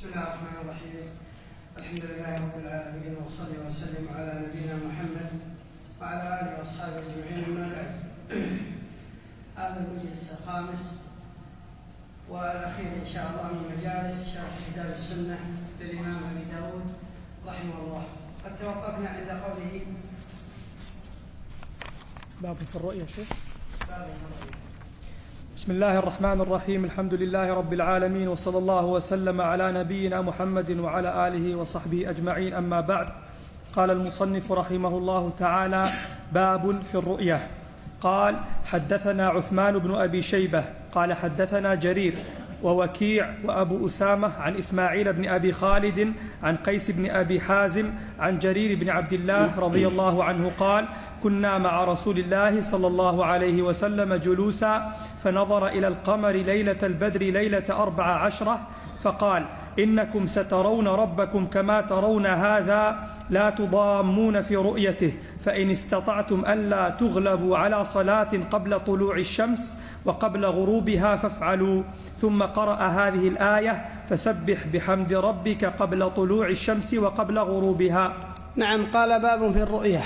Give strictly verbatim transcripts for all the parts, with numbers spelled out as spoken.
بسم الله الرحمن الرحيم. الحمد لله رب العالمين، وصلي وسلم على نبينا محمد وعلى اله واصحابه اجمعين. اما بعد، هذا المجلس الخامس والاخير ان شاء الله من مجالس شرح كتاب السنه للامام ابي داود رحمه الله. قد توقفنا عند قوله باب في الرؤيا. شيخ باب في الرؤيا. بسم الله الرحمن الرحيم. الحمد لله رب العالمين، وصلى الله وسلم على نبينا محمد وعلى آله وصحبه أجمعين. أما بعد، قال المصنف رحمه الله تعالى: باب في الرؤيا. قال: حدثنا عثمان بن أبي شيبة قال حدثنا جرير ووكيع وأبو أسامة عن إسماعيل بن أبي خالد عن قيس بن أبي حازم عن جرير بن عبد الله رضي الله عنه قال: كنا مع رسول الله صلى الله عليه وسلم جلوسا، فنظر إلى القمر ليلة البدر ليلة أربع عشرة فقال: إنكم سترون ربكم كما ترون هذا، لا تضامون في رؤيته، فإن استطعتم ألا تغلبوا على صلاة قبل طلوع الشمس وقبل غروبها فافعلوا. ثم قرأ هذه الآية: فسبح بحمد ربك قبل طلوع الشمس وقبل غروبها. نعم. قال: باب في الرؤيا.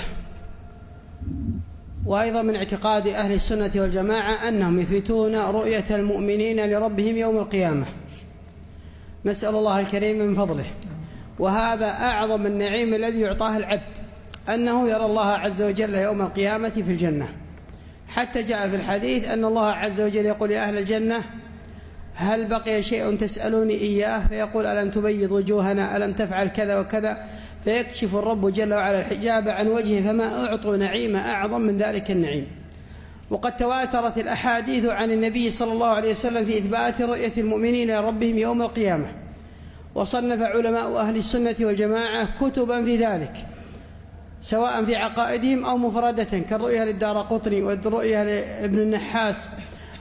وأيضا من اعتقاد أهل السنة والجماعة أنهم يثبتون رؤية المؤمنين لربهم يوم القيامة، نسأل الله الكريم من فضله. وهذا أعظم النعيم الذي يعطاه العبد، أنه يرى الله عز وجل يوم القيامة في الجنة. حتى جاء في الحديث أن الله عز وجل يقول يا أهل الجنة: هل بقي شيء تسألوني إياه؟ فيقول: ألم تبيض وجوهنا؟ ألم تفعل كذا وكذا؟ فيكشف الرب جل وعلا الحجاب عن وجهه، فما أعطوا نعيم أعظم من ذلك النعيم. وقد تواترت الأحاديث عن النبي صلى الله عليه وسلم في إثبات رؤية المؤمنين لربهم يوم القيامة، وصنف علماء أهل السنة والجماعة كتبا في ذلك، سواء في عقائدهم أو مفردة، كالرؤية للدارقطني والرؤية لابن النحاس،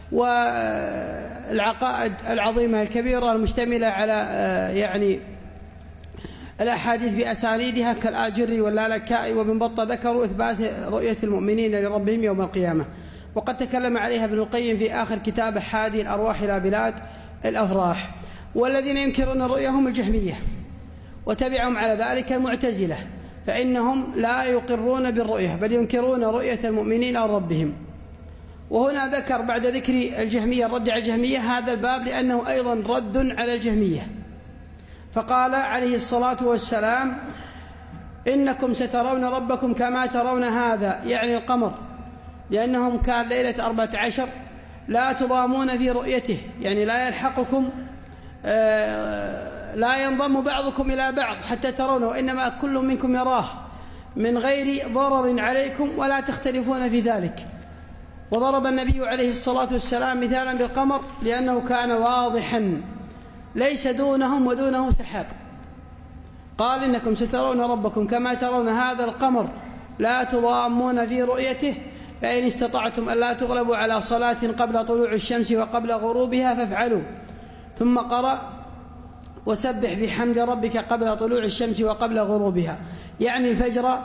والعقائد العظيمة الكبيرة المشتملة على يعني الأحاديث بأسانيدها كالآجري واللالكائي وابن بطة، ذكروا إثبات رؤية المؤمنين لربهم يوم القيامة. وقد تكلم عليها ابن القيم في آخر كتاب حادي الأرواح إلى بلاد الأفراح. والذين ينكرون الرؤية هم الجهمية، وتبعهم على ذلك المعتزلة، فإنهم لا يقرون بالرؤية بل ينكرون رؤية المؤمنين لربهم. وهنا ذكر بعد ذكر الجهمية الرد على الجهمية هذا الباب لأنه أيضا رد على الجهمية، فقال عليه الصلاة والسلام: إنكم سترون ربكم كما ترون هذا، يعني القمر، لأنهم كان ليلة أربعة عشر لا تضامون في رؤيته، يعني لا يلحقكم لا ينضم بعضكم إلى بعض حتى ترونه، وإنما كل منكم يراه من غير ضرر عليكم ولا تختلفون في ذلك. وضرب النبي عليه الصلاة والسلام مثالا بالقمر لأنه كان واضحا ليس دونهم ودونه سحاب. قال: إنكم سترون ربكم كما ترون هذا القمر، لا تضامون في رؤيته، فإن استطعتم ألا تغلبوا على صلاة قبل طلوع الشمس وقبل غروبها فافعلوا. ثم قرأ: وسبح بحمد ربك قبل طلوع الشمس وقبل غروبها، يعني الفجر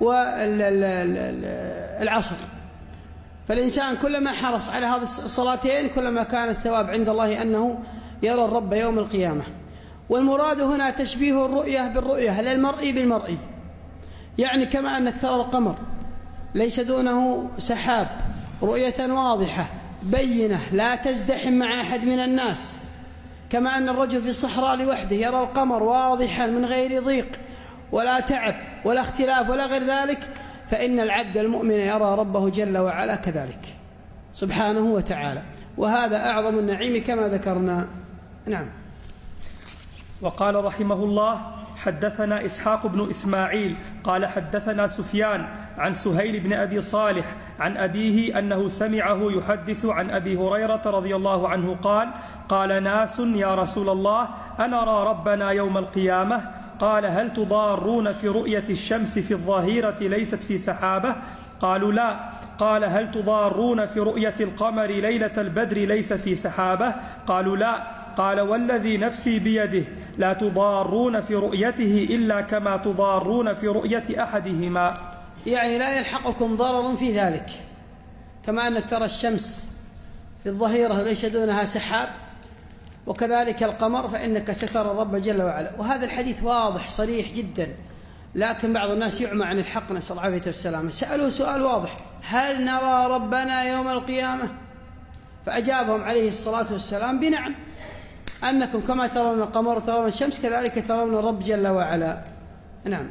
والعصر. فالإنسان كلما حرص على هذه الصلاتين كلما كان الثواب عند الله أنه يرى الرب يوم القيامة. والمراد هنا تشبيه الرؤية بالرؤية للمرء بالمرء، يعني كما أنك ترى القمر ليس دونه سحاب، رؤية واضحة بينة لا تزدحم مع أحد من الناس، كما أن الرجل في الصحراء لوحده يرى القمر واضحا من غير ضيق ولا تعب ولا اختلاف ولا غير ذلك، فإن العبد المؤمن يرى ربه جل وعلا كذلك سبحانه وتعالى. وهذا أعظم النعيم كما ذكرنا. نعم. وقال رحمه الله: حدثنا إسحاق بن إسماعيل قال حدثنا سفيان عن سهيل بن أبي صالح عن أبيه أنه سمعه يحدث عن أبي هريرة رضي الله عنه قال: قال ناس: يا رسول الله، أنرى ربنا يوم القيامة؟ قال: هل تضارون في رؤية الشمس في الظهيرة ليست في سحابة؟ قالوا: لا. قال: هل تضارون في رؤية القمر ليلة البدر ليس في سحابة؟ قالوا: لا. قال: والذي نفسي بيده لا تضارون في رؤيته إلا كما تضارون في رؤية أحدهما، يعني لا يلحقكم ضرر في ذلك، كما أنك ترى الشمس في الظهيرة ليس دونها سحاب، وكذلك القمر فإنك سترى الرب جل وعلا. وهذا الحديث واضح صريح جدا، لكن بعض الناس يعمى عن الحق، نسأل الله العافية والسلامة. سألوه سؤال واضح: هل نرى ربنا يوم القيامة؟ فأجابهم عليه الصلاة والسلام بنعم، أنكم كما ترون القمر ترون الشمس كذلك ترون الرب جل وعلا. نعم.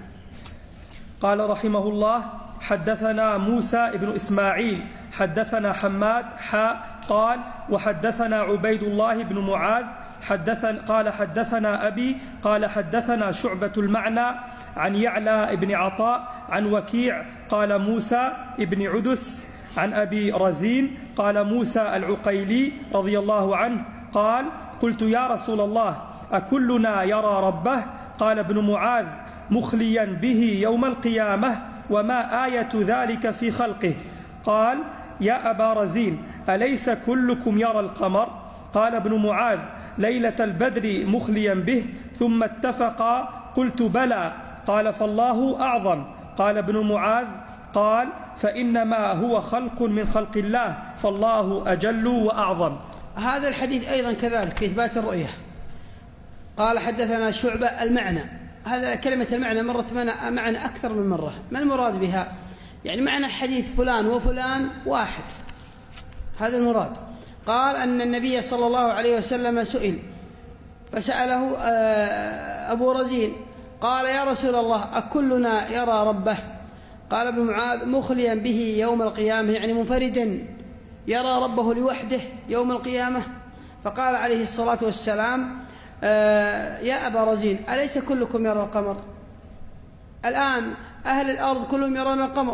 قال رحمه الله: حدثنا موسى بن إسماعيل حدثنا حماد حاء قال وحدثنا عبيد الله بن معاذ حدثنا قال حدثنا أبي قال حدثنا شعبة المعنى عن يعلى بن عطاء عن وكيع قال موسى بن عدس عن أبي رزين قال موسى العقيلي رضي الله عنه قال: قلت يا رسول الله أكلنا يرى ربه؟ قال ابن معاذ: مخليا به يوم القيامة، وما آية ذلك في خلقه؟ قال: يا أبا رزين أليس كلكم يرى القمر؟ قال ابن معاذ: ليلة البدر مخليا به، ثم اتفقا. قلت: بلى. قال: فالله أعظم. قال ابن معاذ: قال: فإنما هو خلق من خلق الله، فالله أجل وأعظم. هذا الحديث أيضا كذلك في إثبات الرؤية. قال: حدثنا شعبة المعنى. هذا كلمة المعنى مرت معنا أكثر من مرة. ما المراد بها؟ يعني معنى حديث فلان وفلان واحد، هذا المراد. قال أن النبي صلى الله عليه وسلم سئل فسأله أبو رزين قال: يا رسول الله أكلنا يرى ربه؟ قال ابن معاذ: مخليا به يوم القيامة، يعني منفردا يرى ربه لوحده يوم القيامة. فقال عليه الصلاة والسلام: يا أبا رزين أليس كلكم يرى القمر؟ الآن أهل الأرض كلهم يرون القمر،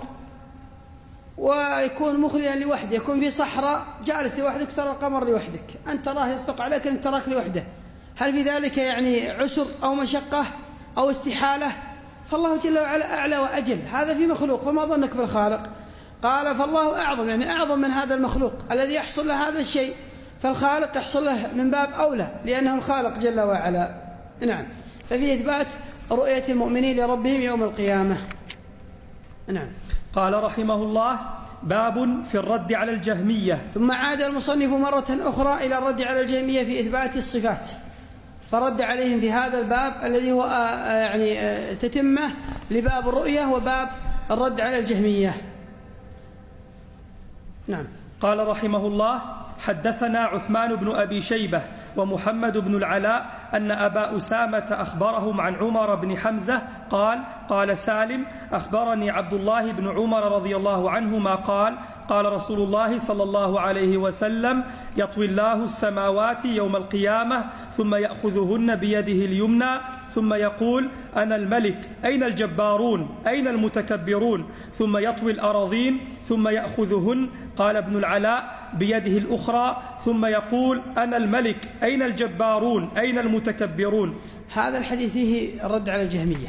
ويكون مخليا لوحده، يكون في صحراء جالس لوحدك ترى القمر لوحدك، أنت تراه يصدق عليك أن تراك لوحده. هل في ذلك يعني عسر أو مشقة أو استحالة؟ فالله جل وعلا أعلى وأجل، هذا في مخلوق، فما ظنك بالخالق؟ قال: فالله أعظم، يعني أعظم من هذا المخلوق الذي يحصل له هذا الشيء، فالخالق يحصل له من باب أولى لأنه الخالق جل وعلا. نعم. ففي إثبات رؤية المؤمنين لربهم يوم القيامة. نعم. قال رحمه الله: باب في الرد على الجهمية. ثم عاد المصنف مرة أخرى إلى الرد على الجهمية في إثبات الصفات، فرد عليهم في هذا الباب الذي هو يعني تتمة لباب الرؤية وباب الرد على الجهمية. نعم. قال رحمه الله: حدثنا عثمان بن أبي شيبة ومحمد بن العلاء أن أبا أسامة أخبرهم عن عمر بن حمزة قال: قال سالم: أخبرني عبد الله بن عمر رضي الله عنهما قال: قال رسول الله صلى الله عليه وسلم: يطوي الله السماوات يوم القيامة ثم يأخذهن بيده اليمنى ثم يقول: أنا الملك، أين الجبارون، أين المتكبرون؟ ثم يطوي الأراضين ثم يأخذهن، قال ابن العلاء، بيده الأخرى ثم يقول: أنا الملك، أين الجبارون، أين المتكبرون؟ هذا الحديث فيه الرد على الجهمية،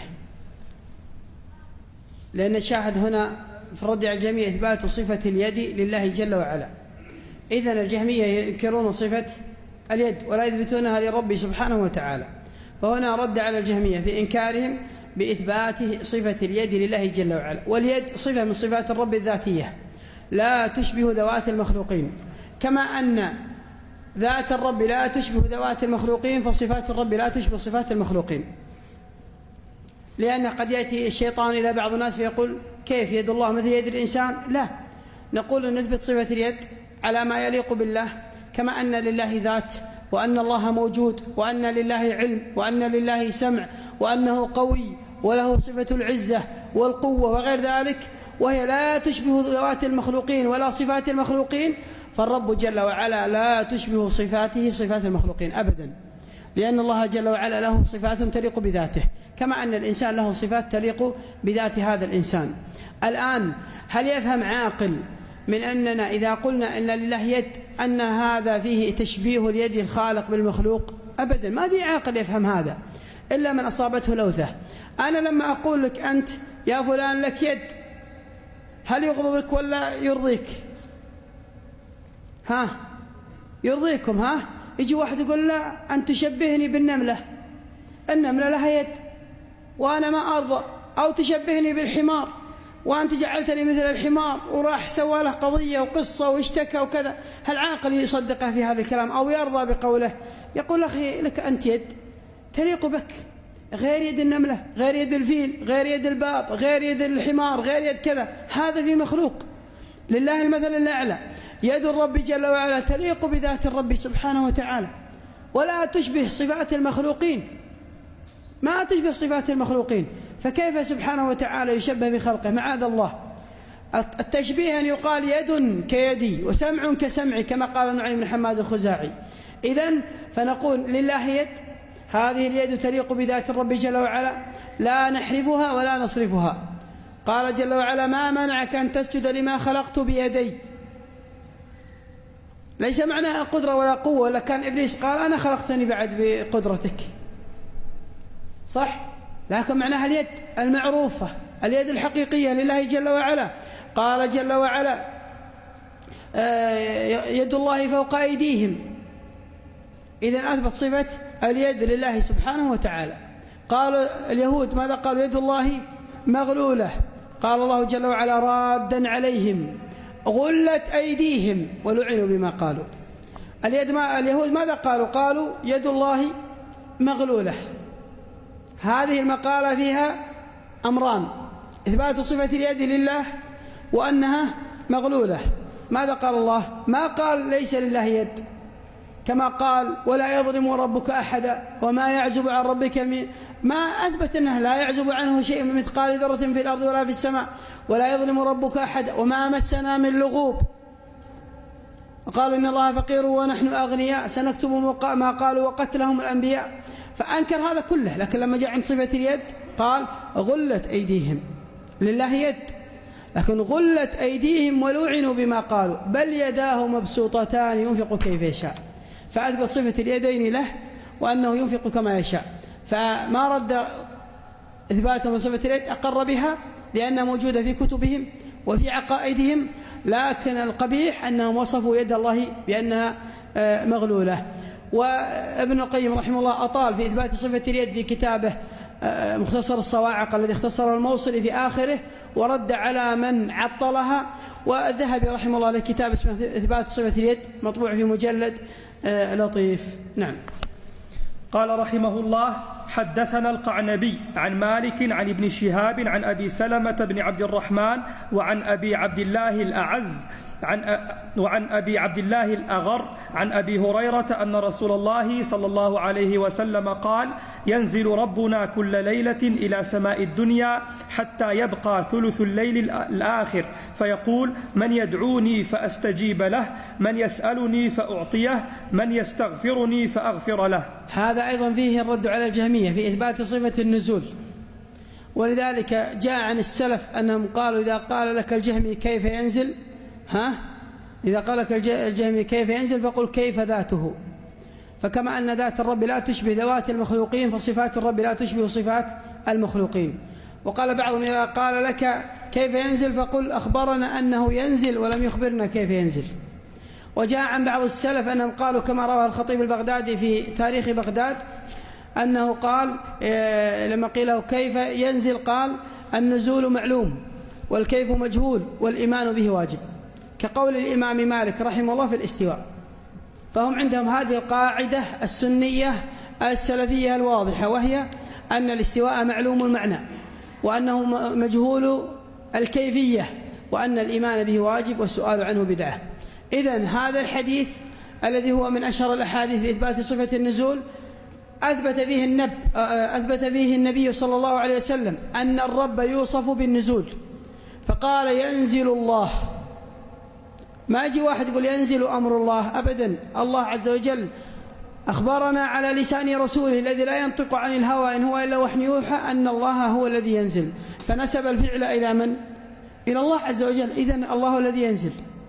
لأن الشاهد هنا في الرد على الجهمية إثبات صفة اليد لله جل وعلا. إذن الجهمية ينكرون صفة اليد ولا يثبتونها لرب سبحانه وتعالى، فهنا رد على الجهمية في إنكارهم بإثبات صفة اليد لله جل وعلا. واليد صفة من صفات الرب الذاتية لا تشبه ذوات المخلوقين، كما أن ذات الرب لا تشبه ذوات المخلوقين فصفات الرب لا تشبه صفات المخلوقين. لأن قد يأتي الشيطان إلى بعض الناس فيقول: كيف يد الله مثل يد الإنسان؟ لا، نقول نثبت صفة اليد على ما يليق بالله، كما أن لله ذات، وأن الله موجود، وأن لله علم، وأن لله سمع، وأنه قوي وله صفة العزة والقوة وغير ذلك، وهي لا تشبه ذوات المخلوقين ولا صفات المخلوقين. فالرب جل وعلا لا تشبه صفاته صفات المخلوقين أبدا، لأن الله جل وعلا له صفات تليق بذاته، كما أن الإنسان له صفات تليق بذات هذا الإنسان. الآن هل يفهم عاقل من أننا إذا قلنا أن لله يد أن هذا فيه تشبيه اليد الخالق بالمخلوق؟ أبدا، ما في عاقل يفهم هذا إلا من أصابته لوثة. أنا لما أقول لك أنت يا فلان لك يد، هل يغضبك ولا يرضيك؟ ها يرضيكم؟ ها يجي واحد يقول: لا، أن تشبهني بالنملة، النملة لها يد وأنا ما أرضى، أو تشبهني بالحمار وأنت جعلتني مثل الحمار، وراح سوى له قضية وقصة واشتكى وكذا. هل عاقل يصدقه في هذا الكلام أو يرضى بقوله؟ يقول أخي لك أنت يد تليق بك، غير يد النملة، غير يد الفيل، غير يد الباب، غير يد الحمار، غير يد كذا. هذا في مخلوق. لله المثل الأعلى. يد الرب جل وعلا تليق بذات الرب سبحانه وتعالى، ولا تشبه صفات المخلوقين، ما تشبه صفات المخلوقين. فكيف سبحانه وتعالى يشبه بخلقه؟ معاذ الله. التشبيه أن يقال يد كيدي وسمع كسمعي، كما قال نعيم بن حماد الخزاعي. إذن فنقول لله يد، هذه اليد تليق بذات الرب جل وعلا، لا نحرفها ولا نصرفها. قال جل وعلا: ما منعك أن تسجد لما خلقت بيدي. ليس معناها قدرة ولا قوة، لكن إبليس قال: أنا خلقتني بعد بقدرتك، صح؟ لكن معناها اليد المعروفة، اليد الحقيقية لله جل وعلا. قال جل وعلا: يد الله فوق أيديهم. إذن أثبت صفة اليد لله سبحانه وتعالى. قالوا اليهود ماذا قالوا؟ يد الله مغلولة. قال الله جل وعلا رادا عليهم: غلت أيديهم ولعنوا بما قالوا. اليد ما اليهود ماذا قالوا؟ قالوا يد الله مغلولة. هذه المقالة فيها أمران: إثبات صفة اليد لله وأنها مغلولة. ماذا قال الله؟ ما قال ليس لله يد، كما قال: ولا يظلم ربك أحدا وما يعزب عن ربك من، ما أثبت أنه لا يعزب عنه شيء من مثقال ذرة في الأرض ولا في السماء، ولا يظلم ربك أحدا وما مسنا من لغوب. قالوا إن الله فقير ونحن أغنياء سنكتب ما قالوا وقتلهم الأنبياء. فأنكر هذا كله، لكن لما جاء عند صفة اليد قال: غلت أيديهم. لله يد، لكن غلت أيديهم ولعنوا بما قالوا بل يداه مبسوطتان ينفق كيف يشاء. فأثبت صفة اليدين له وأنه ينفق كما يشاء. فما رد إثباتهم صفة اليد، أقر بها لأنها موجودة في كتبهم وفي عقائدهم. لكن القبيح أنهم وصفوا يد الله بأنها مغلولة. وابن القيم رحمه الله أطال في إثبات صفة اليد في كتابه مختصر الصواعق الذي اختصر الموصل في آخره، ورد على من عطلها. والذهبي رحمه الله له كتاب اسمه إثبات صفة اليد مطبوع في مجلد لطيف. نعم. قال رحمه الله: حدثنا القعنبي عن مالك عن ابن شهاب عن أبي سلمة بن عبد الرحمن وعن أبي عبد الله الأعز عن وعن أبي عبد الله الأغر عن أبي هريرة أن رسول الله صلى الله عليه وسلم قال: ينزل ربنا كل ليلة إلى سماء الدنيا حتى يبقى ثلث الليل الآخر فيقول: من يدعوني فأستجيب له، من يسألني فأعطيه، من يستغفرني فأغفر له. هذا أيضا فيه الرد على الجهمية في إثبات صفة النزول. ولذلك جاء عن السلف أنهم قالوا: إذا قال لك الجهمي كيف ينزل، ها إذا قال لك الجهمي كيف ينزل فقل كيف ذاته. فكما أن ذات الرب لا تشبه ذوات المخلوقين، فصفات الرب لا تشبه صفات المخلوقين. وقال بعضهم: إذا قال لك كيف ينزل فقل أخبرنا أنه ينزل ولم يخبرنا كيف ينزل. وجاء عن بعض السلف أنهم قالوا كما روى الخطيب البغدادي في تاريخ بغداد أنه قال لما قيل له كيف ينزل قال: النزول معلوم والكيف مجهول والإيمان به واجب، كقول الإمام مالك رحمه الله في الاستواء. فهم عندهم هذه القاعدة السنية السلفية الواضحة، وهي أن الاستواء معلوم المعنى وأنه مجهول الكيفية وأن الإيمان به واجب والسؤال عنه بدعة. إذن هذا الحديث الذي هو من أشهر الأحاديث في إثبات صفة النزول أثبت فيه النب أثبت فيه النبي صلى الله عليه وسلم أن الرب يوصف بالنزول، فقال: ينزل الله. ما يجي واحد يقول ينزل أمر الله، أبدا. الله عز وجل أخبرنا على لسان رسوله الذي لا ينطق عن الهوى إن هو إلا وحي يوحى أن الله هو الذي ينزل، فنسب الفعل إلى من؟ إلى الله عز وجل. إذن الله الذي ينزل.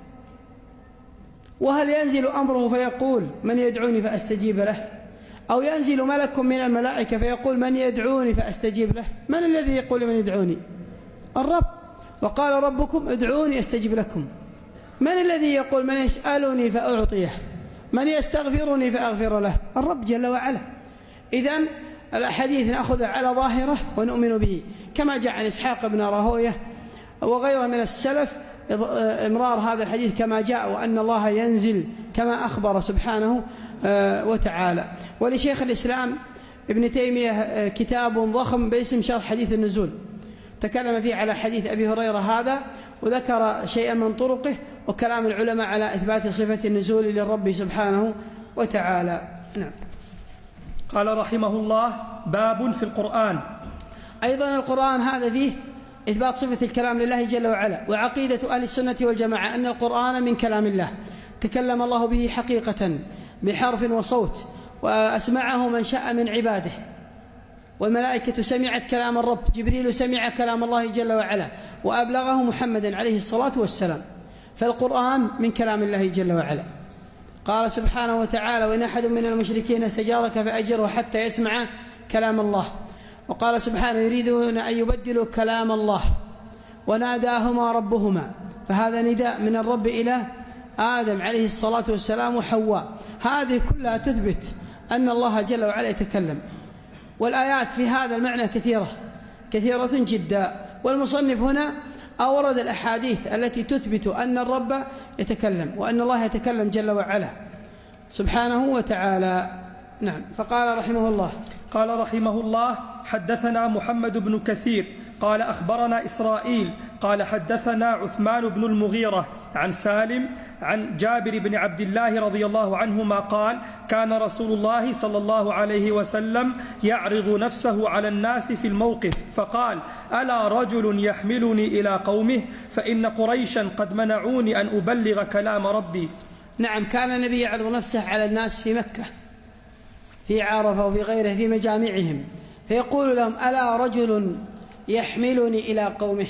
وهل ينزل أمره فيقول: من يدعوني فأستجيب له، أو ينزل ملك من الملائكة فيقول: من يدعوني فأستجيب له؟ من الذي يقول من يدعوني؟ الرب. وقال ربكم ادعوني أستجيب لكم. من الذي يقول من يسألني فأعطيه، من يستغفرني فأغفر له؟ الرب جل وعلا. إذن الحديث نأخذه على ظاهره ونؤمن به، كما جاء عن إسحاق بن راهويه وغيره من السلف إمرار هذا الحديث كما جاء، وأن الله ينزل كما أخبر سبحانه وتعالى. ولشيخ الإسلام ابن تيمية كتاب ضخم باسم شرح حديث النزول، تكلم فيه على حديث أبي هريرة هذا وذكر شيئا من طرقه وكلام العلماء على إثبات صفة النزول للرب سبحانه وتعالى. نعم. قال رحمه الله: باب في القرآن. أيضا القرآن هذا فيه إثبات صفة الكلام لله جل وعلا، وعقيدة أهل السنة والجماعة أن القرآن من كلام الله تكلم الله به حقيقة بحرف وصوت، وأسمعه من شاء من عباده، والملائكة سمعت كلام الرب، جبريل سمع كلام الله جل وعلا وأبلغه محمد عليه الصلاة والسلام. فالقرآن من كلام الله جل وعلا. قال سبحانه وتعالى: وإن أحد من المشركين استجارك فأجره حتى يسمع كلام الله. وقال سبحانه: يريدون أن يبدلوا كلام الله وناداهما ربهما، فهذا نداء من الرب إلى آدم عليه الصلاة والسلام وحواء. هذه كلها تثبت أن الله جل وعلا يتكلم، والآيات في هذا المعنى كثيرة كثيرة جدا. والمصنف هنا أورد الأحاديث التي تثبت أن الرب يتكلم وأن الله يتكلم جل وعلا سبحانه وتعالى. نعم. فقال رحمه الله: قال رحمه الله: حدثنا محمد بن كثير قال أخبرنا إسرائيل قال حدثنا عثمان بن المغيرة عن سالم عن جابر بن عبد الله رضي الله عنهما قال: كان رسول الله صلى الله عليه وسلم يعرض نفسه على الناس في الموقف فقال: ألا رجل يحملني إلى قومه فإن قريشا قد منعوني أن أبلغ كلام ربي. نعم. كان النبي يعرض نفسه على الناس في مكة في عرفة وفي غيره في مجامعهم، فيقول لهم: ألا رجل يحملني إلى قومه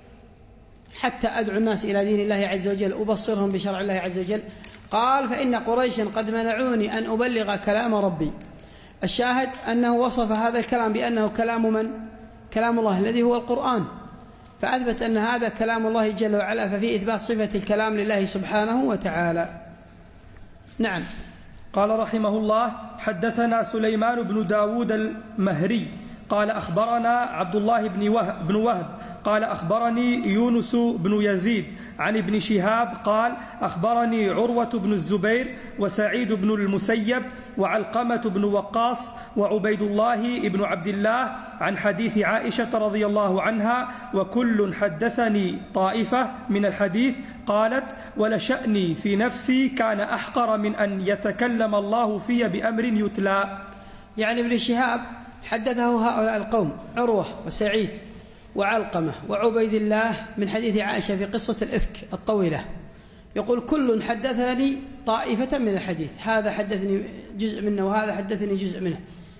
حتى أدعو الناس إلى دين الله عز وجل أبصرهم بشرع الله عز وجل. قال: فإن قريشا قد منعوني أن أبلغ كلام ربي. الشاهد أنه وصف هذا الكلام بأنه كلام من؟ كلام الله الذي هو القرآن، فأثبت أن هذا كلام الله جل وعلا، ففي إثبات صفة الكلام لله سبحانه وتعالى. نعم. قال رحمه الله: حدثنا سليمان بن داود المهري قال أخبرنا عبد الله بن وهب, بن وهب قال أخبرني يونس بن يزيد عن ابن شهاب قال أخبرني عروة بن الزبير وسعيد بن المسيب وعلقمة بن وقاص وعبيد الله بن عبد الله عن حديث عائشة رضي الله عنها: وكل حدثني طائفة من الحديث قالت: ولشأني في نفسي كان أحقر من أن يتكلم الله في بأمر يتلى. يعني ابن شهاب حدثه هؤلاء القوم: عروة وسعيد وعلقمة وعبيد الله من حديث عائشة في قصة الإفك الطويلة. يقول: كل حدثني طائفة من الحديث، هذا حدثني جزء منه وهذا حدثني جزء منه.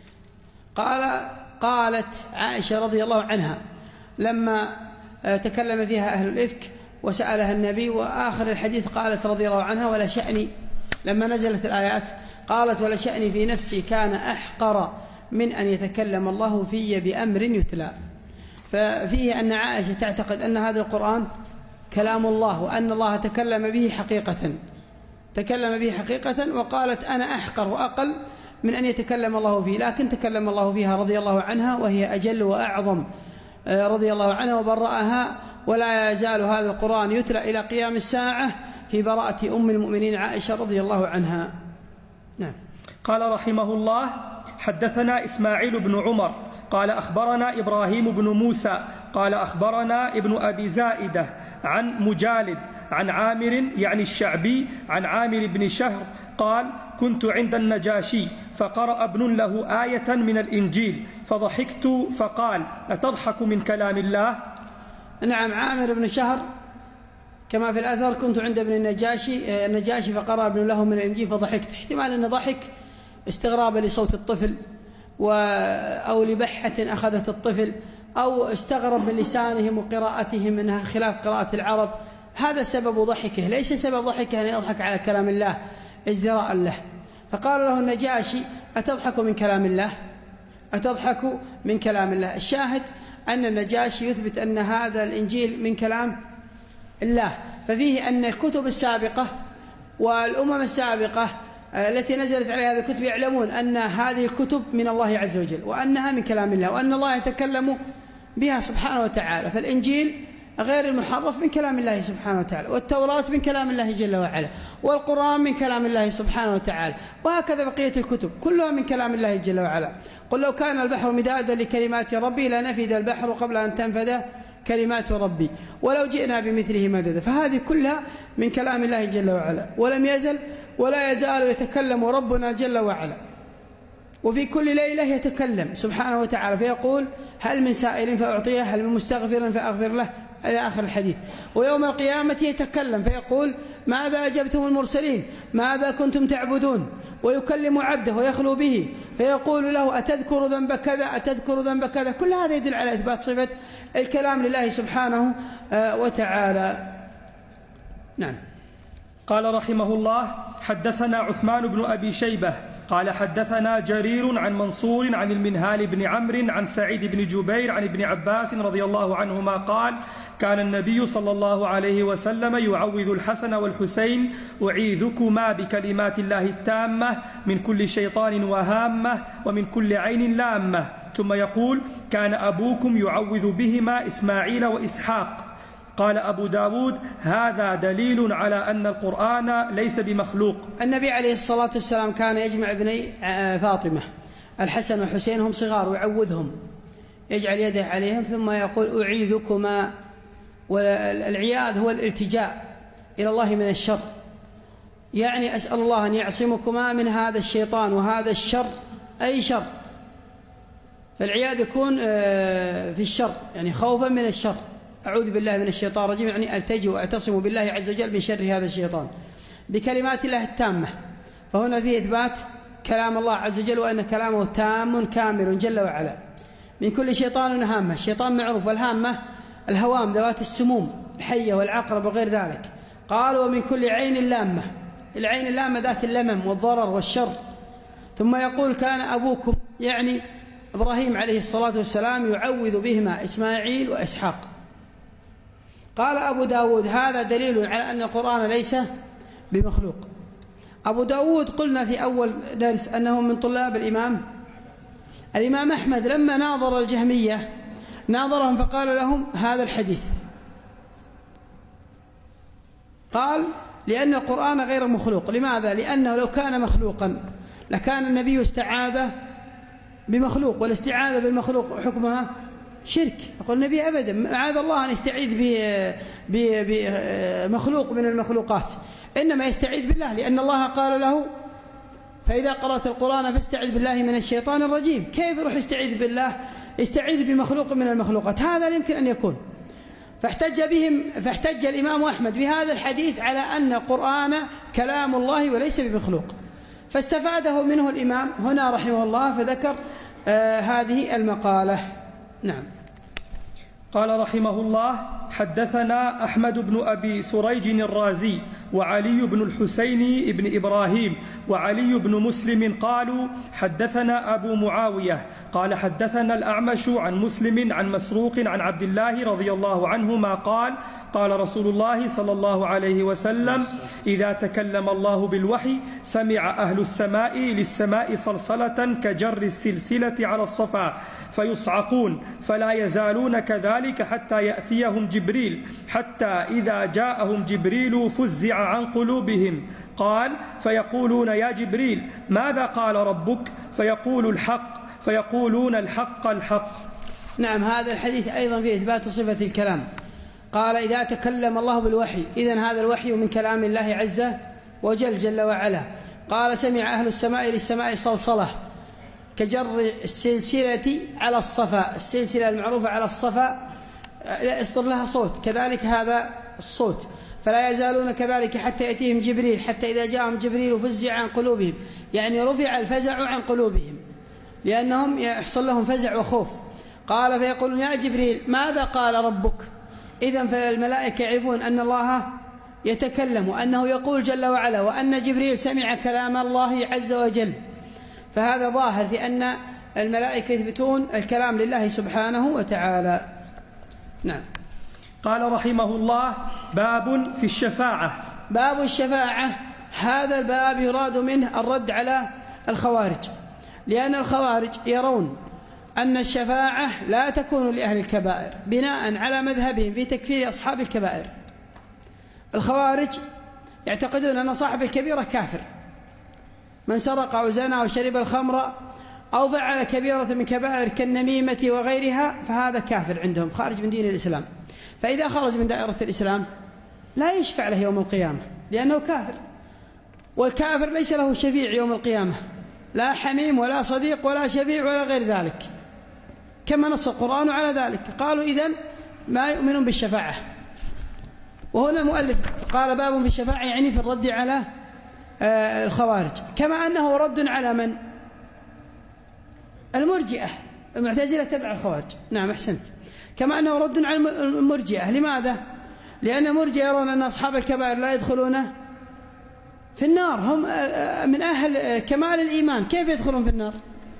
قال قالت عائشة رضي الله عنها لما تكلم فيها أهل الإفك وسألها النبي، وآخر الحديث قالت رضي الله عنها: ولا شأني، لما نزلت الآيات قالت: ولا شأني في نفسي كان أحقر من أن يتكلم الله في بأمر يتلى. ففيه أن عائشة تعتقد أن هذا القرآن كلام الله وأن الله تكلم به حقيقة تكلم به حقيقة وقالت: أنا أحقر وأقل من أن يتكلم الله فيه، لكن تكلم الله فيها رضي الله عنها، وهي أجل وأعظم رضي الله عنها وبرأها، ولا يزال هذا القرآن يتلى إلى قيام الساعة في براءة أم المؤمنين عائشة رضي الله عنها. نعم. قال رحمه الله: حدثنا إسماعيل بن عمر قال أخبرنا إبراهيم بن موسى قال أخبرنا ابن أبي زائدة عن مجالد عن عامر يعني الشعبي عن عامر بن شهر قال: كنت عند النجاشي فقرأ ابن له آية من الإنجيل فضحكت فقال: أتضحك من كلام الله؟ نعم. عامر بن شهر كما في الأثر: كنت عند ابن النجاشي النجاشي فقرأ ابن له من الإنجيل فضحكت. احتمال أن ضحك استغرابا لصوت الطفل أو لبحة أخذت الطفل، أو استغرب من لسانهم وقراءتهم أنها خلاف قراءة العرب، هذا سبب ضحكه، ليس سبب ضحكه أن يضحك على كلام الله ازدراء له. فقال له النجاشي: أتضحك من كلام الله؟ أتضحك من كلام الله؟ الشاهد أن النجاشي يثبت أن هذا الإنجيل من كلام الله، ففيه أن الكتب السابقة والأمم السابقة التي نزلت عليها هذه الكتب يعلمون أن هذه الكتب من الله عز وجل وأنها من كلام الله وأن الله يتكلم بها سبحانه وتعالى. فالإنجيل غير المحرف من كلام الله سبحانه وتعالى، والتوراة من كلام الله جل وعلا، والقرآن من كلام الله سبحانه وتعالى، وهكذا بقية الكتب كلها من كلام الله جل وعلا. قل لو كان البحر مدادا لكلمات ربي لنفد البحر قبل أن تنفد كلمات ربي ولو جئنا بمثله مددا. فهذه كلها من كلام الله جل وعلا، ولم يزل ولا يزال يتكلم ربنا جل وعلا، وفي كل ليلة يتكلم سبحانه وتعالى فيقول هل من سائل فأعطيه، هل من مستغفر فأغفر له، إلى آخر الحديث. ويوم القيامة يتكلم فيقول ماذا أجبتم المرسلين، ماذا كنتم تعبدون، ويكلم عبده ويخلو به فيقول له أتذكر ذنب كذا، أتذكر ذنب كذا. كل هذا يدل على إثبات صفة الكلام لله سبحانه وتعالى. نعم. قال رحمه الله: حدثنا عثمان بن أبي شيبة قال حدثنا جرير عن منصور عن المنهال بن عمرو عن سعيد بن جبير عن ابن عباس رضي الله عنهما قال: كان النبي صلى الله عليه وسلم يعوذ الحسن والحسين: أعيذكما بكلمات الله التامة من كل شيطان وهامة ومن كل عين لامة. ثم يقول: كان أبوكم يعوذ بهما إسماعيل وإسحاق. قال أبو داود: هذا دليل على أن القرآن ليس بمخلوق. النبي عليه الصلاة والسلام كان يجمع ابني فاطمة الحسن والحسين هم صغار ويعوذهم، يجعل يده عليهم ثم يقول: أعيذكما. والعياذ هو الالتجاء إلى الله من الشر، يعني أسأل الله أن يعصمكما من هذا الشيطان وهذا الشر، أي شر. فالعياذ يكون في الشر، يعني خوفا من الشر. أعوذ بالله من الشيطان الرجيم، يعني ألتجئ وأعتصم بالله عز وجل من شر هذا الشيطان بكلمات الله التامة. فهنا فيه إثبات كلام الله عز وجل وأن كلامه تام كامل جل وعلا. من كل شيطان هامة، الشيطان معروف، والهامة الهوام ذوات السموم، الحية والعقرب وغير ذلك. قال: ومن كل عين لامة، العين اللامة ذات اللمم والضرر والشر. ثم يقول: كان أبوكم، يعني إبراهيم عليه الصلاة والسلام، يعوذ بهما إسماعيل وإسحاق. قال أبو داود: هذا دليل على أن القرآن ليس بمخلوق. أبو داود قلنا في أول درس أنه من طلاب الإمام الإمام أحمد. لما ناظر الجهمية ناظرهم فقال لهم هذا الحديث، قال: لأن القرآن غير مخلوق. لماذا؟ لأنه لو كان مخلوقا لكان النبي استعاذ بمخلوق، والاستعاذة بالمخلوق حكمها شرك. يقول النبي أبدا معاذ الله أن يستعيذ بمخلوق من المخلوقات، إنما يستعيذ بالله، لأن الله قال له: فإذا قرأت القرآن فاستعذ بالله من الشيطان الرجيم. كيف يروح يستعيذ بالله؟ يستعيذ بمخلوق من المخلوقات، هذا لا يمكن أن يكون. فاحتج بهم فاحتج الإمام أحمد بهذا الحديث على أن القرآن كلام الله وليس بمخلوق، فاستفاده منه الإمام هنا رحمه الله فذكر آه هذه المقالة. نعم. قال رحمه الله: حدثنا أحمد بن أبي سريج الرازي وعلي بن الحسين بن إبراهيم وعلي بن مسلم قالوا: حدثنا أبو معاوية قال حدثنا الأعمش عن مسلم عن مسروق عن عبد الله رضي الله عنهما قال: قال رسول الله صلى الله عليه وسلم: إذا تكلم الله بالوحي سمع أهل السماء للسماء صلصلة كجر السلسلة على الصفا فيصعقون، فلا يزالون كذلك حتى يأتيهم جبريل، حتى إذا جاءهم جبريل فزع عن قلوبهم. قال: فيقولون: يا جبريل ماذا قال ربك؟ فيقول: الحق. فيقولون: الحق الحق. نعم. هذا الحديث أيضا فيه إثبات صفة الكلام. قال: إذا تكلم الله بالوحي، إذن هذا الوحي من كلام الله عز وجل جل وعلا. قال: سمع أهل السماء للسماء صلصلة كجر السلسلة على الصفا، السلسلة المعروفة على الصفا يصدر لها صوت، كذلك هذا الصوت. فلا يزالون كذلك حتى يأتيهم جبريل، حتى إذا جاءهم جبريل فزع عن قلوبهم، يعني رفع الفزع عن قلوبهم لأنهم يحصل لهم فزع وخوف. قال: فيقولون: يا جبريل ماذا قال ربك؟ إذن فالملائكة يعرفون أن الله يتكلم وأنه يقول جل وعلا، وأن جبريل سمع كلام الله عز وجل. فهذا ظاهر في أن الملائكة يثبتون الكلام لله سبحانه وتعالى. نعم. قال رحمه الله: باب في الشفاعة. باب الشفاعة، هذا الباب يراد منه الرد على الخوارج، لأن الخوارج يرون أن الشفاعة لا تكون لأهل الكبائر بناء على مذهبهم في تكفير أصحاب الكبائر. الخوارج يعتقدون أن صاحب الكبيرة كافر، من سرق أو زنى أو شرب الخمر أو فعل كبيرة من كبائر كالنميمة وغيرها فهذا كافر عندهم، خارج من دين الإسلام. فإذا خرج من دائرة الإسلام لا يشفع له يوم القيامة لأنه كافر، والكافر ليس له شفيع يوم القيامة، لا حميم ولا صديق ولا شفيع ولا غير ذلك، كما نص القرآن على ذلك. قالوا إذن ما يؤمنون بالشفاعة. وهنا المؤلف قال باب في الشفاعة يعني في الرد على الخوارج، كما أنه رد على من؟ المرجئة، المعتزلة تبع الخوارج. نعم أحسنت. كما أنه رد على المرجئة. لماذا؟ لأن المرجئة يرون أن أصحاب الكبائر لا يدخلون في النار، هم من أهل كمال الإيمان، كيف يدخلون في النار؟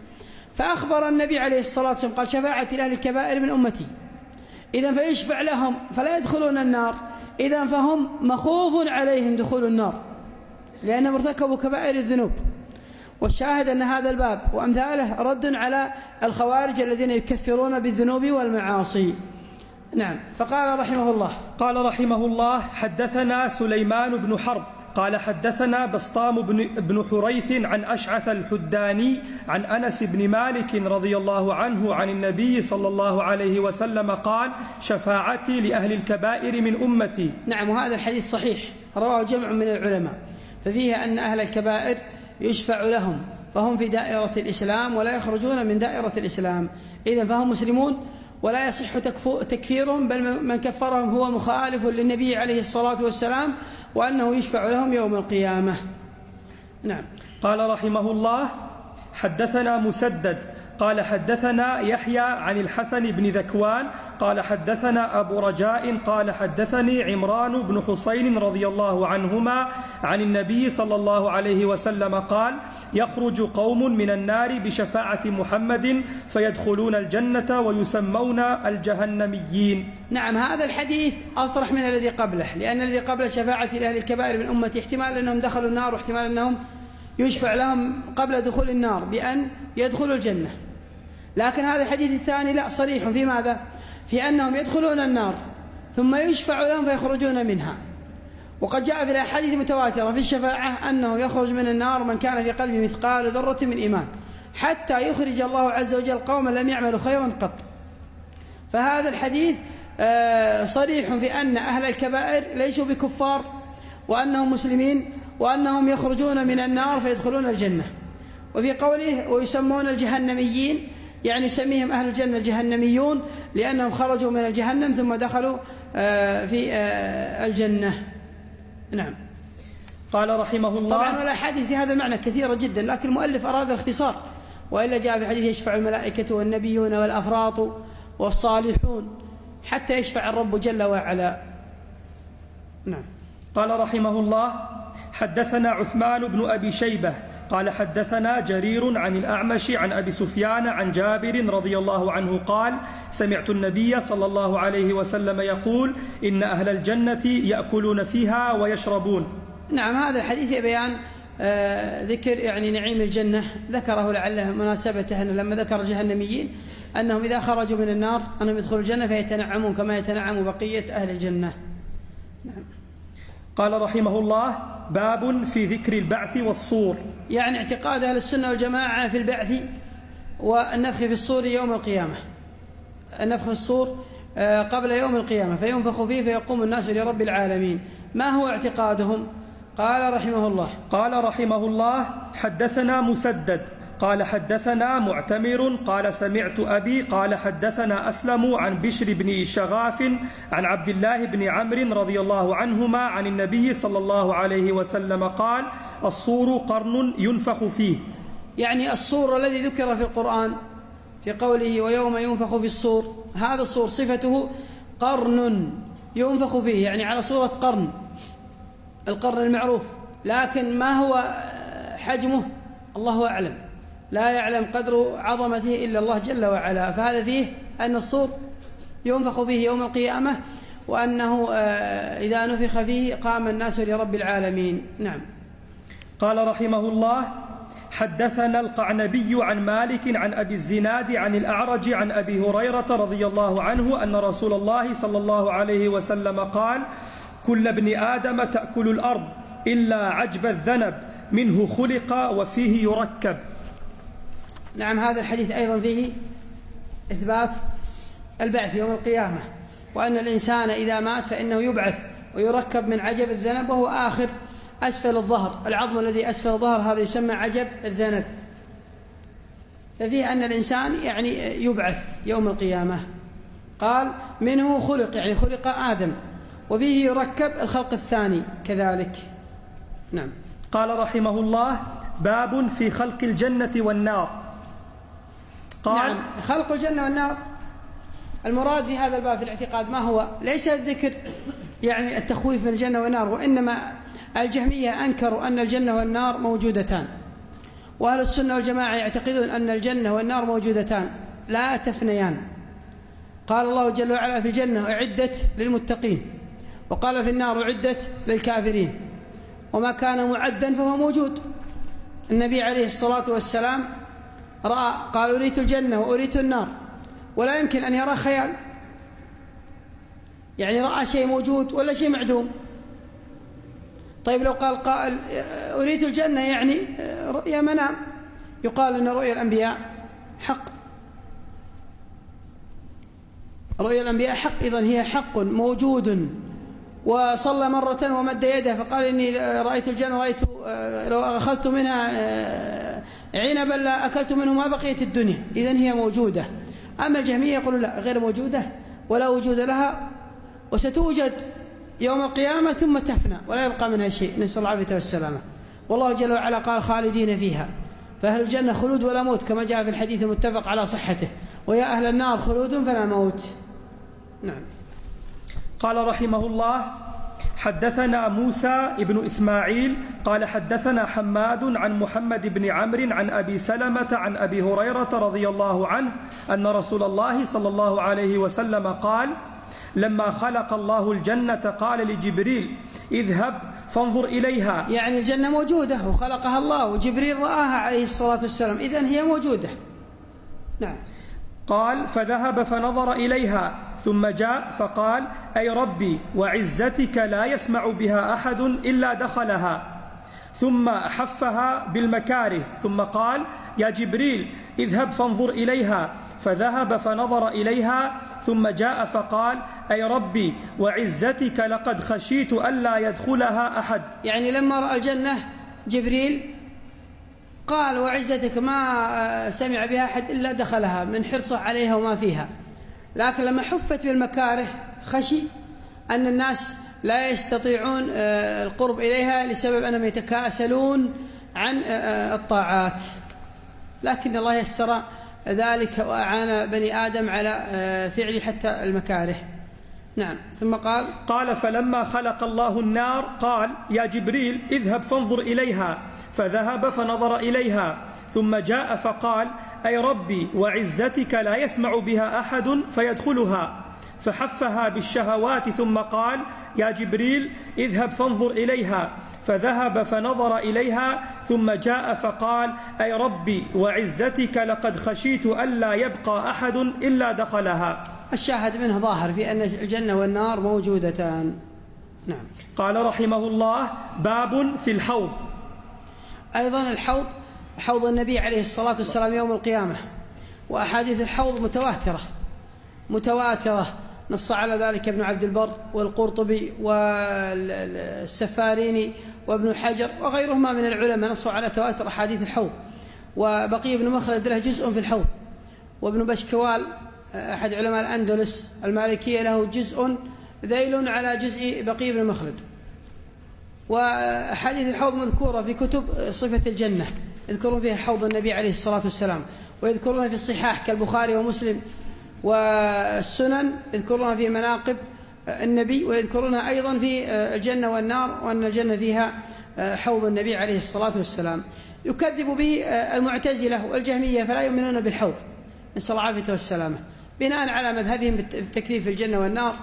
فأخبر النبي عليه الصلاة والسلام قال شفاعة لأهل الكبائر من أمتي، إذن فيشفع لهم فلا يدخلون النار، إذن فهم مخوف عليهم دخول النار لأنهم ارتكبوا كبائر الذنوب. والشاهد أن هذا الباب وأمثاله رد على الخوارج الذين يكفرون بالذنوب والمعاصي. نعم. فقال رحمه الله قال رحمه الله حدثنا سليمان بن حرب قال حدثنا بسطام بن, بن حريث عن أشعث الحداني عن أنس بن مالك رضي الله عنه عن النبي صلى الله عليه وسلم قال شفاعتي لأهل الكبائر من أمتي. نعم. وهذا الحديث صحيح رواه جمع من العلماء، ففيه أن أهل الكبائر يشفع لهم فهم في دائرة الإسلام ولا يخرجون من دائرة الإسلام، إذن فهم مسلمون ولا يصح تكفيرهم، بل من كفرهم هو مخالف للنبي عليه الصلاة والسلام وأنه يشفع لهم يوم القيامة. نعم. قال رحمه الله حدثنا مسدد قال حدثنا يحيى عن الحسن بن ذكوان قال حدثنا أبو رجاء قال حدثني عمران بن حسين رضي الله عنهما عن النبي صلى الله عليه وسلم قال يخرج قوم من النار بشفاعة محمد فيدخلون الجنة ويسمون الجهنميين. نعم. هذا الحديث أصرح من الذي قبله، لأن الذي قبل شفاعة لأهل الكبائر من أمتي احتمال أنهم دخلوا النار واحتمال أنهم يشفع لهم قبل دخول النار بأن يدخلوا الجنة. لكن هذا الحديث الثاني لا، صريح في ماذا؟ في أنهم يدخلون النار ثم يشفع لهم فيخرجون منها. وقد جاء في الأحاديث المتواترة في الشفاعة أنه يخرج من النار من كان في قلبه مثقال ذرة من إيمان حتى يخرج الله عز وجل قوما لم يعملوا خيرا قط. فهذا الحديث صريح في أن أهل الكبائر ليسوا بكفار وأنهم مسلمين وأنهم يخرجون من النار فيدخلون الجنة. وفي قوله ويسمون الجهنميين يعني يسميهم أهل الجنة الجهنميون لأنهم خرجوا من الجهنم ثم دخلوا في الجنة. نعم. قال رحمه الله طبعا الأحاديث في هذا المعنى كثيرة جدا، لكن المؤلف أراد الاختصار، وإلا جاء في حديث يشفع الملائكة والنبيون والأفراط والصالحون حتى يشفع الرب جل وعلا. نعم. قال رحمه الله حدثنا عثمان بن أبي شيبة قال حدثنا جرير عن الأعمش عن أبي سفيان عن جابر رضي الله عنه قال سمعت النبي صلى الله عليه وسلم يقول إن أهل الجنة يأكلون فيها ويشربون. نعم. هذا الحديث بيان آه ذكر يعني نعيم الجنة، ذكره لعله مناسبته أن لما ذكر الجهنميين أنهم إذا خرجوا من النار أنهم يدخلوا الجنة فيتنعمون كما يتنعم بقية أهل الجنة. نعم. قال رحمه الله باب في ذكر البعث والصور، يعني اعتقاد أهل السنة والجماعة في البعث والنفخ في الصور يوم القيامة. النفخ في الصور قبل يوم القيامة فينفخ فيه فيقوم الناس لرب العالمين. ما هو اعتقادهم؟ قال رحمه الله قال رحمه الله حدثنا مسدد قال حدثنا معتمر قال سمعت أبي قال حدثنا أسلم عن بشر بن شغاف عن عبد الله بن عمرو رضي الله عنهما عن النبي صلى الله عليه وسلم قال الصور قرن ينفخ فيه. يعني الصور الذي ذكر في القرآن في قوله ويوم ينفخ في الصور، هذا الصور صفته قرن ينفخ فيه، يعني على صورة قرن، القرن المعروف، لكن ما هو حجمه الله أعلم، لا يعلم قدر عظمته إلا الله جل وعلا. فهذا فيه أن الصور ينفخ فيه يوم القيامة وأنه إذا نفخ فيه قام الناس لرب العالمين. نعم. قال رحمه الله حدثنا القعنبي عن مالك عن أبي الزناد عن الأعرج عن أبي هريرة رضي الله عنه أن رسول الله صلى الله عليه وسلم قال: كل ابن آدم تأكل الأرض إلا عجب الذنب منه خلق وفيه يركب. نعم، هذا الحديث أيضا فيه إثبات البعث يوم القيامة، وأن الإنسان إذا مات فإنه يبعث ويركب من عجب الذنب، وهو آخر أسفل الظهر، العظم الذي أسفل الظهر هذا يسمى عجب الذنب. ففيه أن الإنسان يعني يبعث يوم القيامة. قال: منه خلق، يعني خلق آدم، وفيه يركب الخلق الثاني كذلك. نعم. قال رحمه الله: باب في خلق الجنة والنار. قال: نعم، خلق الجنة والنار المراد في هذا الباب في الاعتقاد ما هو؟ ليس الذكر يعني التخويف من الجنة والنار، وإنما الجهمية أنكروا أن الجنة والنار موجودتان، وأهل السنة والجماعة يعتقدون أن الجنة والنار موجودتان لا تفنيان. قال الله جل وعلا في الجنة: أعدت للمتقين، وقال في النار: أعدت للكافرين. وما كان معدا فهو موجود. النبي عليه الصلاة والسلام رأى، قال: أريت الجنة وأريت النار، ولا يمكن أن يرى خيال، يعني رأى شيء موجود ولا شيء معدوم. طيب لو قال قائل: أريت الجنة، يعني رؤيا منام، يقال أن رؤيا الأنبياء حق، رؤيا الأنبياء حق، إذن هي حق موجود. وصلى مرة ومد يده فقال: إني رأيت الجنة، رأيت لو أخذت منها عنبا لا أكلت منه ما بقيت الدنيا. إذن هي موجودة. أما الجهمية يقولون لا، غير موجودة ولا وجود لها، وستوجد يوم القيامة ثم تفنى ولا يبقى منها شيء، نسأل الله العافية والسلامة. والله جل وعلا قال: خالدين فيها. فأهل الجنة خلود ولا موت، كما جاء في الحديث المتفق على صحته: ويا أهل النار خلود فلا موت. نعم. قال رحمه الله: حدثنا موسى ابن إسماعيل قال حدثنا حماد عن محمد بن عمرو عن أبي سلمة عن أبي هريرة رضي الله عنه أن رسول الله صلى الله عليه وسلم قال: لما خلق الله الجنة قال لجبريل: اذهب فانظر إليها. يعني الجنة موجودة وخلقها الله، وجبريل رآها عليه الصلاة والسلام، إذن هي موجودة. نعم. قال: فذهب فنظر إليها ثم جاء فقال: أي ربي وعزتك لا يسمع بها أحد إلا دخلها. ثم أحفها بالمكاره ثم قال: يا جبريل اذهب فانظر إليها. فذهب فنظر إليها ثم جاء فقال: أي ربي وعزتك لقد خشيت ألا يدخلها أحد. يعني لما رأى الجنة جبريل قال: وعزتك ما سمع بها أحد إلا دخلها، من حرصه عليها وما فيها. لكن لما حفت بالمكاره خشي أن الناس لا يستطيعون القرب إليها لسبب أنهم يتكاسلون عن الطاعات، لكن الله يسر ذلك وأعان بني آدم على فعل حتى المكاره. نعم. ثم قال: قال: فلما خلق الله النار قال: يا جبريل اذهب فانظر إليها. فذهب فنظر إليها ثم جاء فقال: أي ربي وعزتك لا يسمع بها أحد فيدخلها. فحفها بالشهوات ثم قال: يا جبريل اذهب فانظر إليها. فذهب فنظر إليها ثم جاء فقال: أي ربي وعزتك لقد خشيت ألا يبقى أحد إلا دخلها. الشاهد منه ظاهر في أن الجنة والنار موجودتان. نعم. قال رحمه الله: باب في الحوض. أيضا الحوض حوض النبي عليه الصلاة والسلام يوم القيامة، وأحاديث الحوض متواترة متواترة نص على ذلك ابن عبد البر والقرطبي والسفاريني وابن حجر وغيرهما من العلماء نصوا على تواتر أحاديث الحوض. وبقي بن مخلد له جزء في الحوض، وابن بشكوال أحد علماء الأندلس المالكية له جزء ذيل على جزء بقي بن مخلد. وأحاديث الحوض مذكورة في كتب صفة الجنة، يذكرون فيها حوض النبي عليه الصلاة والسلام، ويذكرونها في الصحاح كالبخاري ومسلم، والسنن يذكرونها في مناقب النبي، ويذكرونها أيضا في الجنة والنار، وأن الجنة فيها حوض النبي عليه الصلاة والسلام. يكذب به المعتزلة والجهمية فلا يؤمنون بالحوض، نسأل الله العافية والسلامة، بناء على مذهبهم بالتكذيب في الجنة والنار،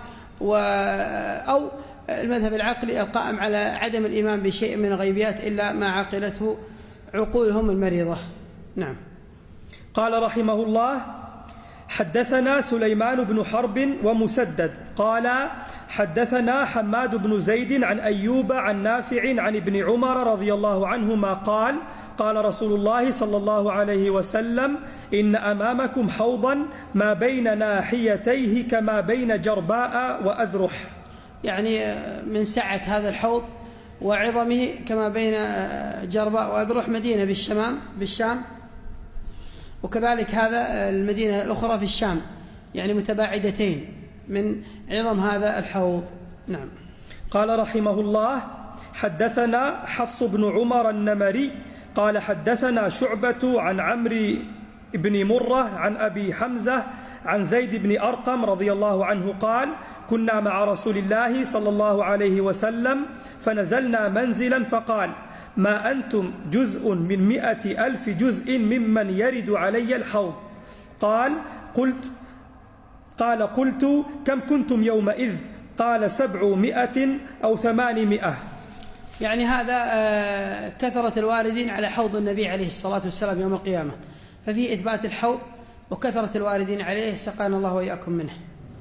أو المذهب العقلي القائم على عدم الإيمان بشيء من الغيبيات إلا ما عقلته عقولهم المريضة. نعم. قال رحمه الله: حدثنا سليمان بن حرب ومسدد قال حدثنا حماد بن زيد عن أيوب عن نافع عن ابن عمر رضي الله عنهما قال: قال رسول الله صلى الله عليه وسلم: إن أمامكم حوضا ما بين ناحيتيه كما بين جرباء وأذرح. يعني من سعة هذا الحوض وعظمه كما بين جرباء وأذرح مدينة بالشمام بالشام، وكذلك هذا المدينة الأخرى في الشام، يعني متباعدتين من عظم هذا الحوض. نعم. قال رحمه الله: حدثنا حفص بن عمر النمري قال حدثنا شعبة عن عمرو بن مرة عن أبي حمزة عن زيد بن أرقم رضي الله عنه قال: كنا مع رسول الله صلى الله عليه وسلم فنزلنا منزلا فقال: ما أنتم جزء من مئة ألف جزء ممن يرد علي الحوض. قال: قلت قال قلت: كم كنتم يومئذ؟ قال: سبعمائة أو ثمانمائة. يعني هذا كثرة الواردين على حوض النبي عليه الصلاة والسلام يوم القيامة، ففي إثبات الحوض وكثرة الواردين عليه، سقانا الله وإياكم منه.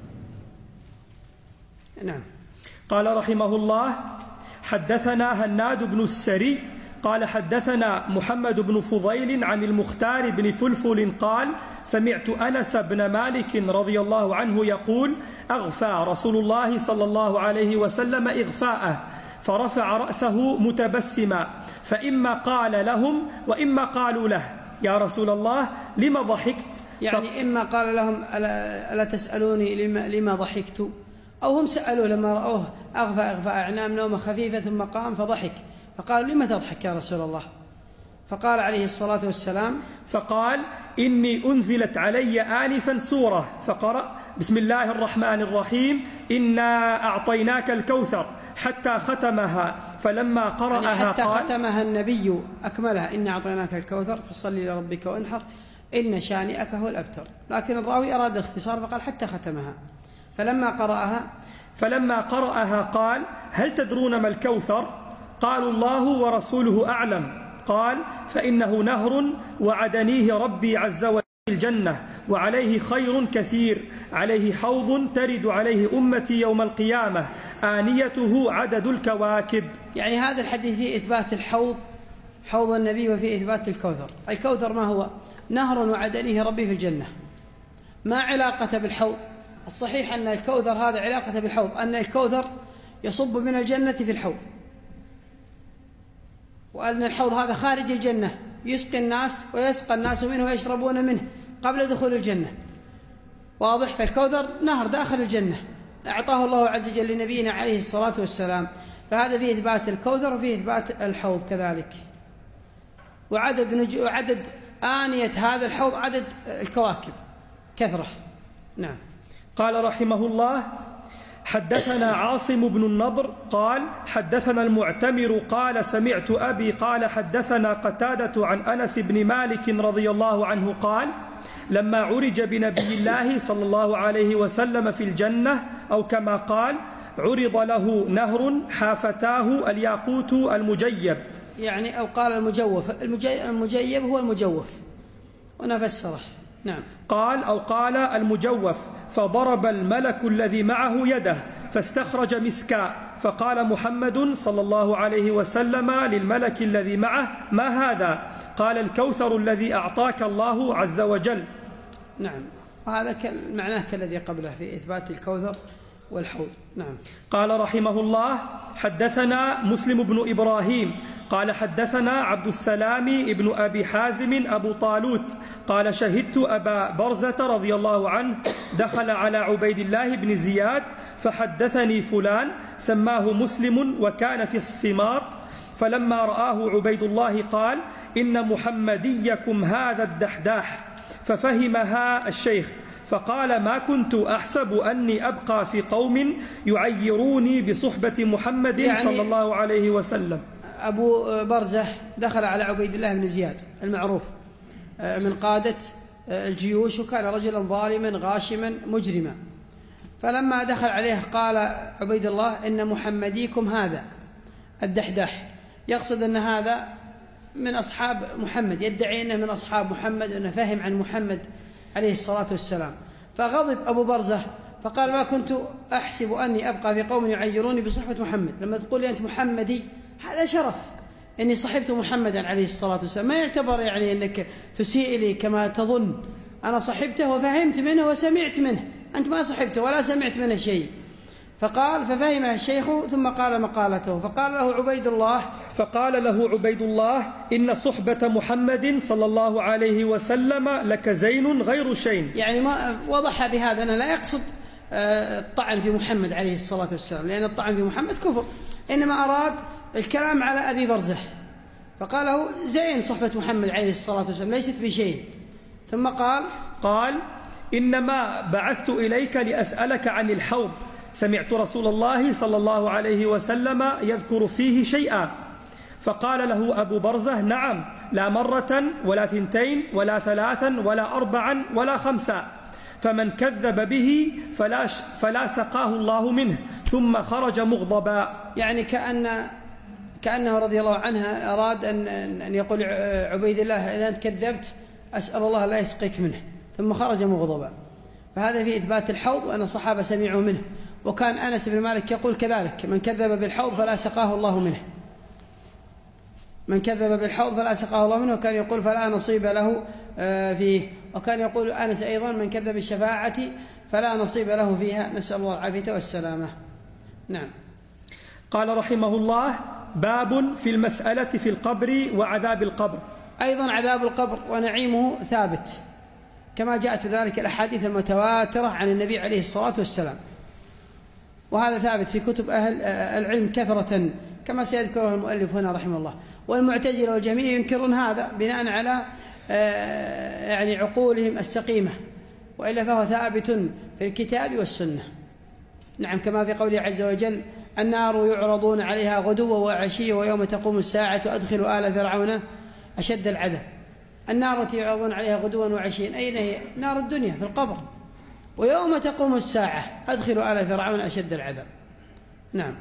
نعم. قال رحمه الله: حدثنا هناد بن السري قال حدثنا محمد بن فضيل عن المختار بن فلفل قال: سمعت أنس بن مالك رضي الله عنه يقول: أغفى رسول الله صلى الله عليه وسلم إغفاءه، فرفع رأسه متبسما، فإما قال لهم وإما قالوا له: يا رسول الله لما ضحكت؟ يعني إما قال لهم: ألا, ألا تسألوني لما, لما ضحكت؟ أو هم سألوا لما رأوه أغفى إغفاء نام نومة خفيفة ثم قام فضحك، فقالوا: لما تضحك يا رسول الله؟ فقال عليه الصلاة والسلام: فقال: إني أنزلت علي آنفا سورة فقرأ بسم الله الرحمن الرحيم إنا أعطيناك الكوثر حتى ختمها، فلما قرأها يعني حتى قال ختمها النبي أكملها: إنا أعطيناك الكوثر فصل لربك وانحر إن شانئك هو الأبتر. لكن الراوي أراد الاختصار فقال: حتى ختمها. فلما قرأها فلما قرأها قال: هل تدرون ما الكوثر؟ قالوا: الله ورسوله أعلم. قال: فإنه نهر وعدنيه ربي عز وجل الجنة، وعليه خير كثير، عليه حوض ترد عليه أمتي يوم القيامة، آنيته عدد الكواكب. يعني هذا الحديث فيه إثبات الحوض، حوض النبي، وفيه إثبات الكوثر. الكوثر ما هو؟ نهر وعدنيه ربي في الجنة. ما علاقة بالحوض؟ الصحيح أن الكوثر هذا علاقة بالحوض، أن الكوثر يصب من الجنة في الحوض، وأن الحوض هذا خارج الجنة يسقي الناس ويسقى الناس منه ويشربون منه قبل دخول الجنة. واضح؟ فالكوثر نهر داخل الجنة أعطاه الله عز وجل لنبينا عليه الصلاة والسلام، فهذا فيه إثبات الكوثر وفيه إثبات الحوض كذلك. وعدد نجو عدد آنية هذا الحوض عدد الكواكب كثرة. نعم. قال رحمه الله: حدثنا عاصم بن النضر قال حدثنا المعتمر قال سمعت أبي قال حدثنا قتادة عن أنس بن مالك رضي الله عنه قال: لما عرج بنبي الله صلى الله عليه وسلم في الجنة، أو كما قال: عرض له نهر حافتاه الياقوت المجيب. يعني أو قال المجوف، المجيب هو المجوف ونفسره. نعم. قال أو قال المجوف، فضرب الملك الذي معه يده فاستخرج مسكا، فقال محمد صلى الله عليه وسلم للملك الذي معه: ما هذا؟ قال: الكوثر الذي أعطاك الله عز وجل. نعم. وهذا معناه كالذي قبله في إثبات الكوثر والحوض. نعم. قال رحمه الله: حدثنا مسلم بن إبراهيم قال حدثنا عبد السلام ابن أبي حازم أبو طالوت قال: شهدت أبا برزة رضي الله عنه دخل على عبيد الله بن زياد فحدثني فلان سماه مسلم وكان في الصماط، فلما رآه عبيد الله قال: إن محمديكم هذا الدحداح، ففهمها الشيخ فقال: ما كنت أحسب أني أبقى في قوم يعيروني بصحبة محمد يعني صلى الله عليه وسلم. أبو برزة دخل على عبيد الله بن زياد المعروف من قادة الجيوش، وكان رجلا ظالما غاشما مجرما. فلما دخل عليه قال عبيد الله: إن محمديكم هذا الدحداح، يقصد أن هذا من أصحاب محمد، يدعي أنه من أصحاب محمد وأنه فهم عن محمد عليه الصلاة والسلام. فغضب أبو برزة فقال: ما كنت أحسب أني أبقى في قوم يعيروني بصحبة محمد. لما تقول لي أنت محمدي هذا شرف، إني صحبت محمدا عليه الصلاة والسلام، ما يعتبر يعني أنك تسيء لي كما تظن. أنا صحبته وفهمت منه وسمعت منه، أنت ما صحبته ولا سمعت منه شيء. فقال ففهمه الشيخ ثم قال مقالته. فقال له عبيد الله فقال له عبيد الله: إن صحبة محمد صلى الله عليه وسلم لك زين غير شين. يعني ما وضح بهذا أنه لا يقصد الطعن في محمد عليه الصلاة والسلام، لأن الطعن في محمد كفر، إنما أراد الكلام على أبي برزة. فقال له: زين صحبة محمد عليه الصلاة والسلام ليست بشيء. ثم قال قال: إنما بعثت إليك لأسألك عن الحوض، سمعت رسول الله صلى الله عليه وسلم يذكر فيه شيئا. فقال له أبو برزة: نعم، لا مرة ولا ثنتين ولا ثلاثا ولا أربعا ولا خمسا، فمن كذب به فلا, فلا سقاه الله منه. ثم خرج مغضبا. يعني كأن كأنه رضي الله عنه أراد أن, أن يقول عبيد الله: إذا أنت كذبت أسأل الله لا يسقيك منه. ثم خرج مغضبا. فهذا في إثبات الحوض وأن الصحابة سمعوا منه. وكان أنس بن مالك يقول كذلك: من كذب بالحوض فلا سقاه الله منه، من كذب بالحوض فلا سقاه الله منه. وكان يقول فلا نصيب له فيه. وكان يقول أنس أيضا: من كذب بالشفاعة فلا نصيب له فيها، نسأل الله العافية والسلامة. نعم. قال رحمه الله: باب في المسألة في القبر وعذاب القبر. أيضا عذاب القبر ونعيمه ثابت، كما جاءت بذلك الأحاديث المتواترة عن النبي عليه الصلاة والسلام، وهذا ثابت في كتب أهل العلم كثرة كما سيذكره المؤلف هنا رحمه الله. والمعتزلة والجميع ينكرون هذا بناء على يعني عقولهم السقيمة، وإلا فهو ثابت في الكتاب والسنة. نعم، كما في قوله عز وجل: النار يعرضون عليها غدوا وعشيا ويوم تقوم الساعة أدخلوا آل فرعون أشد العذاب. النار التي يعرضون عليها غدوا وعشيا أين هي؟ نار الدنيا في القبر. ويوم تقوم الساعة أدخلوا آل فرعون أشد العذاب. نعم.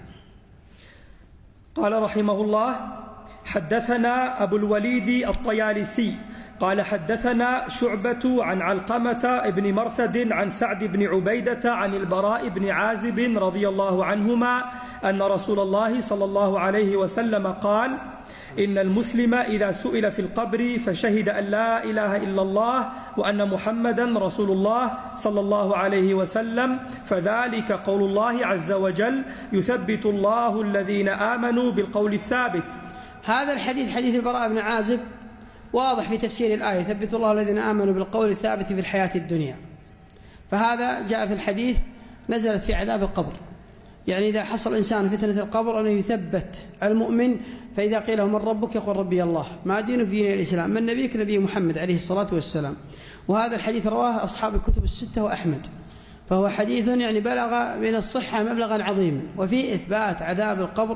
قال رحمه الله: حدثنا أبو الوليد الطيالسي قال حدثنا شعبة عن علقمة بن مرثد عن سعد بن عبيدة عن البراء بن عازب رضي الله عنهما أن رسول الله صلى الله عليه وسلم قال: إن المسلم إذا سئل في القبر فشهد أن لا إله إلا الله وأن محمدا رسول الله صلى الله عليه وسلم فذلك قول الله عز وجل: يثبت الله الذين آمنوا بالقول الثابت. هذا الحديث حديث البراء بن عازب واضح في تفسير الآية: يثبت الله الذين آمنوا بالقول الثابت في الحياة الدنيا. فهذا جاء في الحديث نزلت في عذاب القبر، يعني إذا حصل إنسان فتنة القبر أنه يثبت المؤمن، فإذا قيل له: من ربك؟ يقول: ربي الله. ما دينك؟ دين الإسلام. من نبيك؟ نبي محمد عليه الصلاة والسلام. وهذا الحديث رواه أصحاب الكتب الستة وأحمد، فهو حديث يعني بلغ من الصحة مبلغا عظيما، وفي إثبات عذاب القبر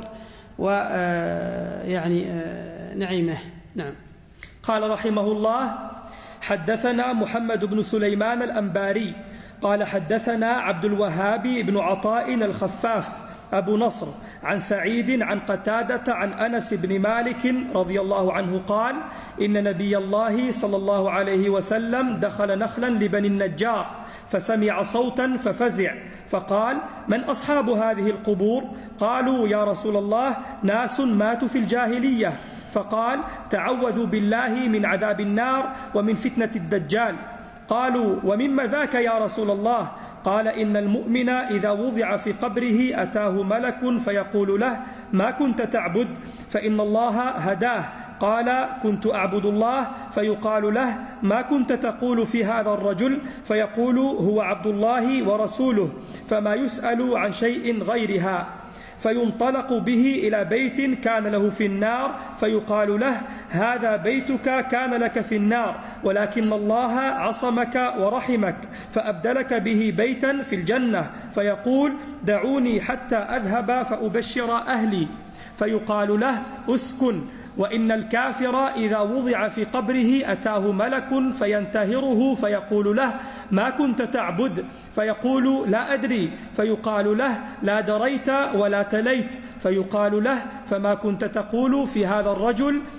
ويعني نعيمه. نعم. قال رحمه الله: حدثنا محمد بن سليمان الأنباري قال حدثنا عبد الوهاب بن عطاء الخفاف أبو نصر عن سعيد عن قتادة عن أنس بن مالك رضي الله عنه قال: إن نبي الله صلى الله عليه وسلم دخل نخلا لبني النجار فسمع صوتا ففزع فقال: من أصحاب هذه القبور؟ قالوا: يا رسول الله ناس ماتوا في الجاهلية. فقال: تعوذوا بالله من عذاب النار ومن فتنة الدجال. قالوا: ومما ذاك يا رسول الله؟ قال: إن المؤمن إذا وضع في قبره أتاه ملك فيقول له: ما كنت تعبد؟ فإن الله هداه. قال: كنت أعبد الله. فيقال له: ما كنت تقول في هذا الرجل؟ فيقول: هو عبد الله ورسوله، فما يسأل عن شيء غيرها. فينطلق به إلى بيت كان له في النار فيقال له: هذا بيتك كان لك في النار، ولكن الله عصمك ورحمك فأبدلك به بيتا في الجنة. فيقول: دعوني حتى أذهب فأبشر أهلي. فيقال له: أسكن. وإن الكافر إذا وضع في قبره أتاه ملك فينتهره فيقول له: ما كنت تعبد؟ فيقول: لا أدري. فيقال له: لا دريت ولا تليت. فيقال له: فما كنت تقول في هذا الرجل؟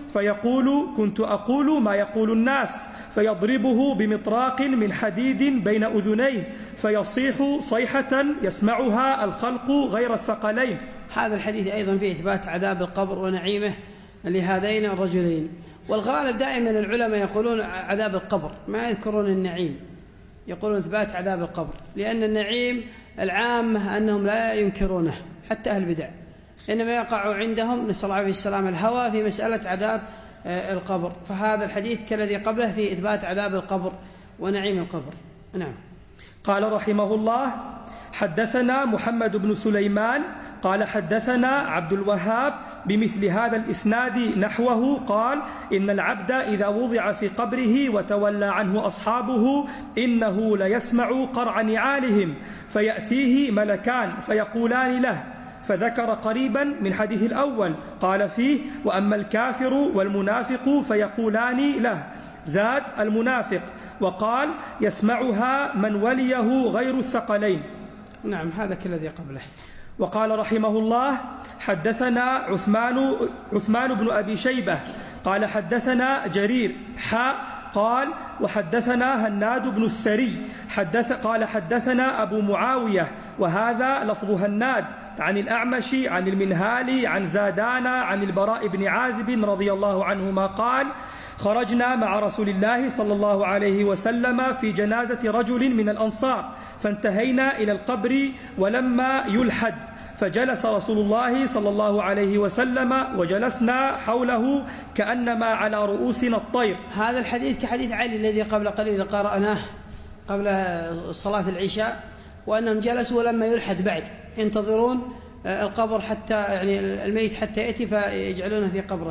فيقول كنت أقول ما يقول الناس، فيضربه بمطراق من حديد بين أذنيه فيصيح صيحة يسمعها الخلق غير الثقلين. هذا الحديث أيضا فيه إثبات عذاب القبر ونعيمه لهذين الرجلين. والغالب دائما العلماء يقولون عذاب القبر، ما يذكرون النعيم، يقولون إثبات عذاب القبر، لأن النعيم العامة أنهم لا ينكرونه حتى أهل البدع، إنما يقع عندهم نسأل الله عليه السلام الهوى في مسألة عذاب القبر. فهذا الحديث كالذي قبله في إثبات عذاب القبر ونعيم القبر. نعم. قال رحمه الله: حدثنا محمد بن سليمان قال حدثنا عبد الوهاب بمثل هذا الإسناد نحوه، قال: إن العبد إذا وضع في قبره وتولى عنه أصحابه إنه ليسمع قرع نعالهم فيأتيه ملكان فيقولان له، فذكر قريبا من حديث الأول قال فيه: وأما الكافر والمنافق فيقولان له. زاد المنافق وقال: يسمعها من وليه غير الثقلين. نعم، هذا كالذي قبله. وقال رحمه الله: حدثنا عثمان عثمان بن أبي شيبة قال حدثنا جرير حاء قال: وحدثنا هناد بن السري حدث قال حدثنا أبو معاوية، وهذا لفظ هناد، عن الأعمش عن المنهالي عن زادان عن البراء بن عازب رضي الله عنهما قال: خرجنا مع رسول الله صلى الله عليه وسلم في جنازة رجل من الأنصار، فانتهينا إلى القبر ولما يلحد، فجلس رسول الله صلى الله عليه وسلم وجلسنا حوله كأنما على رؤوسنا الطير. هذا الحديث كحديث علي الذي قبل قليل قرأناه قبل صلاة العشاء، وأنهم جلسوا ولما يلحد بعد ينتظرون القبر حتى يعني الميت حتى يأتي فيجعلونه في قبره.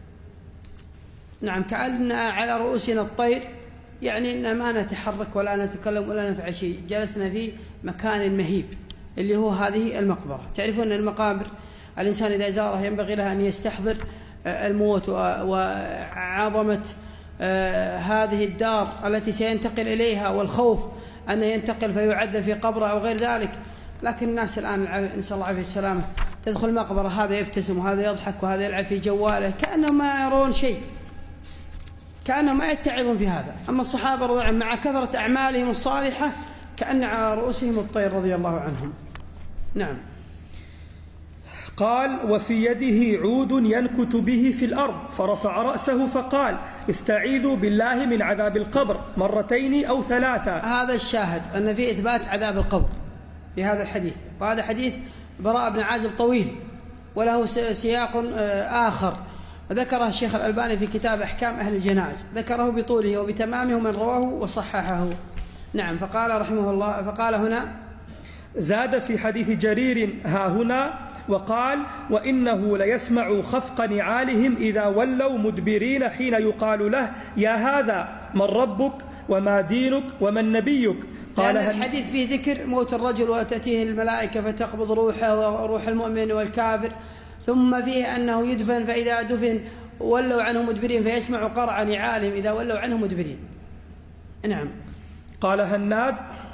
نعم، كأن على رؤوسنا الطير، يعني إن ما نتحرك ولا نتكلم ولا نفعل شيء، جلسنا في مكان مهيب اللي هو هذه المقبرة. تعرفون أن المقابر الإنسان إذا زارها ينبغي له أن يستحضر الموت وعظمة هذه الدار التي سينتقل إليها، والخوف أنه ينتقل فيعذب في قبره أو غير ذلك. لكن الناس الآن نسأل الله عليه السلامة تدخل مقبرة، هذا يبتسم وهذا يضحك وهذا يلعب في جواله كأنهم ما يرون شيء، كأنهم ما يتعظون في هذا. أما الصحابة رضي الله عنهم مع كثرة أعمالهم الصالحة كأن على رؤوسهم الطير رضي الله عنهم. نعم. قال: وفي يده عود ينكت به في الأرض، فرفع رأسه فقال: استعيذوا بالله من عذاب القبر مرتين أو ثلاثة. هذا الشاهد أن في إثبات عذاب القبر في هذا الحديث، وهذا حديث براء بن عازب طويل وله سياق آخر، وذكره الشيخ الألباني في كتاب أحكام أهل الجنائز، ذكره بطوله وبتمامه من رواه وصححه. نعم. فقال رحمه الله، فقال هنا: زاد في حديث جرير ها هنا وقال: وإنه ليسمع خفق نعالهم إذا ولوا مدبرين حين يقال له: يا هذا من ربك وما دينك ومن نبيك. قال الحديث فيه ذكر موت الرجل وتأتيه الملائكة فتقبض روحه وروح المؤمن والكافر، ثم فيه أنه يدفن، فإذا دفن ولوا عنه مدبرين فيسمع قرع نعالهم إذا ولوا عنه مدبرين. نعم. قال هناد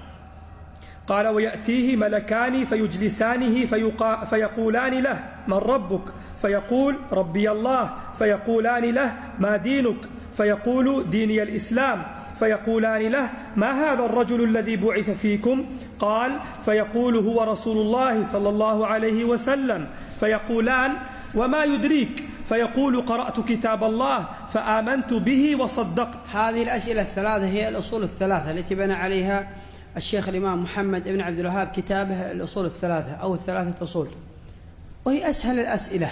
قال: ويأتيه ملكان فيجلسانه فيقا فيقولان له: من ربك؟ فيقول: ربي الله. فيقولان له: ما دينك؟ فيقول: ديني الإسلام. فيقولان له: ما هذا الرجل الذي بعث فيكم؟ قال: فيقول: هو رسول الله صلى الله عليه وسلم. فيقولان: وما يدريك؟ فيقول: قرأت كتاب الله فآمنت به وصدقت. هذه الأسئلة الثلاثة هي الأصول الثلاثة التي بنى عليها الشيخ الإمام محمد بن عبد الوهاب كتابه الأصول الثلاثة أو الثلاثة أصول، وهي أسهل الأسئلة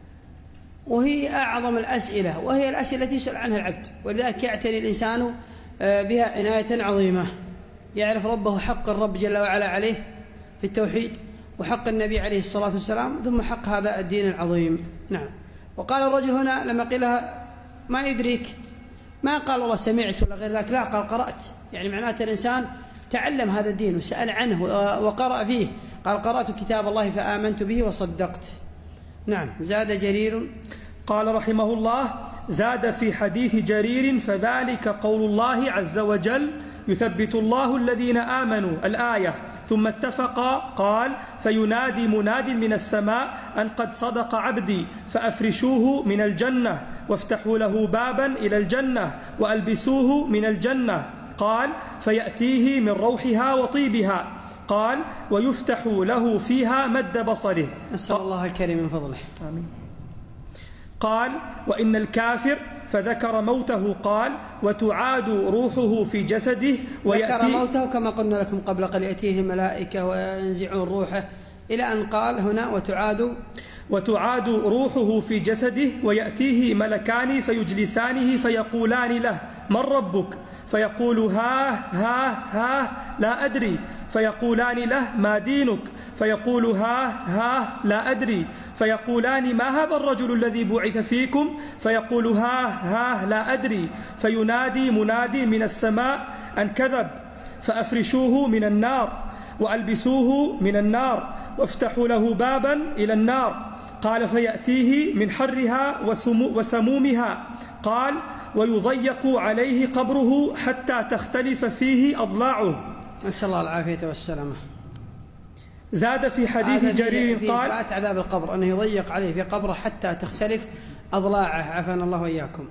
وهي أعظم الأسئلة، وهي الأسئلة التي يسأل عنها العبد، ولذلك يعتني الإنسان بها عناية عظيمة، يعرف ربه، حق الرب جل وعلا عليه في التوحيد، وحق النبي عليه الصلاة والسلام، ثم حق هذا الدين العظيم. نعم. وقال الرجل هنا لما قيلها ما يدريك، ما قال والله سمعت ولا غير ذلك، لا، قال قرأت، يعني معناته الإنسان تعلم هذا الدين وسأل عنه وقرأ فيه، قال: قرأت كتاب الله فآمنت به وصدقت. نعم. زاد جرير قال رحمه الله: زاد في حديث جرير: فذلك قول الله عز وجل: يثبت الله الذين آمنوا الآية. ثم اتفقا. قال: فينادي مناد من السماء أن قد صدق عبدي فأفرشوه من الجنة وافتحوا له بابا إلى الجنة وألبسوه من الجنة. قال: فيأتيه من روحها وطيبها. قال: ويفتح له فيها مد بصره. نسأل الله الكريم من فضله. آمين. قال: وإن الكافر، فذكر موته. قال: وتعاد روحه في جسده ويأتي. ذكر موته كما قلنا لكم قبل قليل، يأتيه ملائكة وينزعون روحه، إلى أن قال هنا وتعاد وتعاد روحه في جسده ويأتيه ملكان فيجلسانه فيقولان له: من ربك؟ فيقول: ها ها ها لا أدري. فيقولان له: ما دينك؟ فيقول: ها ها لا أدري. فيقولان: ما هذا الرجل الذي بعث فيكم؟ فيقول: ها ها لا أدري. فينادي منادي من السماء أن كذب، فأفرشوه من النار وألبسوه من النار وافتحوا له بابا إلى النار. قال: فيأتيه من حرها وسمومها. قال: ويضيق عليه قبره حتى تختلف فيه أضلاعه. نسأل الله العافية والسلامة. زاد في حديث جرير قال: إثبات عذاب القبر، أنه يضيق عليه في قبره حتى تختلف أضلاعه، عافانا الله وإياكم.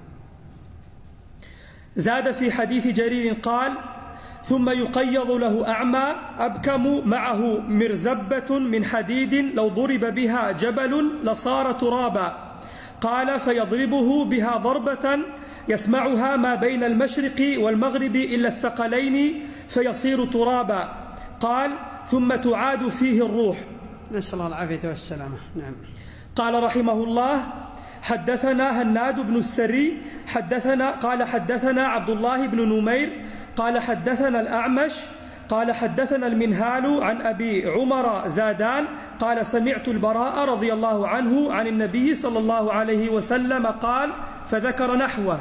زاد في حديث جرير قال: ثم يقيض له أعمى أبكم معه مرزبة من حديد لو ضرب بها جبل لصار ترابا. قال: فيضربه بها ضربة يسمعها ما بين المشرق والمغرب إلا الثقلين فيصير ترابا. قال: ثم تعاد فيه الروح. نسأل الله العافية والسلامة. نعم. قال رحمه الله: حدثنا هناد بن السري حدثنا قال حدثنا عبد الله بن نمير قال حدثنا الأعمش قال حدثنا المنهال عن أبي عمر زادان قال: سمعت البراء رضي الله عنه عن النبي صلى الله عليه وسلم قال، فذكر نحوه.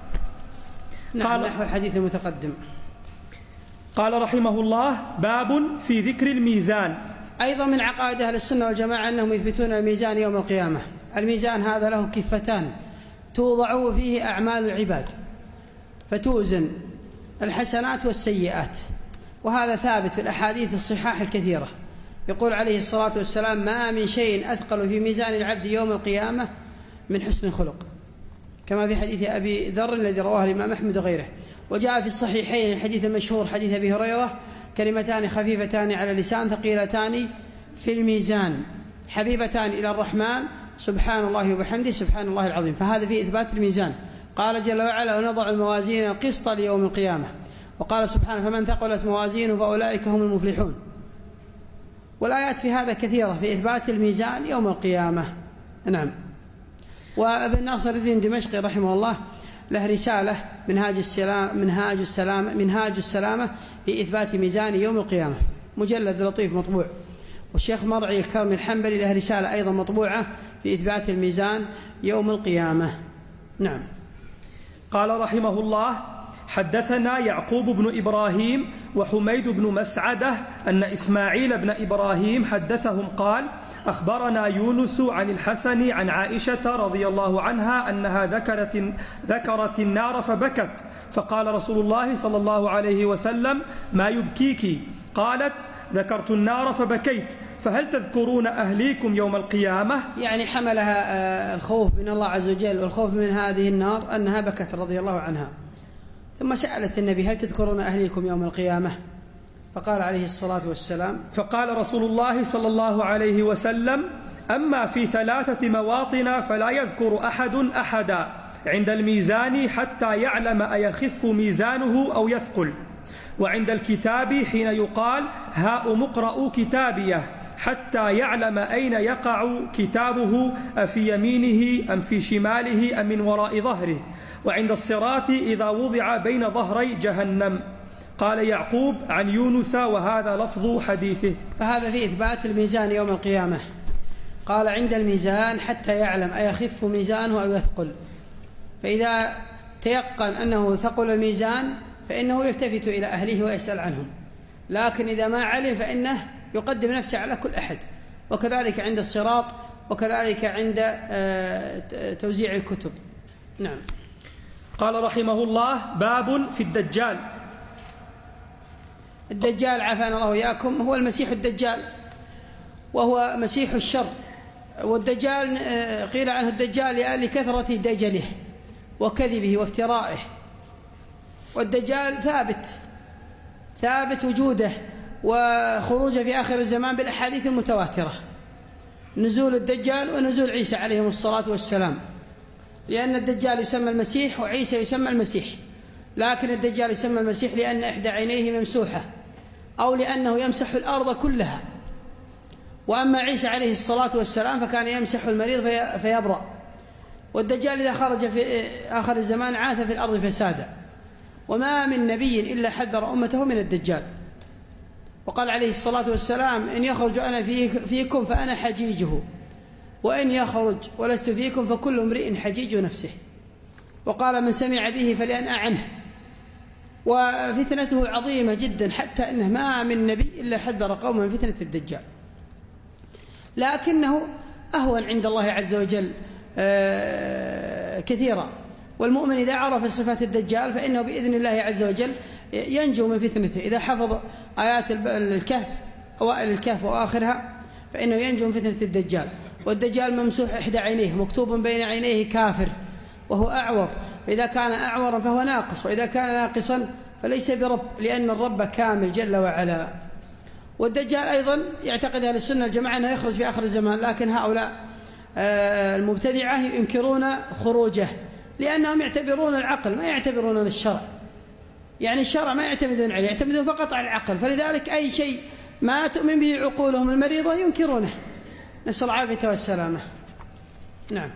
قال نحو الحديث المتقدم. قال رحمه الله: باب في ذكر الميزان. أيضا من عقائد أهل السنة والجماعة أنهم يثبتون الميزان يوم القيامة. الميزان هذا له كفتان توضع فيه أعمال العباد، فتوزن الحسنات والسيئات، وهذا ثابت في الأحاديث الصحاح الكثيرة. يقول عليه الصلاة والسلام: ما من شيء أثقل في ميزان العبد يوم القيامة من حسن الخلق، كما في حديث أبي ذر الذي رواه الإمام أحمد وغيره. وجاء في الصحيحين الحديث المشهور حديث أبي هريرة: كلمتان خفيفتان على اللسان ثقيلتان في الميزان حبيبتان إلى الرحمن سبحان الله وبحمده سبحان الله العظيم. فهذا فيه إثبات الميزان. قال جل وعلا: ونضع الموازين القسط ليوم القيامة. وقال سبحانه: فمن ثقلت موازينه فأولئك هم المفلحون. والآيات في هذا كثيرة في إثبات الميزان يوم القيامة. نعم. وابن ناصر الدين دمشقي رحمه الله له رسالة منهاج السلام منهاج السلامة منهاج السلامة في إثبات ميزان يوم القيامة، مجلد لطيف مطبوع. والشيخ مرعي الكرم الحنبلي له رسالة أيضا مطبوعة في إثبات الميزان يوم القيامة. نعم. قال رحمه الله: حدثنا يعقوب بن إبراهيم وحميد بن مسعدة أن إسماعيل بن إبراهيم حدثهم قال: أخبرنا يونس عن الحسن عن عائشة رضي الله عنها أنها ذكرت, ذكرت النار فبكت، فقال رسول الله صلى الله عليه وسلم: ما يبكيك؟ قالت: ذكرت النار فبكيت، فهل تذكرون أهليكم يوم القيامة؟ يعني حملها الخوف من الله عز وجل والخوف من هذه النار أنها بكت رضي الله عنها. ثم سألت النبي: هل تذكرون أهليكم يوم القيامة؟ فقال عليه الصلاة والسلام فقال رسول الله صلى الله عليه وسلم: أما في ثلاثة مواطن فلا يذكر أحد أحدا: عند الميزان حتى يعلم أيخف ميزانه أو يثقل، وعند الكتاب حين يقال هاؤم اقرءوا كتابيه حتى يعلم أين يقع كتابه، أفي يمينه أم في شماله أم من وراء ظهره، وعند الصراط إذا وضع بين ظهري جهنم. قال يعقوب عن يونس وهذا لفظ حديثه. فهذا في إثبات الميزان يوم القيامة. قال: عند الميزان حتى يعلم أيخف ميزانه أو يثقل، فإذا تيقن أنه ثقل الميزان فإنه يلتفت إلى أهله ويسأل عنهم، لكن إذا ما علم فإنه يقدم نفسه على كل أحد. وكذلك عند الصراط، وكذلك عند توزيع الكتب. نعم. قال رحمه الله: باب في الدجال. الدجال عافانا الله وإياكم هو المسيح الدجال، وهو مسيح الشر. والدجال قيل عنه الدجال لكثرة دجله وكذبه وافترائه. والدجال ثابت ثابت وجوده وخروجه في آخر الزمان بالأحاديث المتواترة، نزول الدجال ونزول عيسى عليهم الصلاة والسلام، لأن الدجال يسمى المسيح وعيسى يسمى المسيح، لكن الدجال يسمى المسيح لأن إحدى عينيه ممسوحة أو لأنه يمسح الأرض كلها، وأما عيسى عليه الصلاة والسلام فكان يمسح المريض في فيبرأ. والدجال إذا خرج في آخر الزمان عاث في الأرض فسادا، وما من نبي إلا حذر أمته من الدجال، وقال عليه الصلاة والسلام إن يخرج أنا فيكم فأنا حجيجه، وإن يخرج ولست فيكم فكل امرئ حجيج نفسه. وقال من سمع به فلينأ عنه. وفتنته عظيمة جدا، حتى أنه ما من نبي إلا حذر قوما من فتنة الدجال، لكنه أهون عند الله عز وجل كثيرا. والمؤمن إذا عرف صفات الدجال فإنه بإذن الله عز وجل ينجو من فتنته. إذا حفظ آيات الكهف، أوائل الكهف وآخرها، فإنه ينجو من فتنة الدجال. والدجال ممسوح إحدى عينيه، مكتوب بين عينيه كافر وهو أعور، فإذا كان أعورا فهو ناقص، وإذا كان ناقصا فليس برب، لأن الرب كامل جل وعلا. والدجال أيضا يعتقد أهل السنة الجماعة أنه يخرج في آخر الزمان، لكن هؤلاء المبتدعة ينكرون خروجه، لأنهم يعتبرون العقل ما يعتبرون الشرع، يعني الشرع ما يعتمدون عليه، يعتمدون فقط على العقل، فلذلك أي شيء ما تؤمن به عقولهم المريضة ينكرونه، نسأل العافية والسلامة. نعم.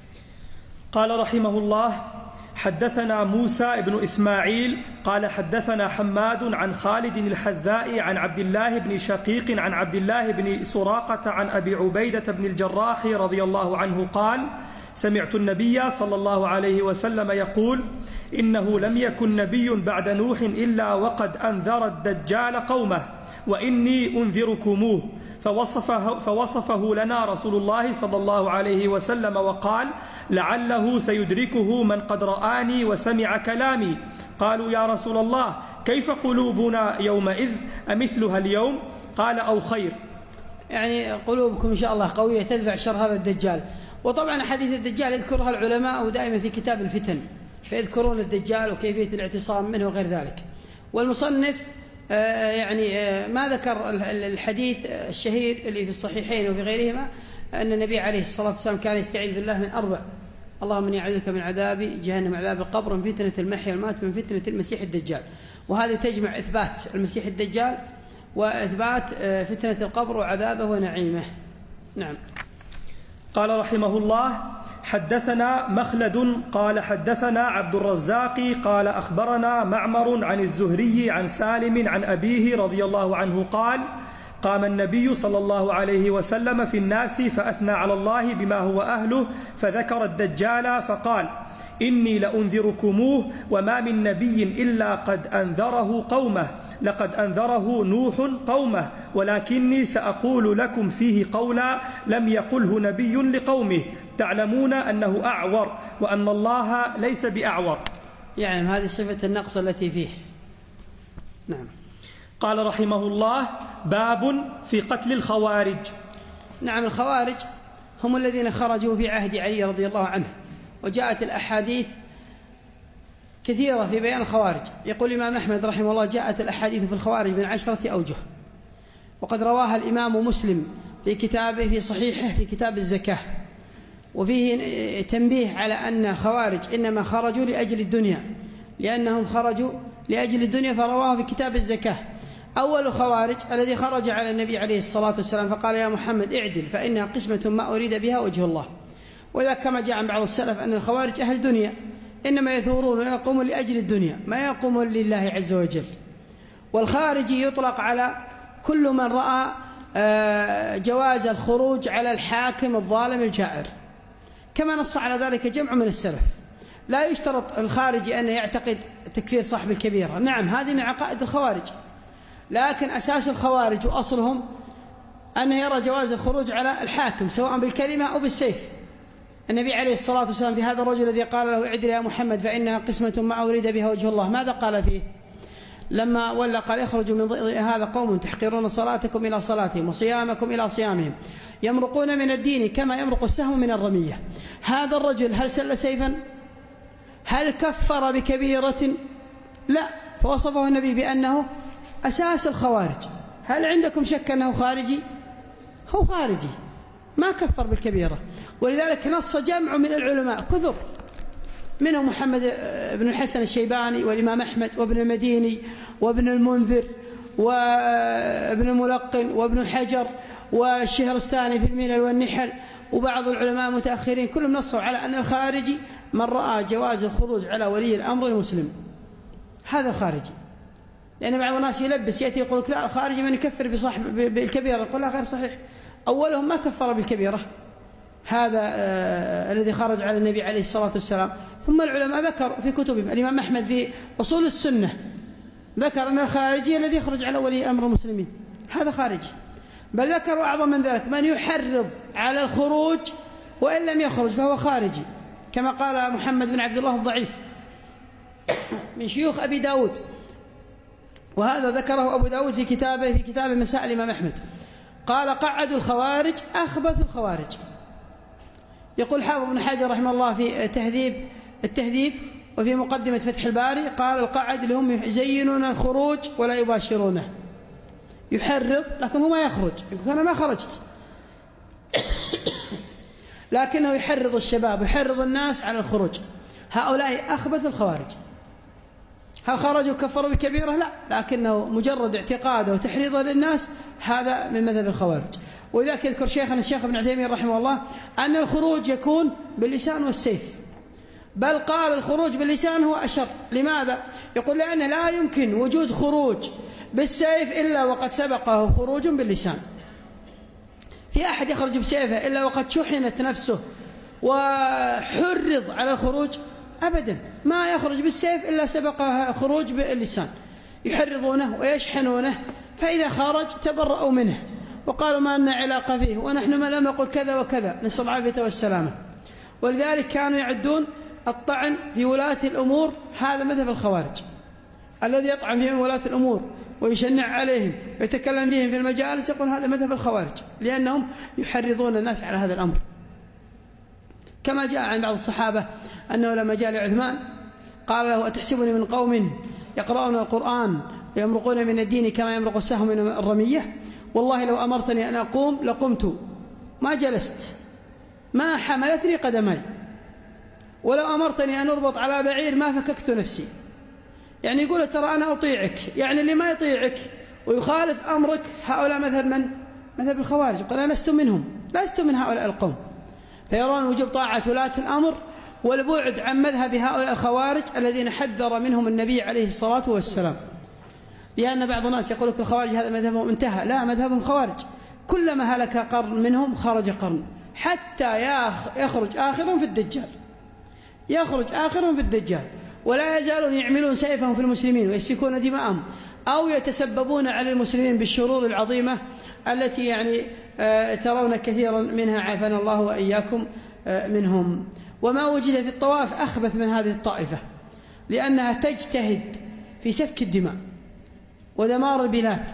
قال رحمه الله: حدثنا موسى بن إسماعيل قال حدثنا حماد عن خالد الحذاء عن عبد الله بن شقيق عن عبد الله بن سراقة عن أبي عبيدة بن الجراح رضي الله عنه قال: سمعت النبي صلى الله عليه وسلم يقول: إنه لم يكن نبي بعد نوح إلا وقد أنذر الدجال قومه، وإني أنذركموه. فوصفه, فوصفه لنا رسول الله صلى الله عليه وسلم وقال: لعله سيدركه من قد رآني وسمع كلامي. قالوا: يا رسول الله، كيف قلوبنا يومئذ أمثلها اليوم؟ قال: أو خير. يعني قلوبكم إن شاء الله قوية تدفع شر هذا الدجال. وطبعا حديث الدجال يذكرها العلماء ودائما في كتاب الفتن، فيذكرون الدجال وكيفية الاعتصام منه وغير ذلك. والمصنف آه يعني آه ما ذكر الحديث الشهير اللي في الصحيحين وفي غيرهما أن النبي عليه الصلاة والسلام كان يستعيذ بالله من أربع: اللهم إني أعوذ بك من عذاب جهنم، من عذاب القبر، من فتنة المحيا والممات، من فتنة المسيح الدجال. وهذه تجمع إثبات المسيح الدجال وإثبات آه فتنة القبر وعذابه ونعيمه. نعم. قال رحمه الله: حدثنا مخلد قال حدثنا عبد الرزاق قال أخبرنا معمر عن الزهري عن سالم عن أبيه رضي الله عنه قال: قام النبي صلى الله عليه وسلم في الناس فأثنى على الله بما هو أهله، فذكر الدجال فقال: إني لأنذركموه، وما من نبي إلا قد أنذره قومه، لقد أنذره نوح قومه، ولكني سأقول لكم فيه قولا لم يقله نبي لقومه، تعلمون أنه أعور وأن الله ليس بأعور. يعني هذه صفة النقص التي فيه. نعم. قال رحمه الله: باب في قتل الخوارج. نعم، الخوارج هم الذين خرجوا في عهد علي رضي الله عنه، وجاءت الأحاديث كثيرة في بيان الخوارج. يقول الإمام أحمد رحمه الله: جاءت الأحاديث في الخوارج من عشرة أوجه، وقد رواها الإمام مسلم في كتابه في صحيحه في كتاب الزكاة، وفيه تنبيه على أن الخوارج إنما خرجوا لأجل الدنيا، لأنهم خرجوا لأجل الدنيا، فرواه في كتاب الزكاة. أول خوارج الذي خرج على النبي عليه الصلاة والسلام فقال: يا محمد اعدل فإنها قسمة ما أريد بها وجه الله. وإذا كما جاء عن بعض السلف أن الخوارج أهل دنيا، إنما يثورون ويقومون لأجل الدنيا، ما يقومون لله عز وجل. والخارجي يطلق على كل من رأى جواز الخروج على الحاكم الظالم الجائر، كما نص على ذلك جمع من السلف. لا يشترط الخارجي أن يعتقد تكفير صاحب الكبيرة، نعم هذه من عقائد الخوارج، لكن أساس الخوارج وأصلهم أنه يرى جواز الخروج على الحاكم سواء بالكلمة أو بالسيف. النبي عليه الصلاة والسلام في هذا الرجل الذي قال له: اعدل يا محمد فإنها قسمة ما أريد بها وجه الله، ماذا قال فيه؟ لما ولا قال اخرجوا من ضئض هذا قوم تحقرون صلاتكم إلى صلاتهم وصيامكم إلى صيامهم يمرقون من الدين كما يمرق السهم من الرمية. هذا الرجل هل سل سيفا؟ هل كفر بكبيرة؟ لا، فوصفه النبي بأنه أساس الخوارج. هل عندكم شك أنه خارجي؟ هو خارجي، ما كفر بالكبيرة. ولذلك نص جمع من العلماء كثر، منهم محمد بن الحسن الشيباني والإمام أحمد وابن المديني وابن المنذر وابن الملقن وابن حجر والشهرستاني في الملل والنحل وبعض العلماء المتأخرين، كلهم نصوا على أن الخارجي من رأى جواز الخروج على ولي الأمر المسلم، هذا الخارجي. لأن بعض الناس يلبس، يأتي يقول لك لا الخارجي من يكفر بصاحب بالكبيرة، نقول لا غير صحيح. أولهم ما كفر بالكبيرة، هذا آه الذي خرج على النبي عليه الصلاة والسلام. ثم العلماء ذكر في كتبهم، الإمام أحمد في أصول السنة ذكر أن الخارجي الذي يخرج على ولي أمر المسلمين هذا خارجي. بل ذكروا أعظم من ذلك من يحرض على الخروج وإن لم يخرج فهو خارجي، كما قال محمد بن عبد الله الضعيف من شيوخ أبي داود، وهذا ذكره أبو داود في كتابه في كتاب مسائل الإمام أحمد. قال قعدوا الخوارج أخبث الخوارج. يقول حافظ بن حجر رحمه الله في تهذيب التهذيب وفي مقدمة فتح الباري، قال القعد اللي هم يزينون الخروج ولا يباشرونه، يحرض لكن هو ما يخرج، يقول أنا ما خرجت لكنه يحرض الشباب، يحرض الناس على الخروج. هؤلاء أخبث الخوارج. هل خرجوا كفروا بكبيرة؟ لا، لكنه مجرد اعتقاده وتحريضه للناس هذا من مذهب الخوارج. وذلك يذكر شيخنا الشيخ ابن عثيمين رحمه الله أن الخروج يكون باللسان والسيف، بل قال الخروج باللسان هو أشر. لماذا؟ يقول لأنه لا يمكن وجود خروج بالسيف إلا وقد سبقه خروج باللسان. في أحد يخرج بسيفه إلا وقد شحنت نفسه وحرض على الخروج؟ أبدا، ما يخرج بالسيف إلا سبقه خروج باللسان، يحرضونه ويشحنونه، فإذا خرج تبرأوا منه وقالوا ما لنا علاقة فيه ونحن ما لم نقل كذا وكذا، نسأل العافية والسلامة. ولذلك كانوا يعدون الطعن في ولاة الأمور هذا مذهب الخوارج، الذي يطعن فيهم ولاة الأمور ويشنع عليهم ويتكلم فيهم في المجالس يقول هذا مذهب الخوارج، لأنهم يحرضون الناس على هذا الأمر. كما جاء عن بعض الصحابة أنه لما جاء لعثمان قال له أتحسبني من قوم يقرؤون القرآن ويمرقون من الدين كما يمرق السهم من الرمية؟ والله لو أمرتني أن أقوم لقمت ما جلست، ما حملتني قدمي، ولو أمرتني أن أربط على بعير ما فككت نفسي. يعني يقول ترى أنا أطيعك، يعني اللي ما يطيعك ويخالف أمرك هؤلاء مذهب من؟ مذهب الخوارج. قال أنا لست منهم، لست من هؤلاء القوم. فيرون وجوب طاعة ولاة الأمر والبعد عن مذهب هؤلاء الخوارج الذين حذر منهم النبي عليه الصلاة والسلام. لأن بعض الناس يقول لك الخوارج هذا مذهبهم انتهى، لا، مذهبهم خوارج، كلما هلك قرن منهم خرج قرن، حتى يخرج آخرهم في الدجال، يخرج آخرهم في الدجال، ولا يزالون يعملون سيفهم في المسلمين ويسفكون دماءهم أو يتسببون على المسلمين بالشرور العظيمة التي يعني ترون كثيرا منها، عافانا الله وإياكم منهم. وما وجد في الطواف أخبث من هذه الطائفة، لأنها تجتهد في سفك الدماء ودمار البلاد،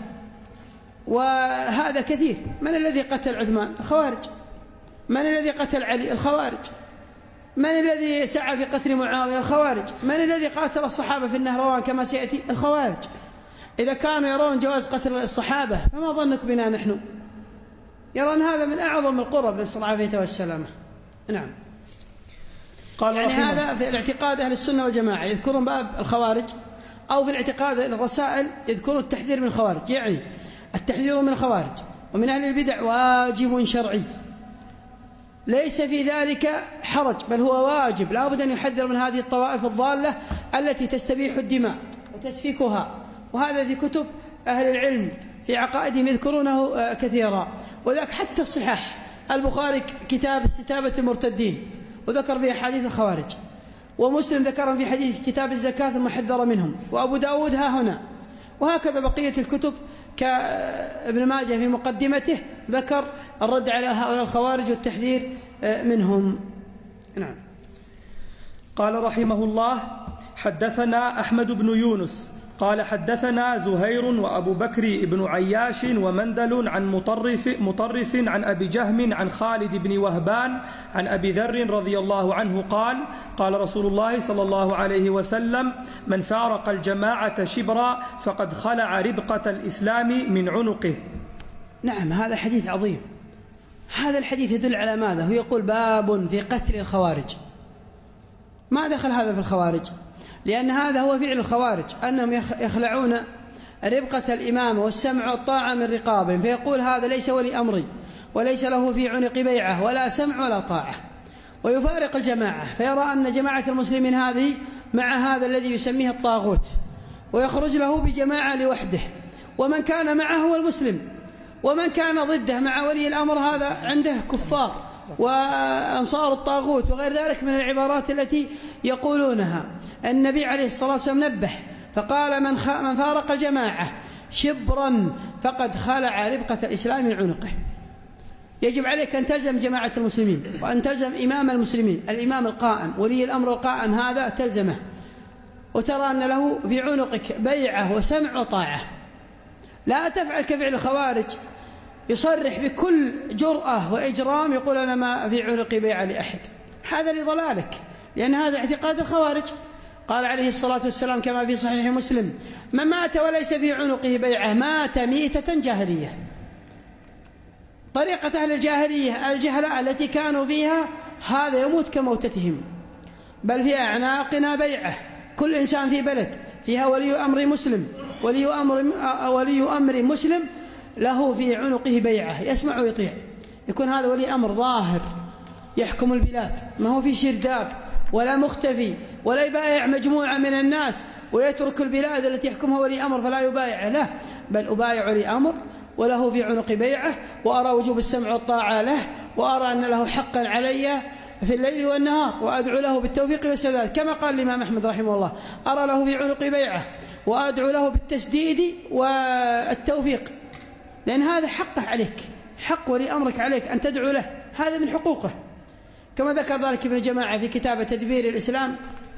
وهذا كثير. من الذي قتل عثمان؟ الخوارج. من الذي قتل علي؟ الخوارج. من الذي سعى في قتل معاوية؟ الخوارج. من الذي قاتل الصحابة في النهروان كما سيأتي؟ الخوارج. إذا كانوا يرون جواز قتل الصحابة فما ظنك بنا نحن؟ يرون هذا من أعظم القرب، نسأل العافية والسلامة. نعم. قال يعني هذا في الاعتقاد أهل السنة والجماعة يذكرون باب الخوارج، أو في الاعتقاد الرسائل يذكرون التحذير من الخوارج. يعني التحذير من الخوارج ومن أهل البدع واجب شرعي، ليس في ذلك حرج، بل هو واجب، لا بد أن يحذر من هذه الطوائف الضالة التي تستبيح الدماء وتسفكها. وهذا في كتب أهل العلم في عقائدهم يذكرونه كثيرا. وذاك حتى الصحاح، البخاري كتاب استتابة المرتدين وذكر فيه حديث الخوارج، ومسلم ذكرهم في حديث كتاب الزكاة ثم حذر منهم، وأبو داود ها هنا، وهكذا بقية الكتب كابن ماجه في مقدمته ذكر الرد على هؤلاء الخوارج والتحذير منهم. نعم. قال رحمه الله: حدثنا أحمد بن يونس قال حدثنا زهير وأبو بكر بن عياش ومندل عن مطرف, مطرف عن أبي جهم عن خالد بن وهبان عن أبي ذر رضي الله عنه قال قال رسول الله صلى الله عليه وسلم من فارق الجماعة شبرا فقد خلع ربقة الإسلام من عنقه. نعم، هذا حديث عظيم. هذا الحديث يدل على ماذا؟ هو يقول باب في قتل الخوارج. ما دخل هذا في الخوارج، لأن هذا هو فعل الخوارج، أنهم يخلعون ربقة الإمامة والسمع والطاعة من رقابهم، فيقول هذا ليس ولي أمري وليس له في عنق بيعة ولا سمع ولا طاعة، ويفارق الجماعة، فيرى أن جماعة المسلمين هذه مع هذا الذي يسميه الطاغوت، ويخرج له بجماعة لوحده، ومن كان معه هو المسلم، ومن كان ضده مع ولي الأمر هذا عنده كفار وأنصار الطاغوت وغير ذلك من العبارات التي يقولونها. النبي عليه الصلاة والسلام نبه فقال من, من فارق الجماعة شبرا فقد خلع ربقة الإسلام من عنقه. يجب عليك أن تلزم جماعة المسلمين، وأن تلزم إمام المسلمين، الإمام القائم، ولي الأمر القائم هذا تلزمه، وترى أن له في عنقك بيعة وسمع وطاعة. لا تفعل كفعل الخوارج، يصرح بكل جرأة وإجرام يقول أنا ما في عنقي بيعة لأحد. هذا لضلالك، لأن هذا اعتقاد الخوارج. قال عليه الصلاة والسلام كما في صحيح مسلم من مات وليس في عنقه بيعة مات ميتة جاهلية. طريقة أهل الجاهلية الجهلاء التي كانوا فيها هذا يموت كموتتهم، بل في أعناقنا بيعة. كل إنسان في بلد فيها ولي أمر مسلم، ولي أمر, ولي أمر مسلم له في عنقه بيعة يسمع ويطيع، يكون هذا ولي أمر ظاهر يحكم البلاد، ما هو في شرداب ولا مختفي ولا يبايع مجموعة من الناس ويترك البلاد التي يحكمها ولي أمر فلا يبايع له، بل أبايع ولي أمر وله في عنق بيعة، وأرى وجوب السمع والطاعة له، وأرى أن له حقا علي في الليل والنهار، وأدعو له بالتوفيق والسداد، كما قال الإمام أحمد رحمه الله أرى له في عنق بيعة وأدعو له بالتسديد والتوفيق، لأن هذا حقه عليك، حق ولي أمرك عليك أن تدعو له، هذا من حقوقه. كما ذكر ذلك ابن جماعة في كتاب تدبير الإسلام،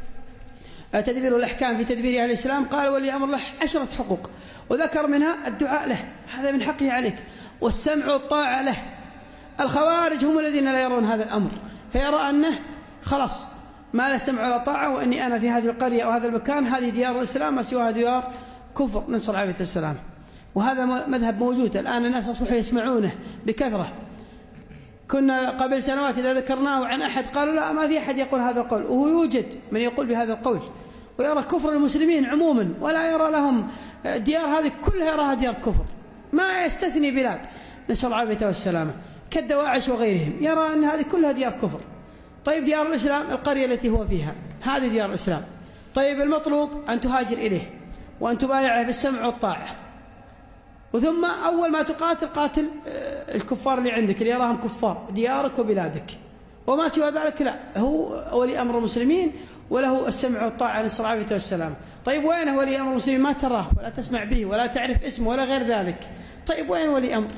تدبير الأحكام في تدبير أهل الإسلام، قال ولي أمر له عشرة حقوق، وذكر منها الدعاء له، هذا من حقه عليك، والسمع والطاعة له. الخوارج هم الذين لا يرون هذا الأمر، فيرى أنه خلاص ما له سمع ولا طاعة، وأني أنا في هذه القرية أو هذا المكان هذه ديار الإسلام ما سواها ديار كفر، نسأل الله العافية والسلام. وهذا مذهب موجود الآن، الناس أصبحوا يسمعونه بكثرة. كنا قبل سنوات إذا ذكرناه عن أحد قالوا لا ما في أحد يقول هذا القول، وهو يوجد من يقول بهذا القول ويرى كفر المسلمين عموما، ولا يرى لهم ديار هذه كلها يراها ديار كفر، ما يستثني بلاد، نسأل الله العافية والسلامة، كالدواعش وغيرهم، يرى أن هذه كلها ديار كفر. طيب ديار الإسلام القرية التي هو فيها هذه ديار الإسلام، طيب المطلوب أن تهاجر إليه وأن تبايعه بالسمع والطاعة، وثم أول ما تقاتل قاتل الكفار اللي عندك اللي يراهم كفار ديارك وبلادك، وما سوى ذلك لا، هو ولي أمر المسلمين وله السمع والطاعة نسأل الله العافية والسلام. طيب وين ولي أمر المسلمين؟ ما تراه ولا تسمع به ولا تعرف اسمه ولا غير ذلك. طيب وين ولي أمر؟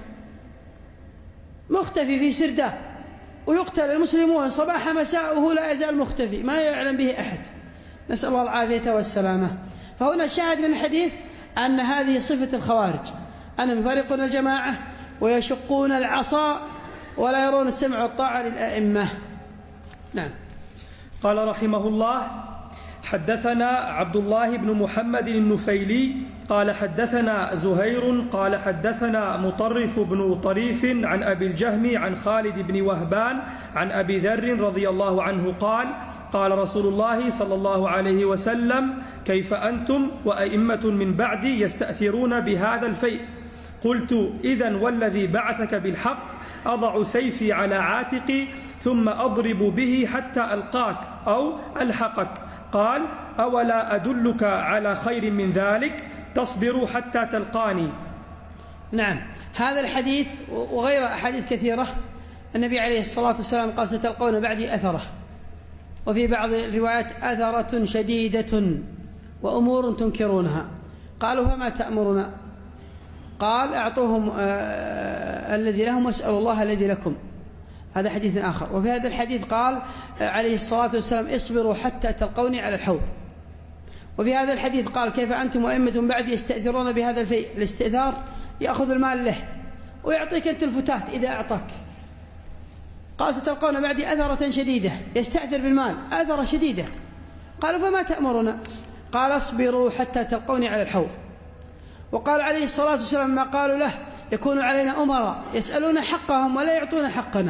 مختفي في سرداب، ويقتل المسلمون صباح مساء وهو لا يزال مختفي ما يعلم به أحد، نسأل الله العافية والسلامة. فهنا الشاهد من الحديث أن هذه صفة الخوارج، أنهم يفارقون الجماعة ويشقون العصا ولا يرون السمع والطاعة للأئمة. نعم. قال رحمه الله حدثنا عبد الله بن محمد النفيلي قال حدثنا زهير قال حدثنا مطرف بن طريف عن أبي الجهم عن خالد بن وهبان عن أبي ذر رضي الله عنه قال قال رسول الله صلى الله عليه وسلم كيف أنتم وأئمة من بعدي يستأثرون بهذا الفيء؟ قلت إذن والذي بعثك بالحق أضع سيفي على عاتقي ثم أضرب به حتى ألقاك أو ألحقك. قال أولا أدلك على خير من ذلك؟ تصبر حتى تلقاني. نعم، هذا الحديث وغير أحاديث كثيرة النبي عليه الصلاة والسلام قال ستلقون بعدي أثرة، وفي بعض الروايات أثرة شديدة وأمور تنكرونها. قالوا فما تأمرنا؟ قال أعطوهم آه الذي لهم واسألوا الله الذي لكم. هذا حديث آخر. وفي هذا الحديث قال عليه الصلاة والسلام اصبروا حتى تلقوني على الحوض. وفي هذا الحديث قال كيف أنتم وأئمة بعد يستأثرون بهذا الفيء. الاستئثار يأخذ المال له ويعطيك أنت الفتات إذا أعطاك. قال ستلقون بعدي أثرة شديدة، يستأثر بالمال أثرة شديدة. قالوا فما تأمرنا؟ قال اصبروا حتى تلقوني على الحوض. وقال عليه الصلاة والسلام ما قالوا له يكون علينا أمراء يسألون حقهم ولا يعطون حقنا،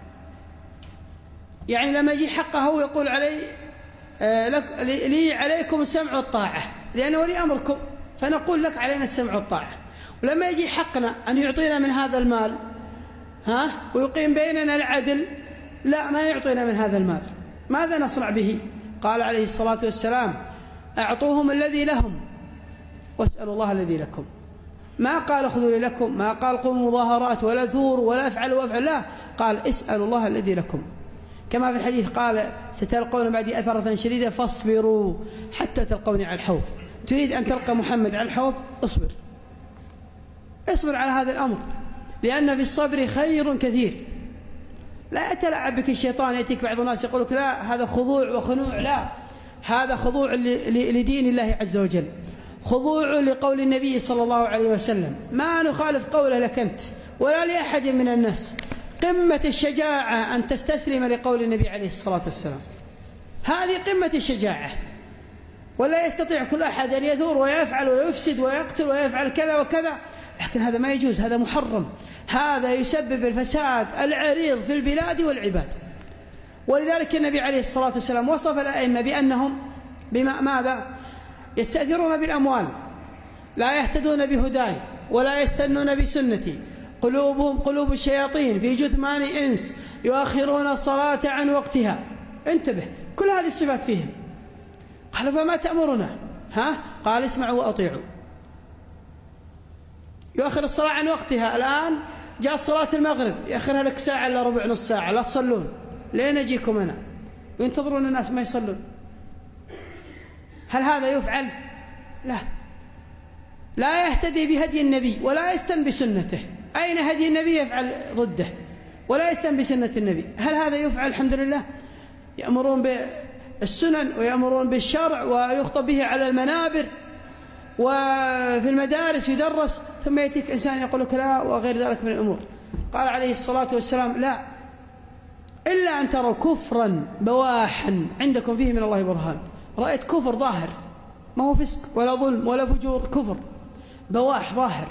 يعني لما يجي حقه يقول علي آه لك لي عليكم السمع والطاعة لأنه ولي أمركم، فنقول لك علينا السمع والطاعة. ولما يجي حقنا أن يعطينا من هذا المال ها ويقيم بيننا العدل، لا ما يعطينا من هذا المال، ماذا نصنع به؟ قال عليه الصلاة والسلام أعطوهم الذي لهم واسألوا الله الذي لكم. ما قال خذوا لي لكم، ما قال قوموا مظاهرات ولا ثور ولا افعلوا وافعلوا، لا، قال اسألوا الله الذي لكم. كما في الحديث قال ستلقون بعدي أثرة شديدة فاصبروا حتى تلقوني على الحوض. تريد أن تلقى محمد على الحوض اصبر، اصبر على هذا الأمر، لأن في الصبر خير كثير. لا يتلاعب بك الشيطان، يأتيك بعض الناس يقول لك لا هذا خضوع وخنوع، لا، هذا خضوع لدين الله عز وجل، خضوع لقول النبي صلى الله عليه وسلم، ما نخالف قوله لك أنت ولا لأحد من الناس. قمة الشجاعة أن تستسلم لقول النبي عليه الصلاة والسلام، هذه قمة الشجاعة. ولا يستطيع كل أحد أن يثور ويفعل ويفسد ويقتل ويفعل كذا وكذا، لكن هذا ما يجوز، هذا محرم، هذا يسبب الفساد العريض في البلاد والعباد. ولذلك النبي عليه الصلاة والسلام وصف الأئمة بأنهم بما ماذا؟ يستأثرون بالأموال، لا يهتدون بهداي ولا يستنون بسنتي، قلوبهم قلوب الشياطين في جثمان إنس، يؤخرون الصلاة عن وقتها. انتبه، كل هذه الصفات فيهم. قالوا فما تأمرنا؟ ها؟ قال اسمعوا وأطيعوا. يؤخر الصلاة عن وقتها، الآن جاءت صلاة المغرب يأخرها لك ساعة إلا ربع نص ساعة، لا تصلون، لين أجيكم أنا، وينتظرون الناس ما يصلون. هل هذا يفعل؟ لا، لا يهتدي بهدي النبي ولا يستن بسنته. أين هدي النبي يفعل ضده، ولا يستن بسنة النبي. هل هذا يفعل؟ الحمد لله. يأمرون بالسنن ويأمرون بالشرع ويخطب به على المنابر وفي المدارس يدرس، ثم يأتيك إنسان يقول لك لا وغير ذلك من الأمور. قال عليه الصلاة والسلام لا، إلا أن تروا كفرا بواحا عندكم فيه من الله برهان. رأيت كفر ظاهر، ما هو فسق ولا ظلم ولا فجور، كفر بواح ظاهر،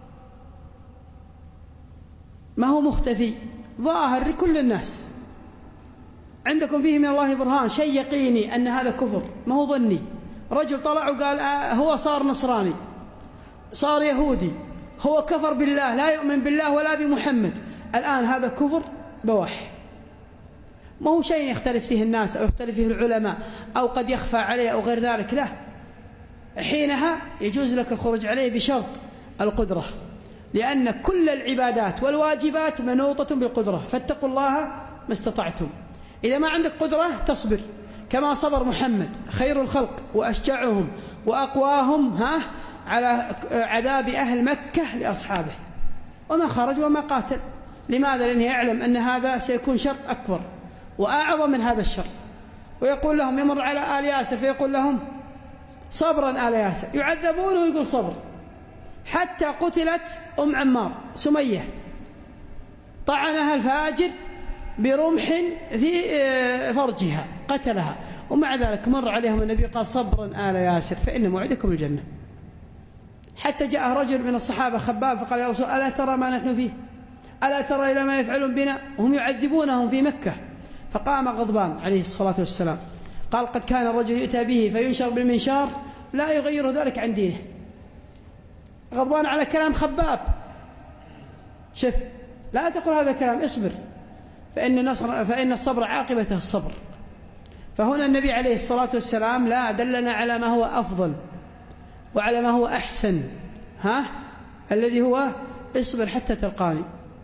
ما هو مختفي، ظاهر لكل الناس، عندكم فيه من الله برهان، شيء يقيني أن هذا كفر، ما هو ظني. رجل طلع وقال آه هو صار نصراني، صار يهودي، هو كفر بالله، لا يؤمن بالله ولا بمحمد، الآن هذا كفر بواح، ما هو شيء يختلف فيه الناس أو يختلف فيه العلماء أو قد يخفى عليه أو غير ذلك، لا، حينها يجوز لك الخروج عليه بشرط القدرة، لأن كل العبادات والواجبات منوطة بالقدرة، فاتقوا الله ما استطعتم. إذا ما عندك قدرة تصبر كما صبر محمد خير الخلق وأشجعهم وأقواهم ها على عذاب أهل مكة لأصحابه، وما خرج وما قاتل. لماذا؟ لأنه يعلم أن هذا سيكون شر أكبر وأعظم من هذا الشر. ويقول لهم، يمر على آل ياسر فيقول لهم صبرا آل ياسر، يعذبون ويقول صبر، حتى قتلت أم عمار سمية، طعنها الفاجر برمح في فرجها قتلها، ومع ذلك مر عليهم النبي قال صبرا آل ياسر فإن موعدكم الجنة. حتى جاء رجل من الصحابة خباب فقال يا رسول ألا ترى ما نحن فيه، ألا ترى إلى ما يفعلون بنا، وهم يعذبونهم في مكة. فقام غضبان عليه الصلاة والسلام قال قد كان الرجل يؤتى به فينشر بالمنشار لا يغير ذلك عن دينه. غضبان على كلام خباب. شف، لا تقول هذا الكلام، اصبر، فإن, نصر فإن الصبر عاقبته الصبر. فهنا النبي عليه الصلاة والسلام لا دلنا على ما هو أفضل وعلى ما هو أحسن، ها الذي هو اصبر حتى تلقاني.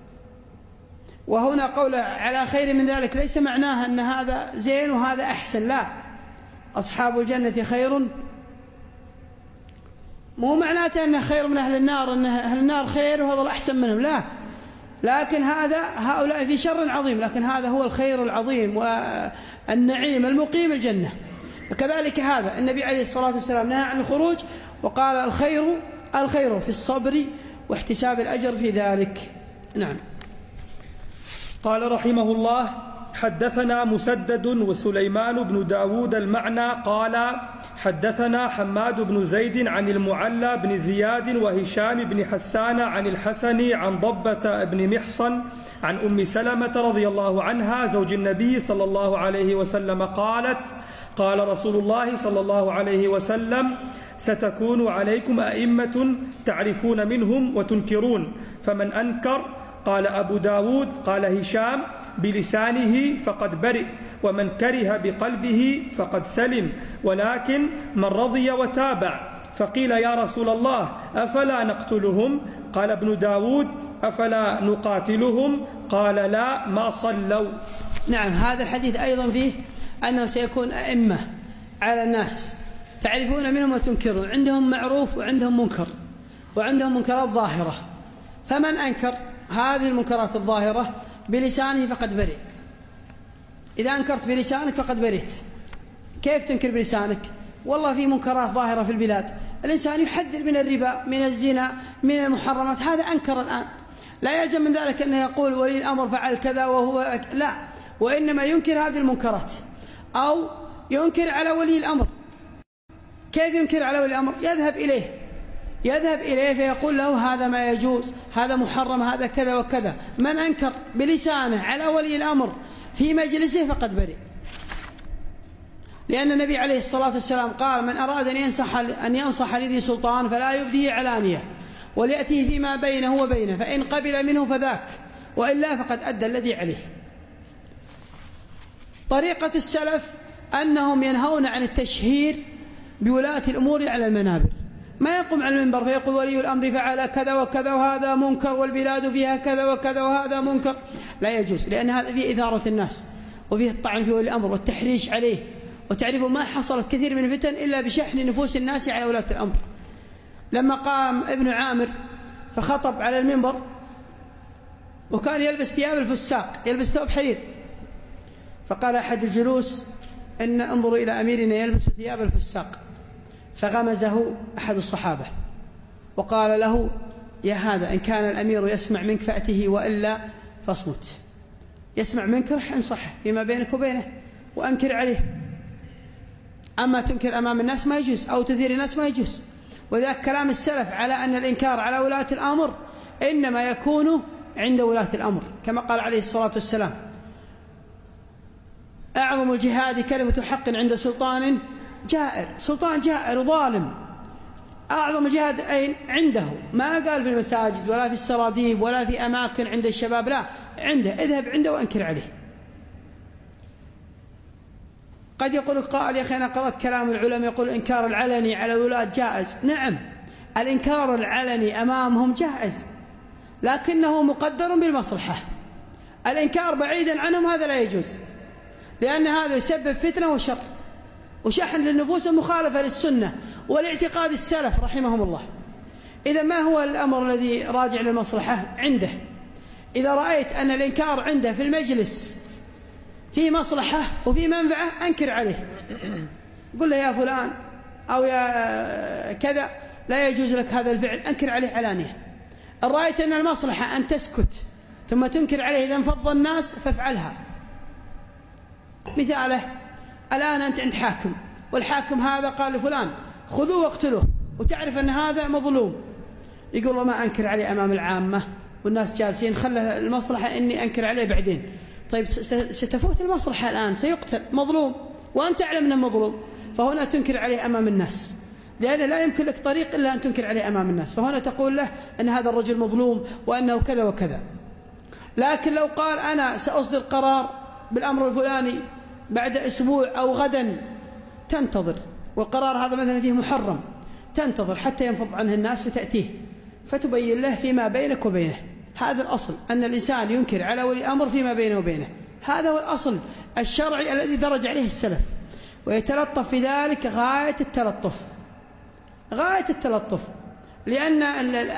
وهنا قول على خير من ذلك ليس معناها أن هذا زين وهذا أحسن، لا، أصحاب الجنة خير، مو معناته أنه خير من أهل النار، أن أهل النار خير وهذا الأحسن منهم، لا، لكن هذا هؤلاء في شر عظيم، لكن هذا هو الخير العظيم والنعيم المقيم الجنة. وكذلك هذا النبي عليه الصلاة والسلام نهى عن الخروج وقال الخير الخير في الصبر واحتساب الأجر في ذلك. نعم. قال رحمه الله: حدثنا مسدد وسليمان بن داود المعنى قال حدثنا حماد بن زيد عن المعلى بن زياد وهشام بن حسان عن الحسن عن ضبة بن محصن عن أم سلمة رضي الله عنها زوج النبي صلى الله عليه وسلم قالت: قال رسول الله صلى الله عليه وسلم: ستكون عليكم أئمة تعرفون منهم وتنكرون، فمن أنكر، قال أبو داود قال هشام، بلسانه فقد برئ، ومن كره بقلبه فقد سلم، ولكن من رضي وتابع. فقيل: يا رسول الله أفلا نقتلهم؟ قال ابن داود: أفلا نقاتلهم؟ قال: لا، ما صلوا. نعم. هذا الحديث أيضا فيه أنه سيكون أئمة على الناس تعرفون منهم وتنكرون، عندهم معروف وعندهم منكر وعندهم منكرات ظاهرة، فمن أنكر هذه المنكرات الظاهرة بلسانه فقد برئ. إذا أنكرت بلسانك فقد برئت. كيف تنكر بلسانك؟ والله في منكرات ظاهرة في البلاد، الإنسان يحذر من الربا، من الزنا، من المحرمات، هذا أنكر الآن، لا يلزم من ذلك أنه يقول ولي الأمر فعل كذا وهو لا، وإنما ينكر هذه المنكرات أو ينكر على ولي الأمر. كيف ينكر على ولي الأمر؟ يذهب إليه يذهب إليه فيقول له هذا ما يجوز، هذا محرم، هذا كذا وكذا. من أنكر بلسانه على ولي الأمر في مجلسه فقد برئ، لأن النبي عليه الصلاة والسلام قال: من أراد أن ينصح, أن ينصح لذي سلطان فلا يبديه علانية وليأتيه فيما بينه وبينه، فإن قبل منه فذاك، وإلا فقد أدى الذي عليه. طريقة السلف أنهم ينهون عن التشهير بولاة الأمور على المنابر، ما يقوم على المنبر فيقول ولي الأمر فعل كذا وكذا وهذا منكر والبلاد فيها كذا وكذا وهذا منكر، لا يجوز، لأن هذا فيه إثارة الناس وفيه الطعن في ولي الأمر والتحريش عليه. وتعرفوا ما حصلت كثير من الفتن إلا بشحن نفوس الناس على ولاة الأمر. لما قام ابن عامر فخطب على المنبر وكان يلبس ثياب الفساق، يلبس ثوب حرير، فقال أحد الجلوس: إن انظروا إلى أميرنا يلبس ثياب الفساق. فغمزه أحد الصحابة وقال له: يا هذا، إن كان الأمير يسمع منك فأته، وإلا فاصمت. يسمع منك رح انصحه فيما بينك وبينه وأنكر عليه، أما تنكر أمام الناس ما يجوز، أو تثير الناس ما يجوز. وذاك كلام السلف على أن الإنكار على ولاة الأمر إنما يكون عند ولاة الأمر، كما قال عليه الصلاة والسلام: أعظم الجهاد كلمة حق عند سلطان جائر. سلطان جائر ظالم، أعظم الجهاد أين؟ عنده. ما قال في المساجد ولا في السراديب ولا في أماكن عند الشباب، لا، عنده. اذهب عنده وأنكر عليه. قد يقول القائل: يا أخي أنا قرأت كلام العلماء يقول الإنكار العلني على الولاة جائز. نعم، الإنكار العلني أمامهم جائز، لكنه مقدر بالمصلحة. الإنكار بعيدا عنهم هذا لا يجوز، لأن هذا يسبب فتنة وشر وشحن للنفوس المخالفة للسنة والاعتقاد السلف رحمهم الله. إذا ما هو الأمر الذي راجع للمصلحة عنده؟ إذا رأيت أن الإنكار عنده في المجلس في مصلحة وفي منفعة أنكر عليه، قل له: يا فلان أو يا كذا لا يجوز لك هذا الفعل، أنكر عليه علانية. إن رأيت أن المصلحة أن تسكت ثم تنكر عليه إذا انفض الناس فافعلها. مثاله: الآن أنت عند حاكم، والحاكم هذا قال لفلان خذوه واقتلوه، وتعرف أن هذا مظلوم، يقول له: ما أنكر عليه أمام العامة والناس جالسين، خلى المصلحة إني أنكر عليه بعدين. طيب ستفوت المصلحة الآن، سيقتل مظلوم وأنت تعلم أنه مظلوم، فهنا تنكر عليه أمام الناس، لأن لا يمكن لك طريق إلا أن تنكر عليه أمام الناس. فهنا تقول له أن هذا الرجل مظلوم وأنه كذا وكذا. لكن لو قال: أنا سأصدر قرار بالأمر الفلاني بعد أسبوع أو غدا، تنتظر، والقرار هذا مثلا فيه محرم، تنتظر حتى ينفض عنه الناس فتأتيه فتبين له فيما بينك وبينه. هذا الأصل، أن الإنسان ينكر على ولي أمر فيما بينه وبينه، هذا هو الأصل الشرعي الذي درج عليه السلف، ويتلطف في ذلك غاية التلطف غاية التلطف لأن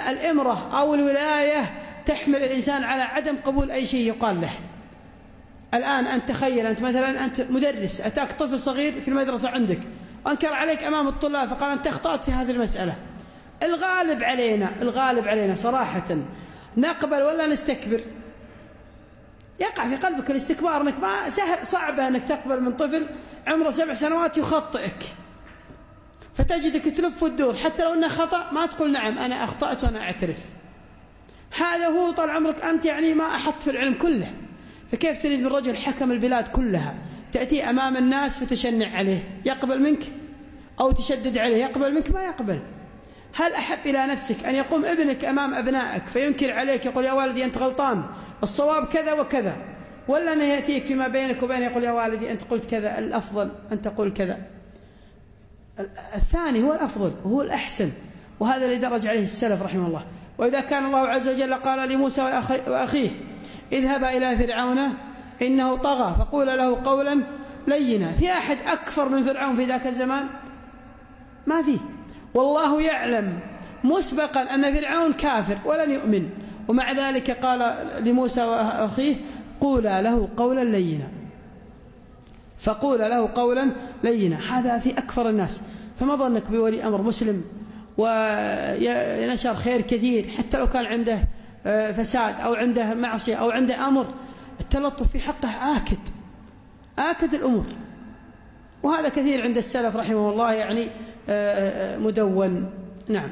الإمرة أو الولاية تحمل الإنسان على عدم قبول أي شيء يقال له. الآن أنت تخيل، أنت مثلا أنت مدرس، أتاك طفل صغير في المدرسة عندك وأنكر عليك أمام الطلاب فقال أنت أخطأت في هذه المسألة، الغالب علينا الغالب علينا صراحة نقبل ولا نستكبر؟ يقع في قلبك الاستكبار، أنك ما سهل صعبة أنك تقبل من طفل عمره سبع سنوات يخطئك، فتجدك تلف وتدور حتى لو أنه خطأ ما تقول نعم أنا أخطأت وأنا أعترف. هذا هو طال عمرك أنت يعني ما أحط في العلم كله، فكيف تريد من رجل حكم البلاد كلها تأتي أمام الناس فتشنع عليه؟ يقبل منك؟ أو تشدد عليه؟ يقبل منك؟ ما يقبل. هل أحب إلى نفسك أن يقوم ابنك أمام أبنائك فينكر عليك يقول يا والدي أنت غلطان الصواب كذا وكذا، ولا أنه يأتيك فيما بينك وبينه يقول يا والدي أنت قلت كذا الأفضل أن تقول كذا؟ الثاني هو الأفضل وهو الأحسن، وهذا اللي درج عليه السلف رحمه الله. وإذا كان الله عز وجل قال لموسى وأخيه اذهبا إلى فرعون إنه طغى فقول له قولا لينا، في أحد أكفر من فرعون في ذاك الزمان؟ ما فيه. والله يعلم مسبقا أن فرعون كافر ولن يؤمن، ومع ذلك قال لموسى وأخيه قولا له قولا لينا، فقول له قولا لينا. هذا في أكفر الناس، فما ظنك بولي أمر مسلم وينشر خير كثير حتى لو كان عنده فساد أو عنده معصية أو عنده أمر، التلطف في حقه آكد آكد الأمور. وهذا كثير عند السلف رحمه الله يعني مدون. نعم.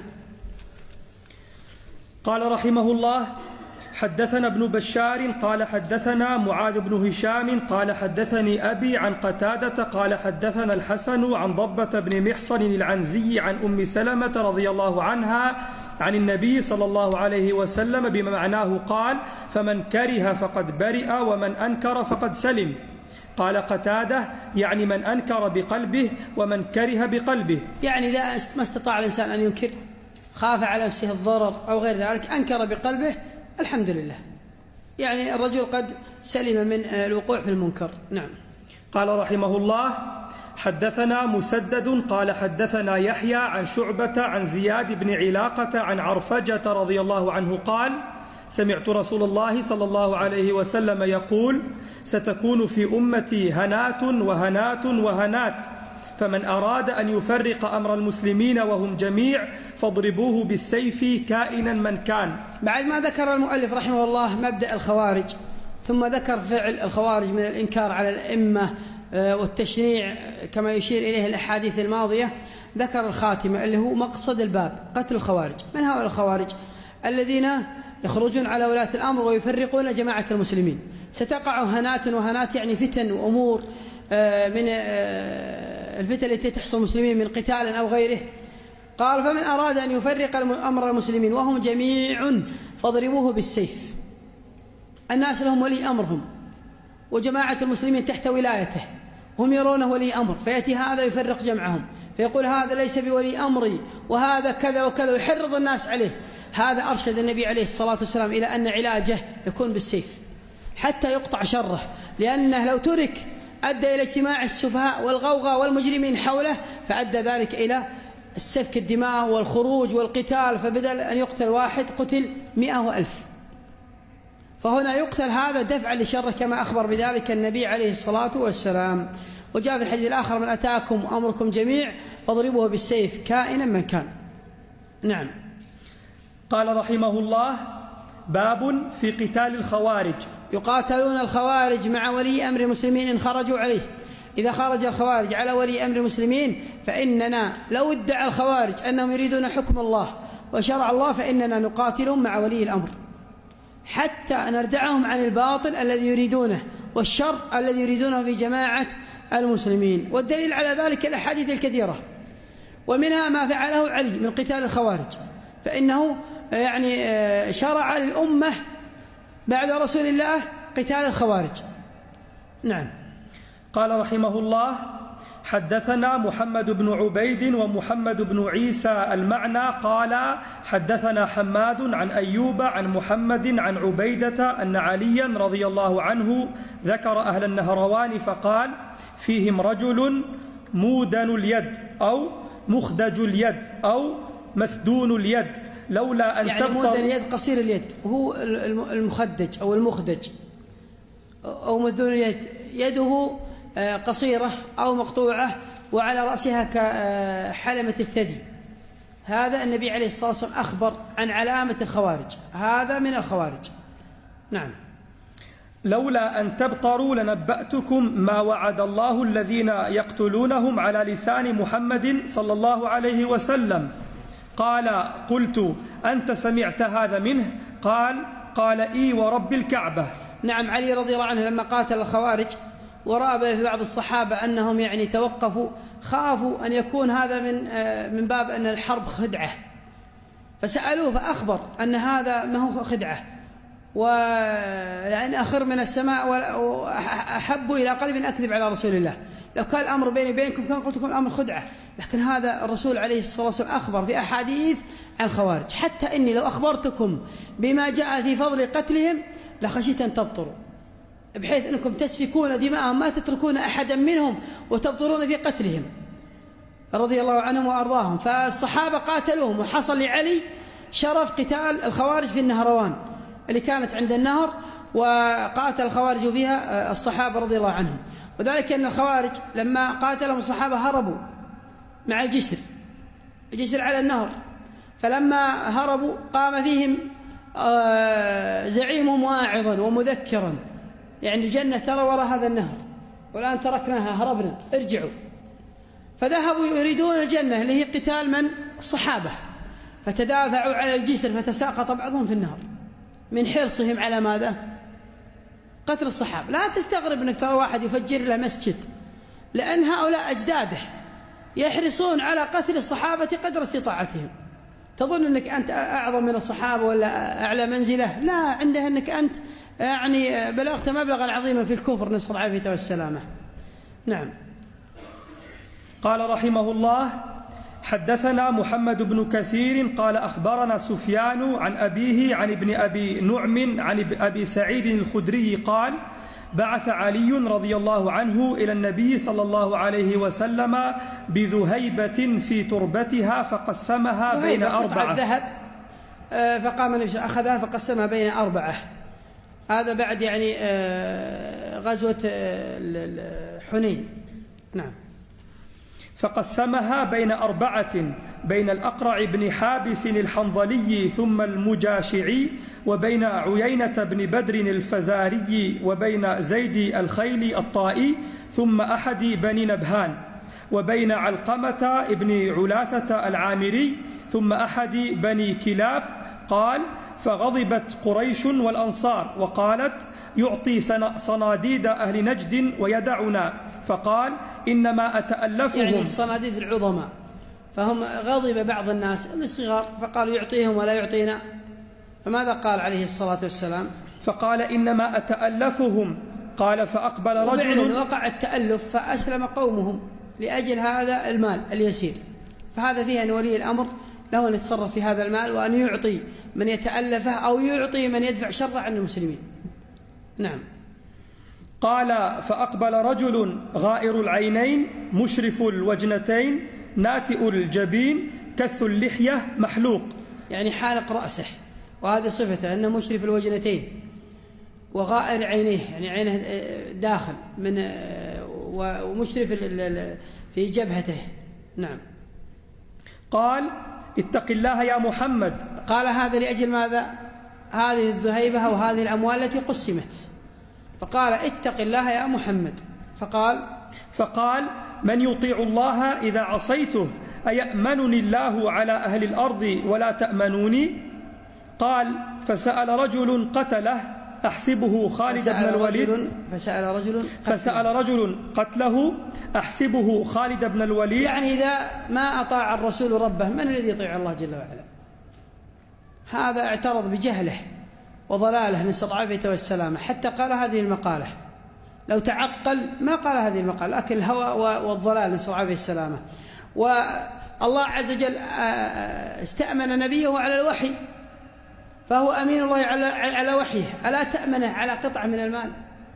قال رحمه الله حدثنا ابن بشار قال حدثنا معاذ بن هشام قال حدثني أبي عن قتادة قال حدثنا الحسن عن ضبة بن محصن العنزي عن أم سلمة رضي الله عنها عن النبي صلى الله عليه وسلم بما معناه قال فمن كره فقد برئ ومن أنكر فقد سلم. قال قتادة يعني من أنكر بقلبه ومن كره بقلبه، يعني إذا ما استطاع الإنسان أن ينكر، خاف على نفسه الضرر أو غير ذلك، أنكر بقلبه الحمد لله، يعني الرجل قد سلم من الوقوع في المنكر. نعم. قال رحمه الله حدثنا مسدد قال حدثنا يحيى عن شعبة عن زياد بن علاقة عن عرفجة رضي الله عنه قال سمعت رسول الله صلى الله عليه وسلم يقول ستكون في أمتي هنات وهنات وهنات، فمن أراد أن يفرق أمر المسلمين وهم جميع فاضربوه بالسيف كائنا من كان. بعد ما ذكر المؤلف رحمه الله مبدأ الخوارج، ثم ذكر فعل الخوارج من الإنكار على الأئمة والتشنيع كما يشير إليه الأحاديث الماضية، ذكر الخاتمة اللي هو مقصد الباب قتل الخوارج. من هؤلاء الخوارج؟ الذين يخرجون على ولاة الأمر ويفرقون جماعة المسلمين. ستقع هنات وهنات يعني فتن وأمور من الفتن التي تحصل المسلمين من قتال أو غيره. قال فمن أراد أن يفرق أمر المسلمين وهم جميع فاضربوه بالسيف. الناس لهم ولي أمرهم وجماعة المسلمين تحت ولايته، هم يرونه ولي أمر، فيأتي هذا يفرق جمعهم فيقول هذا ليس بولي أمري وهذا كذا وكذا ويحرض الناس عليه. هذا أرشد النبي عليه الصلاة والسلام إلى أن علاجه يكون بالسيف حتى يقطع شره، لأنه لو ترك أدى إلى اجتماع السفهاء والغوغاء والمجرمين حوله، فأدى ذلك إلى السفك الدماء والخروج والقتال، فبدل أن يقتل واحد قتل مئة وألف. فهنا يقتل هذا دفعا لشره كما أخبر بذلك النبي عليه الصلاة والسلام. وجاء في الحديث الآخر من أتاكم أمركم جميع فاضربوه بالسيف كائنا من كان. نعم. قال رحمه الله باب في قتال الخوارج. يقاتلون الخوارج مع ولي أمر المسلمين إن خرجوا عليه. إذا خرج الخوارج على ولي أمر المسلمين فإننا لو ادعى الخوارج أنهم يريدون حكم الله وشرع الله فإننا نقاتلهم مع ولي الأمر حتى نردعهم عن الباطل الذي يريدونه والشر الذي يريدونه في جماعة المسلمين. والدليل على ذلك الأحاديث الكثيرة، ومنها ما فعله علي من قتال الخوارج، فإنه يعني شرع للأمة بعد رسول الله قتال الخوارج. نعم. قال رحمه الله حدثنا محمد بن عبيد ومحمد بن عيسى المعنى قال حدثنا حماد عن أيوب عن محمد عن عبيدة أن عليا رضي الله عنه ذكر أهل النهروان فقال فيهم رجل مودن اليد أو مخدج اليد أو مثدون اليد لولا أن يعني تبقى مودن اليد قصير اليد، وهو المخدج أو المخدج أو مذون اليد يده قصيرة أو مقطوعة وعلى رأسها كحلمة الثدي، هذا النبي عليه الصلاة والسلام أخبر عن علامة الخوارج، هذا من الخوارج. نعم. لولا أن تبطروا لنبأتكم ما وعد الله الذين يقتلونهم على لسان محمد صلى الله عليه وسلم. قال قلت أنت سمعت هذا منه؟ قال قال إي ورب الكعبة. نعم. علي رضي الله عنه لما قاتل الخوارج ورأى في بعض الصحابة أنهم يعني توقفوا، خافوا أن يكون هذا من من باب أن الحرب خدعة، فسألوه فأخبر أن هذا ما هو خدعة، ولأن أخر من السماء وأحب إلى قلب أكذب على رسول الله. لو كان الأمر بيني وبينكم كان قلت لكم الأمر خدعة، لكن هذا الرسول عليه الصلاة والسلام أخبر في أحاديث عن الخوارج، حتى إني لو أخبرتكم بما جاء في فضل قتلهم لخشيت أن تبطروا، بحيث أنكم تسفكون دماءهم ما تتركون أحدا منهم وتبطرون في قتلهم رضي الله عنهم وأرضاهم. فالصحابة قاتلوهم، وحصل لعلي شرف قتال الخوارج في النهروان اللي كانت عند النهر، وقاتل الخوارج فيها الصحابة رضي الله عنهم. وذلك أن الخوارج لما قاتلهم الصحابة هربوا مع الجسر الجسر على النهر، فلما هربوا قام فيهم زعيمهم واعظا ومذكرا، يعني الجنة ترى وراء هذا النهر والآن تركناها هربنا ارجعوا، فذهبوا يريدون الجنة اللي هي قتال من؟ الصحابة، فتدافعوا على الجسر فتساقط بعضهم في النهر من حرصهم على ماذا؟ قتل الصحابة. لا تستغرب أنك ترى واحد يفجر له مسجد، لأن هؤلاء أجداده يحرصون على قتل الصحابة قدر استطاعتهم. تظن أنك أنت أعظم من الصحابة ولا أعلى منزلة؟ لا، عنده أنك أنت يعني بلغت مبلغا عظيما في الكفر، نسأل العافية والسلامة. نعم. قال رحمه الله: حدثنا محمد بن كثير قال أخبرنا سفيان عن أبيه عن ابن أبي نعم عن أبي سعيد الخدري قال: بعث علي رضي الله عنه إلى النبي صلى الله عليه وسلم بذهيبة في تربتها فقسمها بين أربعة. الذهب فقام النبي أخذها فقسمها بين أربعة، هذا بعد يعني غزوة حنين. نعم. فقسمها بين أربعة، بين الأقرع بن حابس الحنظلي ثم المجاشعي، وبين عيينة بن بدر الفزاري، وبين زيد الخيل الطائي ثم أحد بني نبهان، وبين علقمة بن علاثة العامري ثم أحد بني كلاب. قال: فغضبت قريش والأنصار وقالت: يعطي صناديد أهل نجد ويدعنا. فقال: إنما أتألفهم، يعني الصناديد العظماء، فهم غضب بعض الناس الصغار فقالوا يعطيهم ولا يعطينا، فماذا قال عليه الصلاة والسلام؟ فقال: إنما أتألفهم. قال: فأقبل رجل، وقع التألف فأسلم قومهم لأجل هذا المال اليسير، فهذا فيه أن ولي الأمر له أن يتصرف في هذا المال وأن يعطي من يتألفه أو يعطي من يدفع شر عن المسلمين. نعم. قال: فأقبل رجل غائر العينين مشرف الوجنتين ناتئ الجبين كث اللحية محلوق، يعني حالق رأسه، وهذه صفته أنه مشرف الوجنتين وغائر عينيه، يعني عينه داخل من ومشرف في جبهته. نعم. قال: اتق الله يا محمد. قال هذا لأجل ماذا؟ هذه الذهيبة وهذه الأموال التي قسمت، فقال: اتق الله يا محمد. فقال فقال: من يطيع الله إذا عصيته أيأمنني الله على أهل الأرض ولا تأمنوني؟ قال: فسأل رجل قتله أحسبه خالد بن الوليد فسأل رجل فسأل رجل قتله أحسبه خالد بن الوليد. يعني إذا ما أطاع الرسول ربه من الذي يطيع الله جل وعلا؟ هذا اعترض بجهله وضلاله، نسأل العافية والسلامة، حتى قال هذه المقالة. لو تعقل ما قال هذه المقالة، لكن الهوى والضلال نسأل العافية والسلامة. والله عز وجل استأمن نبيه على الوحي، فهو أمين الله على على وحيه، ألا تأمنه على قطعة من المال؟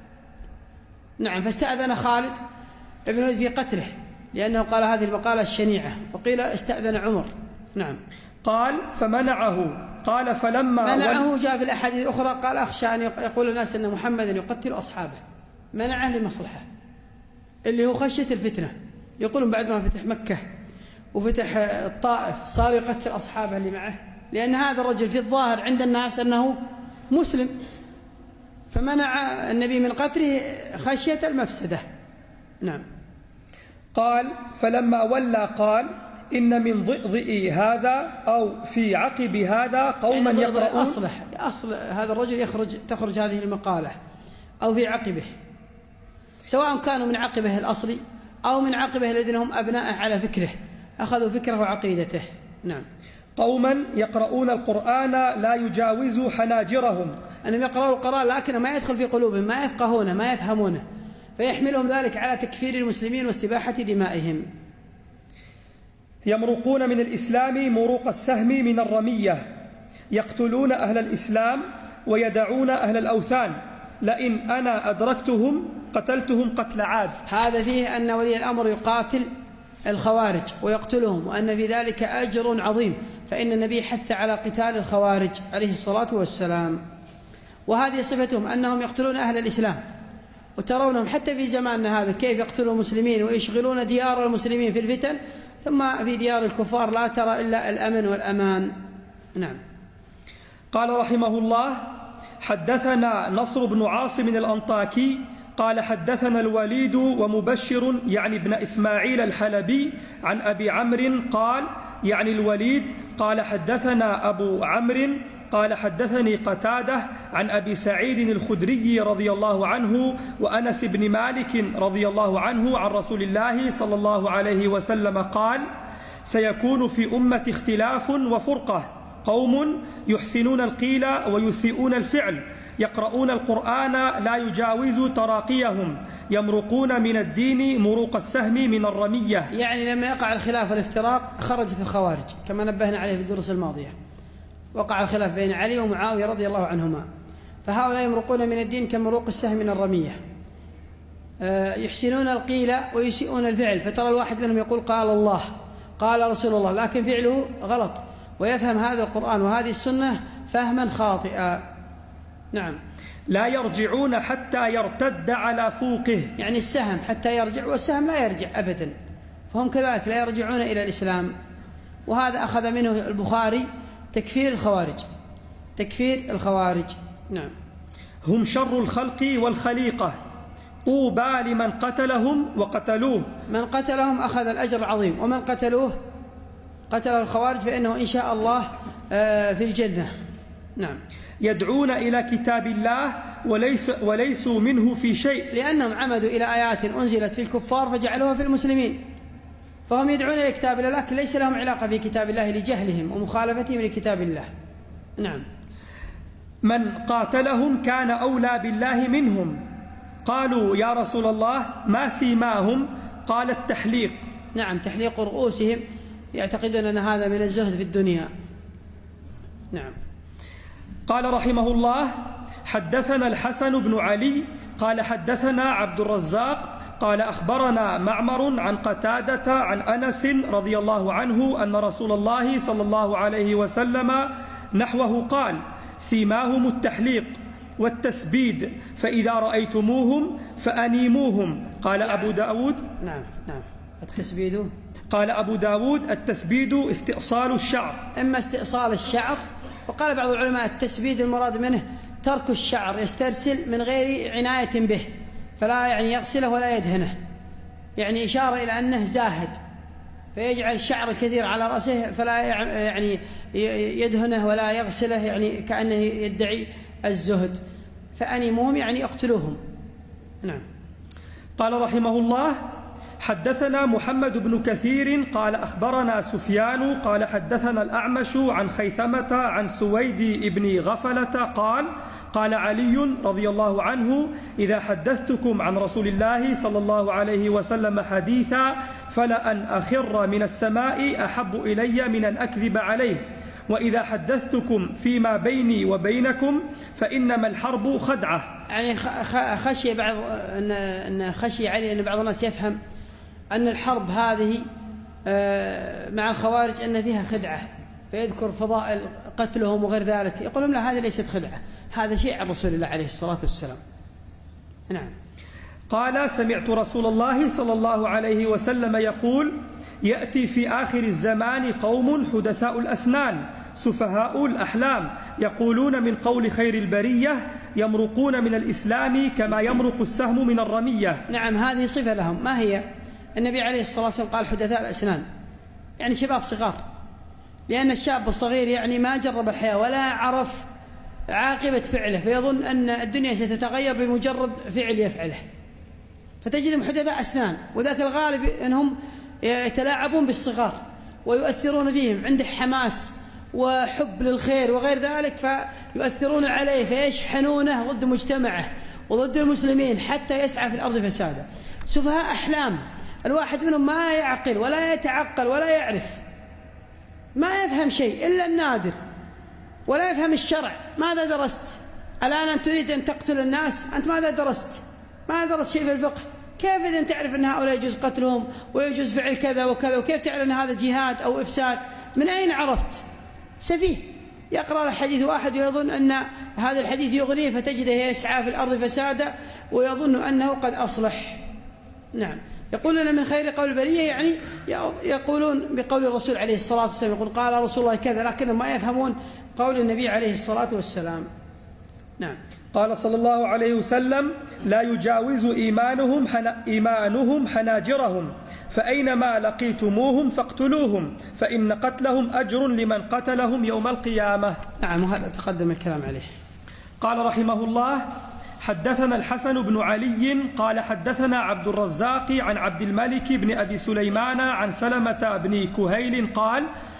نعم. فاستأذن خالد بن الوليد في قتله لأنه قال هذه المقالة الشنيعة، وقيل استأذن عمر. نعم. قال: فمنعه قال فلما منعه. جاء في الأحاديث الأخرى قال أخشى أن يقول الناس أن محمدا يقتل أصحابه، منعه لمصلحة اللي هو خشية الفتنة. يقولون بعد ما فتح مكة وفتح الطائف صار يقتل أصحابه اللي معه، لأن هذا الرجل في الظاهر عند الناس أنه مسلم، فمنع النبي من قتله خشية المفسدة. نعم. قال فلما ولى قال إن من ضئضئ هذا أو في عقب هذا قوما يعني يقرؤون. أصلح أصل هذا الرجل يخرج تخرج هذه المقالة أو في عقبه، سواء كانوا من عقبه الأصلي أو من عقبه الذين هم أبناءه على فكره أخذوا فكره وعقيدته. نعم. قوما يقرؤون القرآن لا يجاوز حناجرهم، أنهم يقرأوا القرآن لكن ما يدخل في قلوبهم، ما يفقهونه ما يفهمونه، فيحملهم ذلك على تكفير المسلمين واستباحة دمائهم. يمرقون من الإسلام مروق السهم من الرمية، يقتلون أهل الإسلام ويدعون أهل الأوثان، لئن أنا أدركتهم قتلتهم قتل عاد. هذا فيه أن ولي الأمر يقاتل الخوارج ويقتلهم، وأن في ذلك أجر عظيم، فإن النبي حث على قتال الخوارج عليه الصلاة والسلام. وهذه صفتهم أنهم يقتلون أهل الإسلام، وترونهم حتى في زماننا هذا كيف يقتلون المسلمين ويشغلون ديار المسلمين في الفتن، ثم في ديار الكفار لا ترى إلا الأمن والأمان. نعم. قال رحمه الله حدثنا نصر بن عاصم الأنطاكي قال حدثنا الوليد ومبشر يعني ابن إسماعيل الحلبي عن أبي عمرو قال يعني الوليد قال حدثنا أبو عمرو قال حدثني قتادة عن أبي سعيد الخدري رضي الله عنه وأنس بن مالك رضي الله عنه عن رسول الله صلى الله عليه وسلم قال سيكون في أمة اختلاف وفرقة، قوم يحسنون القيل ويسيئون الفعل، يقرؤون القرآن لا يجاوز تراقيهم، يمرقون من الدين مروق السهم من الرمية. يعني لما يقع الخلاف والافتراق خرجت الخوارج كما نبهنا عليه في الدروس الماضية، وقع الخلاف بين علي ومعاوية رضي الله عنهما، فهؤلاء يمرقون من الدين كمروق السهم من الرمية، يحسنون القيل ويسيئون الفعل، فترى الواحد منهم يقول قال الله قال رسول الله لكن فعله غلط، ويفهم هذا القرآن وهذه السنة فهما خاطئا. نعم. لا يرجعون حتى يرتد على فوقه، يعني السهم حتى يرجع، والسهم لا يرجع أبدا، فهم كذلك لا يرجعون إلى الإسلام. وهذا أخذ منه البخاري تكفير الخوارج، تكفير الخوارج. نعم. هم شر الخلق والخليقة، طوبى لمن قتلهم وقتلوه. من قتلهم أخذ الأجر العظيم، ومن قتلوه قتله الخوارج فإنه إن شاء الله في الجنة. نعم. يدعون إلى كتاب الله وليس وليسوا منه في شيء، لأنهم عمدوا إلى آيات أنزلت في الكفار فجعلوها في المسلمين، فهم يدعون إلى كتاب الله لكن ليس لهم علاقة في كتاب الله لجهلهم ومخالفتهم لكتاب الله. نعم. من قاتلهم كان أولى بالله منهم، قالوا يا رسول الله ما سيماهم؟ قال التحليق. نعم، تحليق رؤوسهم، يعتقدون أن هذا من الزهد في الدنيا. نعم. قال رحمه الله حدثنا الحسن بن علي قال حدثنا عبد الرزاق قال أخبرنا معمر عن قتادة عن أنس رضي الله عنه أن رسول الله صلى الله عليه وسلم نحوه قال سيماهم التحليق والتسبيد، فإذا رأيتموهم فأنيموهم. قال أبو داود نعم نعم التسبيد، قال أبو داود التسبيد استئصال الشعر، إما استئصال الشعر، وقال بعض العلماء التسبيد المراد منه ترك الشعر يسترسل من غير عناية به، فلا يعني يغسله ولا يدهنه، يعني إشارة إلى أنه زاهد، فيجعل الشعر الكثير على رأسه فلا يعني يدهنه ولا يغسله، يعني كأنه يدعي الزهد. فأنيموهم يعني اقتلوهم. نعم. قال رحمه الله حدثنا محمد بن كثير قال أخبرنا سفيان قال حدثنا الأعمش عن خيثمة عن سويد بن غفلة قال قال علي رضي الله عنه إذا حدثتكم عن رسول الله صلى الله عليه وسلم حديثا فلأن أخر من السماء أحب إلي من أن أكذب عليه، وإذا حدثتكم فيما بيني وبينكم فإنما الحرب خدعة. يعني خشي بعض أن خشي علي أن بعض الناس يفهم أن الحرب هذه مع الخوارج أن فيها خدعة، فيذكر فضائل قتلهم وغير ذلك، يقولون لا هذه ليست خدعة، هذا شيء عن رسول الله عليه الصلاة والسلام. نعم. قال: سمعت رسول الله صلى الله عليه وسلم يقول: يأتي في آخر الزمان قوم حدثاء الأسنان سفهاء الأحلام يقولون من قول خير البرية يمرقون من الإسلام كما يمرق السهم من الرمية. نعم، هذه صفة لهم. ما هي؟ النبي عليه الصلاة والسلام قال حدثاء الأسنان، يعني شباب صغار، لأن الشاب الصغير يعني ما جرب الحياة ولا عرف عاقبة فعله، فيظن أن الدنيا ستتغير بمجرد فعل يفعله، فتجدهم حدثاء أسنان، وذاك الغالب أنهم يتلاعبون بالصغار ويؤثرون فيهم، عنده حماس وحب للخير وغير ذلك، فيؤثرون عليه فيشحنونه ضد مجتمعه وضد المسلمين حتى يسعى في الأرض فسادا. سفهاء أحلام، الواحد منهم ما يعقل ولا يتعقل ولا يعرف، ما يفهم شيء إلا النادر، ولا يفهم الشرع. ماذا درست؟ الآن أنت تريد أن تقتل الناس، أنت ماذا درست؟ ما درست شيء في الفقه. كيف إذا تعرف أن هؤلاء يجوز قتلهم ويجوز فعل كذا وكذا، وكيف تعرف أن هذا جهاد أو إفساد؟ من أين عرفت؟ سفيه يقرأ الحديث واحد ويظن أن هذا الحديث يغنيه، فتجده يسعى في الأرض فسادا ويظن أنه قد أصلح. نعم. يقولون من خير قول البرية، يعني يقولون بقول الرسول عليه الصلاة والسلام، يقول قال رسول الله كذا، لكنهم ما يفهمون قول النبي عليه الصلاة والسلام. نعم. قال صلى الله عليه وسلم: لا يجاوز إيمانهم, حنا إيمانهم حناجرهم، فأينما لقيتموهم فاقتلوهم، فإن قتلهم أجر لمن قتلهم يوم القيامة. نعم، وهذا تقدم الكلام عليه. قال رحمه الله: حدثنا الحسن بن علي قال حدثنا عبد الرزاق عن عبد الملك بن أبي سليمان عن سلمة بن كهيل قال: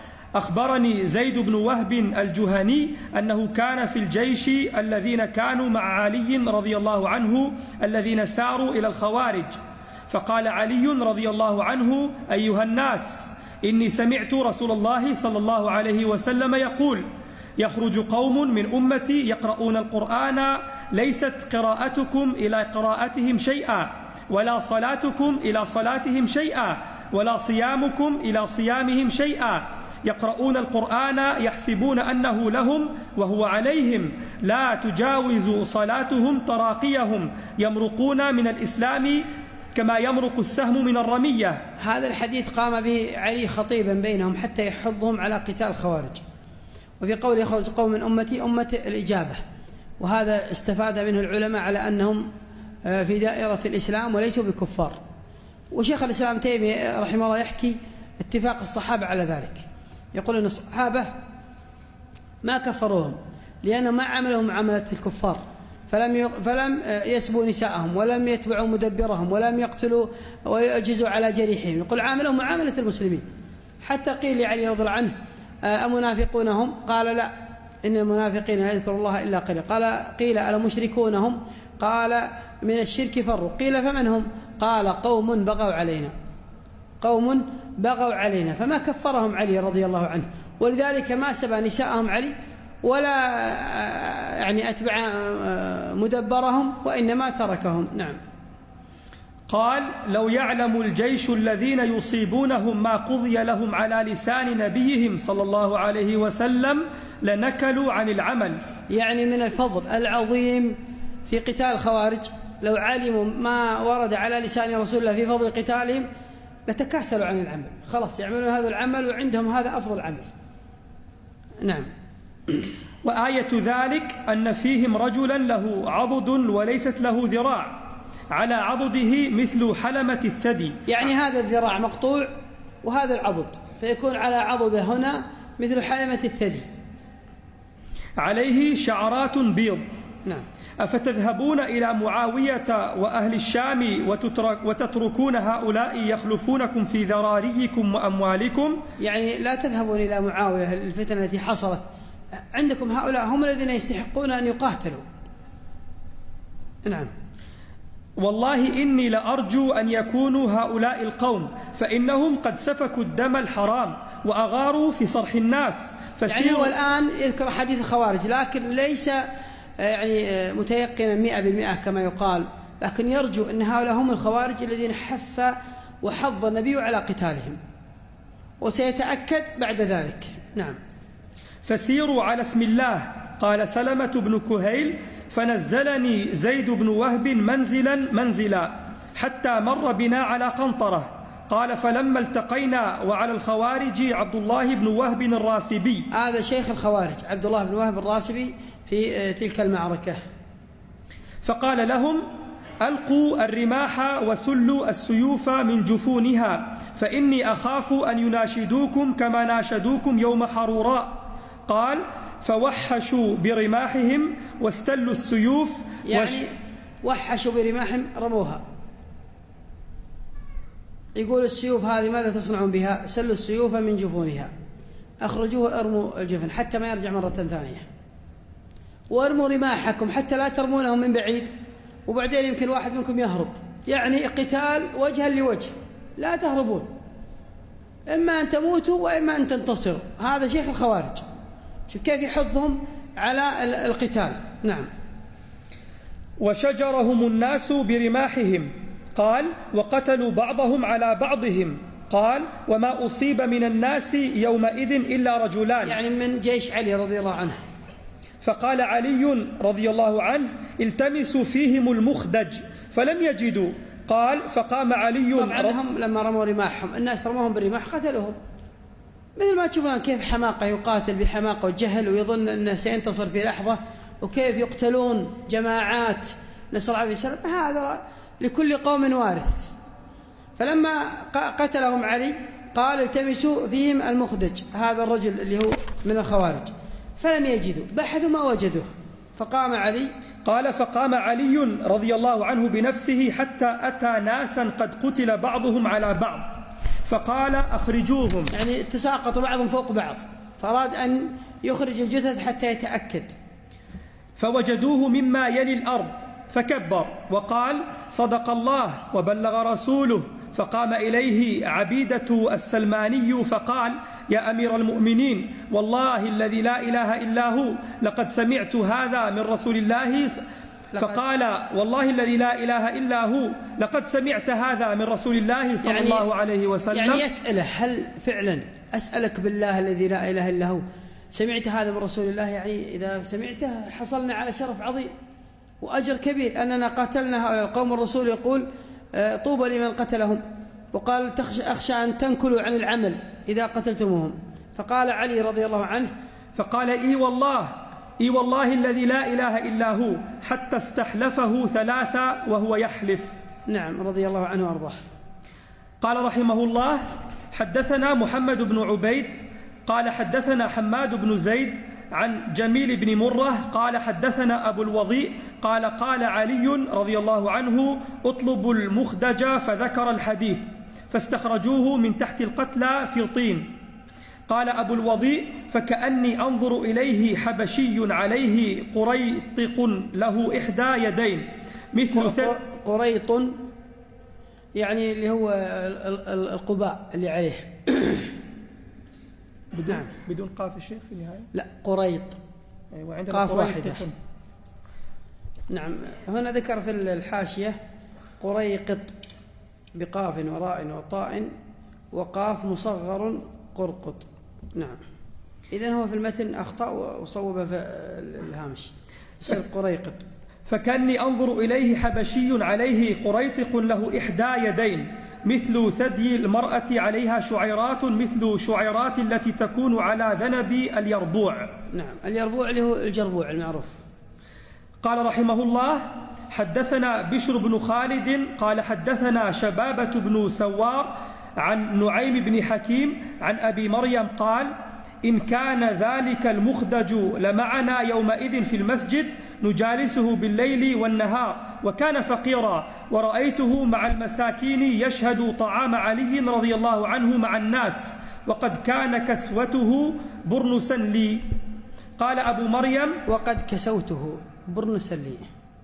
أخبرني زيد بن وهب الجهني أنه كان في الجيش الذين كانوا مع علي رضي الله عنه الذين ساروا إلى الخوارج، فقال علي رضي الله عنه: أيها الناس، إني سمعت رسول الله صلى الله عليه وسلم يقول: يخرج قوم من أمتي يقرؤون القرآن ليست قراءتكم إلى قراءتهم شيئا، ولا صلاتكم إلى صلاتهم شيئا، ولا صيامكم إلى صيامهم شيئا، يقرؤون القرآن يحسبون أنه لهم وهو عليهم، لا تجاوز صلاتهم تراقيهم، يمرقون من الإسلام كما يمرق السهم من الرمية. هذا الحديث قام به علي خطيبا بينهم حتى يحضهم على قتال الخوارج. وفي قول يخرج قوم من أمتي، أمة الإجابة، وهذا استفاد منه العلماء على أنهم في دائرة الإسلام وليسوا بكفار. وشيخ الإسلام تيمية رحمه الله يحكي اتفاق الصحابة على ذلك، يقول أن الصحابة ما كفروهم لأنهم ما عملوا معاملة الكفار، فلم فلم يسبوا نساءهم ولم يتبعوا مدبرهم ولم يقتلوا ويعجزوا على جريحهم، يقول عاملهم معاملة المسلمين. حتى قيل لعلي رضي الله عنه: أمنافقون هم؟ قال: لا، إن المنافقين لا يذكر الله إلا قليلا. قال قيل: ألمشركون هم؟ قال: من الشرك فروا. قيل: فمن هم؟ قال: قوم بغوا علينا، قوم بغوا علينا. فما كفرهم علي رضي الله عنه، ولذلك ما سبى نساءهم علي ولا يعني أتبع مدبرهم، وإنما تركهم. نعم. قال: لو يعلم الجيش الذين يصيبونهم ما قضي لهم على لسان نبيهم صلى الله عليه وسلم لنكلوا عن العمل. يعني من الفضل العظيم في قتال الخوارج، لو علموا ما ورد على لسان رسول الله في فضل قتالهم لتكاسلوا عن العمل، خلاص يعملون هذا العمل وعندهم هذا أفضل عمل. نعم. وآية ذلك أن فيهم رجلا له عضد وليست له ذراع، على عضده مثل حلمة الثدي، يعني هذا الذراع مقطوع وهذا العضد، فيكون على عضده هنا مثل حلمة الثدي، عليه شعرات بيض. نعم. أفتذهبون إلى معاوية وأهل الشام وتتركون هؤلاء يخلفونكم في ذراريكم وأموالكم؟ يعني لا تذهبون إلى معاوية، الفتنة التي حصلت عندكم هؤلاء هم الذين يستحقون أن يقاتلوا. نعم. والله إني لأرجو أن يكونوا هؤلاء القوم، فإنهم قد سفكوا الدم الحرام وأغاروا في صرح الناس. يعني هو الآن يذكر حديث الخوارج، لكن ليس يعني متيقنا مئة بالمئة كما يقال، لكن يرجو أن هؤلاء هم الخوارج الذين حث وحض النبي على قتالهم، وسيتأكد بعد ذلك. نعم. فسيروا على اسم الله. قال سلمة بن كهيل: فنزلني زيد بن وهب منزلا منزلا حتى مر بنا على قنطرة. قال: فلما التقينا وعلى الخوارج عبد الله بن وهب الراسبي. هذا شيخ الخوارج عبد الله بن وهب الراسبي في تلك المعركة. فقال لهم: ألقوا الرماح وسلوا السيوف من جفونها، فإني أخاف أن يناشدوكم كما ناشدوكم يوم حروراء. قال: فوحشوا برماحهم واستلوا السيوف. يعني وش... وحشوا برماحهم، رموها. يقول السيوف هذه ماذا تصنعون بها؟ سلوا السيوف من جفونها، أخرجوه، ارموا الجفن حتى ما يرجع مرة ثانية، وارموا رماحكم حتى لا ترمونهم من بعيد، وبعدين يمكن واحد منكم يهرب. يعني قتال وجها لوجه، لا تهربون، إما أن تموتوا وإما أن تنتصروا. هذا شيخ الخوارج، شوف كيف يحضهم على القتال. نعم. وشجرهم الناس برماحهم. قال: وقتلوا بعضهم على بعضهم. قال: وما أصيب من الناس يومئذ إلا رجلان، يعني من جيش علي رضي الله عنه. فقال علي رضي الله عنه: التمسوا فيهم المخدج، فلم يجدوا. قال: فقام علي. طبعا هم لما رموا رماحهم، الناس رموهم بالرماح قتلوهم، مثل ما تشوفون كيف حماقة يقاتل بحماقة وجهل ويظن أنه سينتصر في لحظة، وكيف يقتلون جماعات، نسأل الله عليه وسلم. هذا لكل قوم وارث. فلما قتلهم علي قال: التمسوا فيهم المخدج، هذا الرجل اللي هو من الخوارج، فلم يجدوا، بحثوا ما وجدوه. فقام علي. قال: فقام علي رضي الله عنه بنفسه حتى أتى ناسا قد قتل بعضهم على بعض، فقال: أخرجوهم. يعني تساقطوا بعضهم فوق بعض، فأراد أن يخرج الجثث حتى يتأكد. فوجدوه مما يلي الأرض، فكبر وقال: صدق الله وبلغ رسوله. فقام إليه عبيدة السلماني فقال: يا أمير المؤمنين، والله الذي لا إله إلا هو لقد سمعت هذا من رسول الله. فقال: والله الذي لا إله إلا هو لقد سمعت هذا من رسول الله صلى يعني الله عليه وسلم. يعني يسأله: هل فعلا أسألك بالله الذي لا إله إلا هو سمعت هذا من رسول الله؟ يعني إذا سمعته حصلنا على شرف عظيم وأجر كبير، أننا قاتلنا هؤلاء القوم. الرسول يقول: طوبى لمن قتلهم، وقال: أخشى أن تنكلوا عن العمل إذا قتلتموهم. فقال علي رضي الله عنه: فقال: إي والله إي والله الذي لا إله إلا هو، حتى استحلفه ثلاثة وهو يحلف. نعم، رضي الله عنه وأرضاه. قال رحمه الله: حدثنا محمد بن عبيد قال حدثنا حماد بن زيد عن جميل بن مرة قال حدثنا أبو الوضيء قال: قال علي رضي الله عنه: اطلبوا المخدج، فذكر الحديث، فاستخرجوه من تحت القتلى في طين. قال أبو الوضيء: فكأني أنظر إليه حبشي عليه قريطق له إحدى يدين مثل قريط، يعني اللي هو القباء اللي عليه. بدون, نعم. بدون قاف الشيخ في النهاية؟ لا، قريط. أيوة، قاف واحدة. نعم، هنا ذكر في الحاشية قريقط بقاف وراء وطاء وقاف مصغر قرقط. نعم، إذن هو في المتن أخطأ وصوب في الهامش، يصير قريقط. فكأني أنظر إليه حبشي عليه قريطق له إحدى يدين مثل ثدي المرأة عليها شعيرات مثل شعيرات التي تكون على ذنب اليربوع. نعم، اليربوع اللي هو الجربوع المعروف. قال رحمه الله: حدثنا بشر بن خالد قال حدثنا شبابة بن سوار عن نعيم بن حكيم عن أبي مريم قال: إن كان ذلك المخدج لمعنا يومئذ في المسجد نجالسه بالليل والنهار، وكان فقيرا، ورأيته مع المساكين يشهد طعام علي رضي الله عنه مع الناس، وقد كان كسوته برنسا لي. قال أبو مريم: وقد كسوته برنسا لي،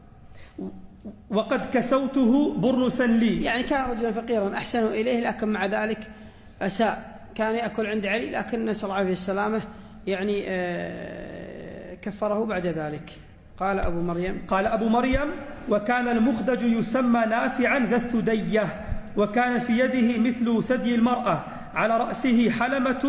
وقد كسوته برنسا لي، يعني كان رجلا فقيرا أحسن إليه، لكن مع ذلك أساء، كان يأكل عند علي، لكن نسأل الله عليه السلامة يعني كفره بعد ذلك. قال أبو مريم قال أبو مريم: وكان المخدج يسمى نافعا ذا الثدية، وكان في يده مثل ثدي المرأة، على رأسه حلمة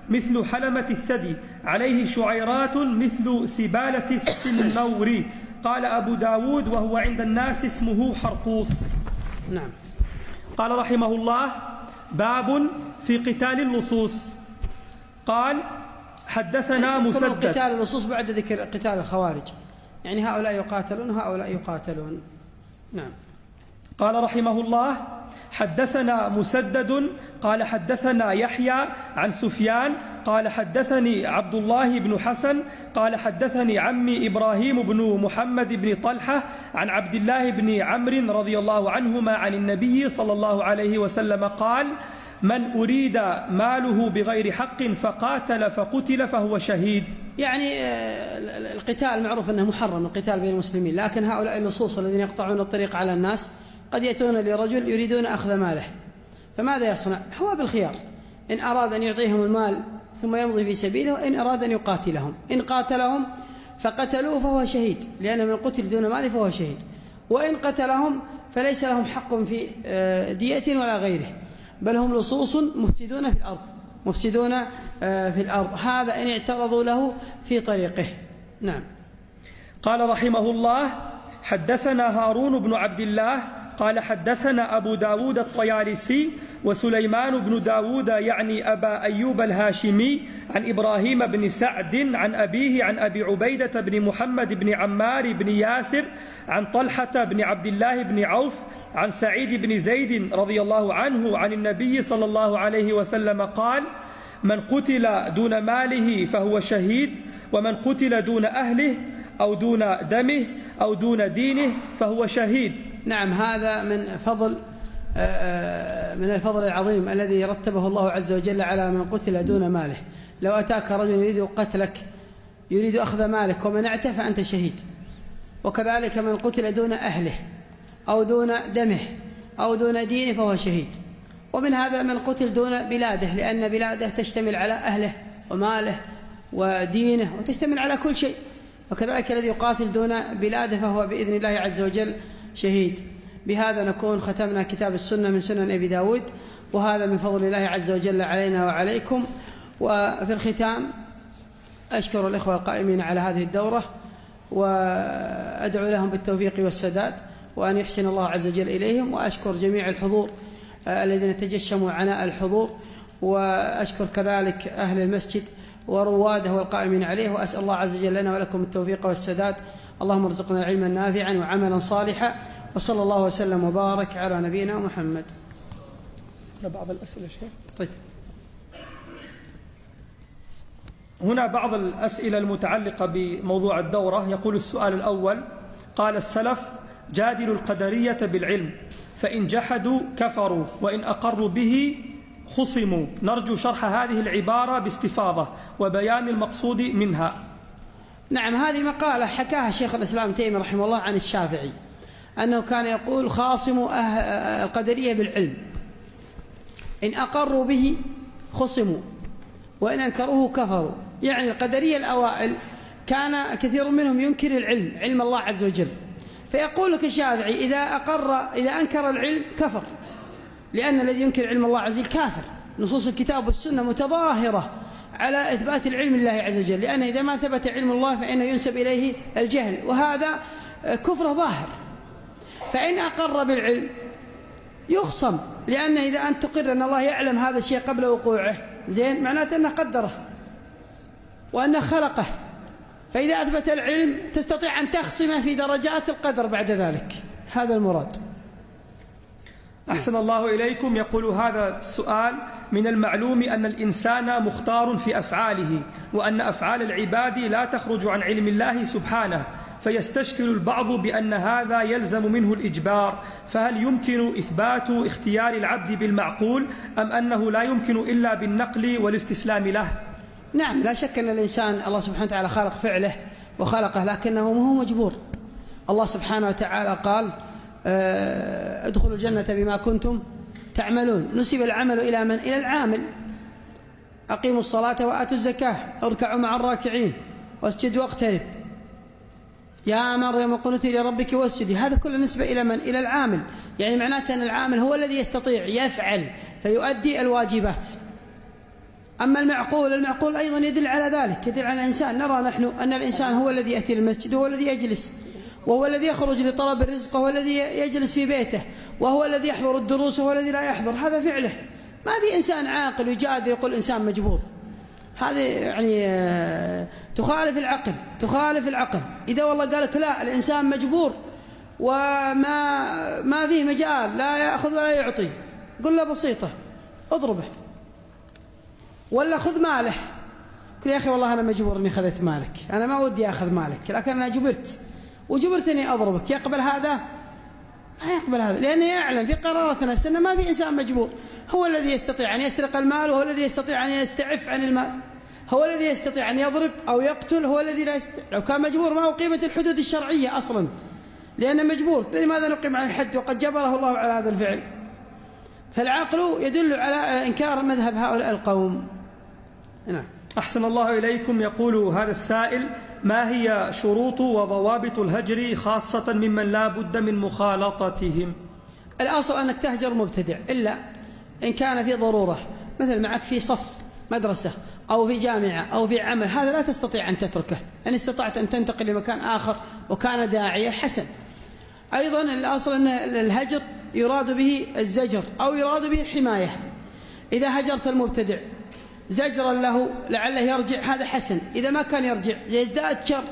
مثل حلمة الثدي، عليه شعيرات مثل سبالة السنور. قال أبو داود وهو عند الناس اسمه حرقوس. نعم. قال رحمه الله: باب في قتال اللصوص. قال: حدثنا مسدد. قتال اللصوص بعد ذكر قتال الخوارج، يعني هؤلاء يقاتلون وهؤلاء يقاتلون. نعم. قال رحمه الله: حدثنا مسدد قال حدثنا يحيى عن سفيان قال حدثني عبد الله بن حسن قال حدثني عمي إبراهيم بن محمد بن طلحة عن عبد الله بن عمرو رضي الله عنهما عن النبي صلى الله عليه وسلم قال: من أريد ماله بغير حق فقاتل فقتل فهو شهيد. يعني القتال معروف أنه محرم، القتال بين المسلمين، لكن هؤلاء اللصوص الذين يقطعون الطريق على الناس قد يأتون لرجل يريدون أخذ ماله، فماذا يصنع؟ هو بالخيار، إن أراد أن يعطيهم المال ثم يمضي في سبيله، وإن أراد أن يقاتلهم. إن قاتلهم فقتلوه فهو شهيد، لأن من قتل دون مال فهو شهيد. وإن قتلهم فليس لهم حق في دية ولا غيره، بل هم لصوص مفسدون في الأرض، مفسدون في الأرض. هذا إن اعترضوا له في طريقه. نعم. قال رحمه الله: حدثنا هارون بن عبد الله قال حدثنا أبو داود الطيالسي وسليمان بن داود يعني أبا أيوب الهاشمي عن إبراهيم بن سعد عن أبيه عن أبي عبيدة بن محمد بن عمار بن ياسر عن طلحة بن عبد الله بن عوف عن سعيد بن زيد رضي الله عنه عن النبي صلى الله عليه وسلم قال: من قتل دون ماله فهو شهيد، ومن قتل دون أهله أو دون دمه أو دون دينه فهو شهيد. نعم. هذا من فضل من الفضل العظيم الذي رتبه الله عز وجل على من قتل دون ماله. لو أتاك رجل يريد قتلك، يريد أخذ مالك ومنعته، فأنت شهيد. وكذلك من قتل دون أهله أو دون دمه أو دون دينه فهو شهيد. ومن هذا من قتل دون بلاده، لأن بلاده تشتمل على أهله وماله ودينه وتشتمل على كل شيء. وكذلك الذي يقاتل دون بلاده فهو بإذن الله عز وجل شهيد. بهذا نكون ختمنا كتاب السنة من سنن أبي داود، وهذا من فضل الله عز وجل علينا وعليكم. وفي الختام أشكر الإخوة القائمين على هذه الدورة، وأدعو لهم بالتوفيق والسداد، وأن يحسن الله عز وجل إليهم. وأشكر جميع الحضور الذين تجشموا عناء الحضور، وأشكر كذلك أهل المسجد ورواده والقائمين عليه، وأسأل الله عز وجل لنا ولكم التوفيق والسداد. اللهم ارزقنا علما نافعا وعملا صالحا، وصلى الله وسلم وبارك على نبينا محمد. بعض الأسئلة شيء. طيب. هنا بعض الأسئلة المتعلقة بموضوع الدورة. يقول السؤال الأول: قال السلف: جادلوا القدرية بالعلم، فإن جحدوا كفروا، وإن أقروا به خصموا. نرجو شرح هذه العبارة باستفاضة وبيان المقصود منها. نعم. هذه مقالة حكاها شيخ الإسلام تيمية رحمه الله عن الشافعي، أنه كان يقول: خاصموا القدرية بالعلم، إن أقروا به خصموا، وإن أنكروه كفروا. يعني القدرية الأوائل كان كثير منهم ينكر العلم، علم الله عز وجل، فيقول لك الشافعي: إذا أقر إذا أنكر العلم كفر، لأن الذي ينكر علم الله عز وجل كافر. نصوص الكتاب والسنة متظاهرة على إثبات العلم لله عز وجل، لأن إذا ما ثبت علم الله فإنه ينسب إليه الجهل، وهذا كفر ظاهر. فإن أقر بالعلم يخصم، لأن إذا أنت تقر أن الله يعلم هذا الشيء قبل وقوعه، زين، معناته أنه قدره وأنه خلقه. فإذا أثبت العلم تستطيع أن تخصم في درجات القدر بعد ذلك. هذا المراد. أحسن الله إليكم. يقول هذا السؤال: من المعلوم أن الإنسان مختار في أفعاله، وأن أفعال العباد لا تخرج عن علم الله سبحانه، فيستشكل البعض بأن هذا يلزم منه الإجبار، فهل يمكن إثبات اختيار العبد بالمعقول، أم أنه لا يمكن إلا بالنقل والاستسلام له؟ نعم. لا شك أن الإنسان الله سبحانه وتعالى خلق فعله وخلقه، لكنه ما هو مجبور. الله سبحانه وتعالى قال: ادخلوا الجنة بما كنتم تعملون. نسب العمل إلى من؟ إلى العامل. أقيموا الصلاة وآتوا الزكاة، اركعوا مع الراكعين، واسجدوا واقترب، يا مريم قنتي لربك واسجدي. هذا كله نسبة إلى من؟ إلى العامل. يعني معناته أن العامل هو الذي يستطيع يفعل فيؤدي الواجبات. أما المعقول المعقول أيضا يدل على ذلك، يدل على الإنسان. نرى نحن أن الإنسان هو الذي يأتي المسجد، وهو الذي يجلس، وهو الذي يخرج لطلب الرزق، وهو الذي يجلس في بيته، وهو الذي يحضر الدروس، وهو الذي لا يحضر. هذا فعله. ما في إنسان عاقل يجادل يقول إنسان مجبور. هذه يعني تخالف العقل، تخالف العقل. إذا والله قالك لا الإنسان مجبور وما ما فيه مجال، لا يأخذ ولا يعطي، قل له بسيطة، اضربه. ولا خذ ماله، قل يا أخي والله أنا مجبور أني أخذت مالك، أنا ما ودي أخذ مالك لكن أنا جبرت وجبرتني أضربك. يقبل هذا؟ ما يقبل هذا، لأنه يعلم في قرارة نفسه أنه ما في إنسان مجبور. هو الذي يستطيع أن يسرق المال، وهو الذي يستطيع أن يستعف عن المال، هو الذي يستطيع أن يضرب أو يقتل، هو الذي لا يستطيع. لو كان مجبور ما هو قيمة الحدود الشرعية أصلا، لأنه مجبور. لماذا نقيم على الحد وقد جبره الله على هذا الفعل؟ فالعقل يدل على إنكار مذهب هؤلاء القوم. نعم. أحسن الله إليكم. يقول هذا السائل: ما هي شروط وضوابط الهجر خاصة ممن لا بد من مخالطتهم؟ الأصل أنك تهجر مبتدع، إلا إن كان في ضرورة، مثل معك في صف مدرسة أو في جامعة أو في عمل، هذا لا تستطيع أن تتركه. إن استطعت أن تنتقل لمكان آخر وكان داعية حسن. أيضا الأصل أن الهجر يراد به الزجر أو يراد به الحماية. إذا هجرت المبتدع زجرا له لعله يرجع، هذا حسن. إذا ما كان يرجع يزداد شر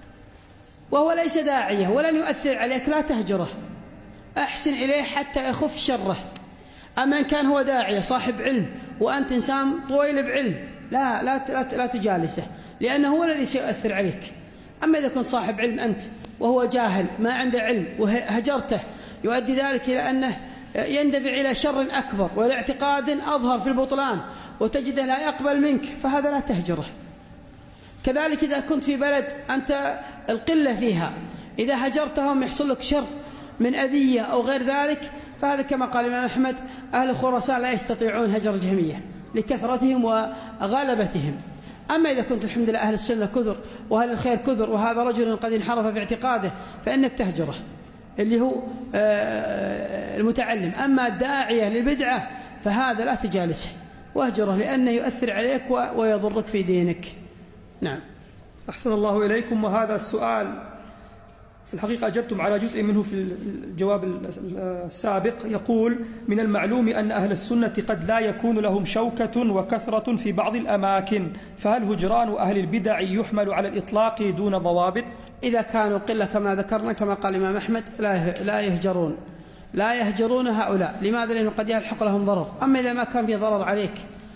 وهو ليس داعية ولن يؤثر عليك، لا تهجره، أحسن إليه حتى يخف شره. أما إن كان هو داعية صاحب علم وأنت إنسان طويل بعلم، لا لا لا, لا تجالسه، لأنه هو الذي سيؤثر عليك. أما إذا كنت صاحب علم أنت وهو جاهل ما عنده علم وهجرته، يؤدي ذلك إلى أنه يندفع إلى شر أكبر والاعتقاد أظهر في البطلان، وتجده لا يقبل منك، فهذا لا تهجره. كذلك إذا كنت في بلد أنت القلة فيها، إذا هجرتهم يحصل لك شر من أذية أو غير ذلك، فهذا كما قال الإمام أحمد: أهل خراسان لا يستطيعون هجر الجهمية لكثرتهم وغلبتهم. أما إذا كنت الحمد لله أهل السنة كثر وأهل الخير كثر، وهذا رجل قد انحرف في اعتقاده، فإنك تهجره، اللي هو المتعلم. أما الداعية للبدعة فهذا لا تجالسه، واهجره، لأنه يؤثر عليك ويضرك في دينك. نعم. أحسن الله إليكم. وهذا السؤال في الحقيقة أجبتم على جزء منه في الجواب السابق. يقول: من المعلوم أن أهل السنة قد لا يكون لهم شوكة وكثرة في بعض الأماكن، فهل هجران أهل البدع يحمل على الإطلاق دون ضوابط؟ إذا كانوا قلة كما ذكرنا، كما قال الإمام أحمد: لا لا يهجرون لا يهجرون هؤلاء. لماذا؟ لأنه قد يلحق لهم ضرر. أما إذا ما كان فيه ضرر عليك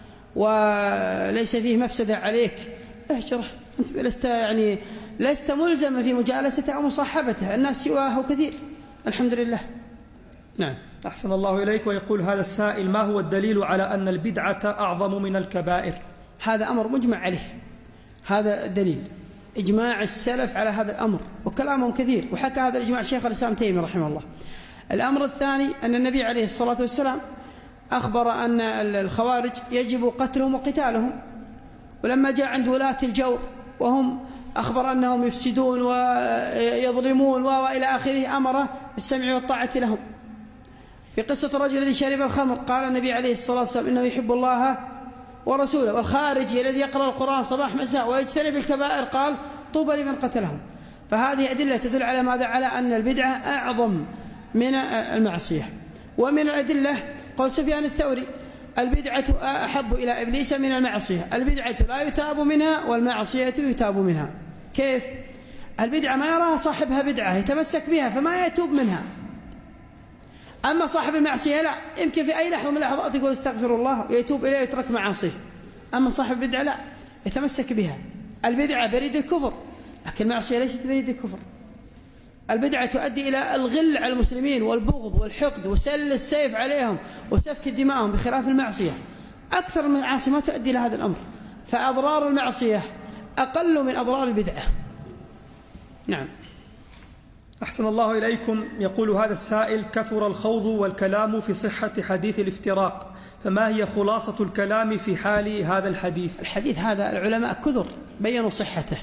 وليس فيه مفسدة عليك، اهجره. أنت لست يعني لست ملزما في مجالسته أو مصاحبته، الناس سواه كثير الحمد لله. نعم. أحسن الله إليك. ويقول هذا السائل: ما هو الدليل على أن البدعة أعظم من الكبائر؟ هذا أمر مجمع عليه، هذا دليل إجماع السلف على هذا الأمر، وكلامهم كثير، وحكى هذا الإجماع شيخ الإسلام تيمية رحمه الله. الأمر الثاني أن النبي عليه الصلاة والسلام أخبر أن الخوارج يجب قتلهم وقتالهم، ولما جاء عند ولاة الجور وهم أخبر أنهم يفسدون ويظلمون وإلى آخره، أمر بالسمع والطاعة لهم. في قصة الرجل الذي شرب الخمر قال النبي عليه الصلاة والسلام: إنه يحب الله ورسوله. والخارجي الذي يقرأ القرآن صباح مساء ويجتنب الكبائر قال: طوبى لمن قتلهم. فهذه أدلة تدل على ماذا؟ على أن البدعة أعظم من المعصية. ومن الأدلة قول سفيان الثوري: البدعة أحب إلى إبليس من المعصية. البدعة لا يتاب منها والمعصية يتاب منها. كيف؟ البدعة ما يراها صاحبها بدعة يتمسك بها فما يتوب منها، أما صاحب المعصية لا، يمكن في أي لحظة من اللحظات يقول استغفر الله ويتوب إليه ويترك معاصيه. أما صاحب البدعة لا، يتمسك بها. البدعة بريد الكفر، لكن المعصية ليست بريد الكفر. البدعة تؤدي إلى الغل على المسلمين والبغض والحقد وسل السيف عليهم وسفك دمائهم، بخلاف المعصية. أكثر من المعاصي ما تؤدي إلى هذا الأمر، فأضرار المعصية أقل من أضرار البدعة. نعم. أحسن الله إليكم. يقول هذا السائل: كثر الخوض والكلام في صحة حديث الافتراق، فما هي خلاصة الكلام في حال هذا الحديث؟ الحديث هذا العلماء كثر بيّنوا صحته،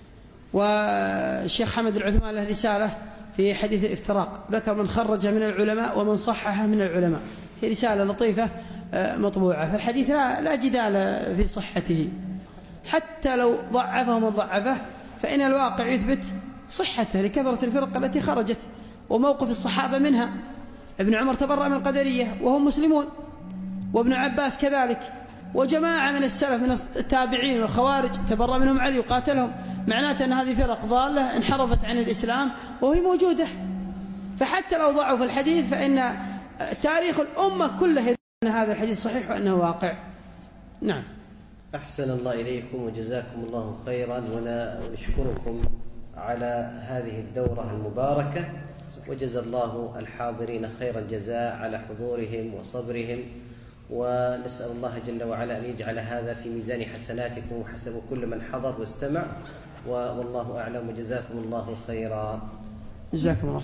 والشيخ حمد العثمان له رسالة في حديث الافتراق، ذكر من خرج من العلماء ومن صححه من العلماء، هي رسالة لطيفة مطبوعة. فالحديث لا, لا جدال في صحته، حتى لو ضعفه من ضعفه فإن الواقع يثبت صحته لكثرة الفرق التي خرجت وموقف الصحابة منها. ابن عمر تبرأ من القدرية وهم مسلمون، وابن عباس كذلك، وجماعة من السلف من التابعين والخوارج تبرأ منهم علي وقاتلهم. معناته أن هذه فرق ضالة انحرفت عن الإسلام وهي موجودة. فحتى لو ضعف الحديث فإن تاريخ الأمة كله يدل أن هذا الحديث صحيح وأنه واقع. نعم. أحسن الله إليكم وجزاكم الله خيرا، ونشكركم على هذه الدورة المباركة، وجزى الله الحاضرين خير الجزاء على حضورهم وصبرهم، ونسأل الله جل وعلا أن يجعل هذا في ميزان حسناتكم وحسب كل من حضر واستمع، والله أعلم، وجزاكم الله خيرا. جزاكم الله.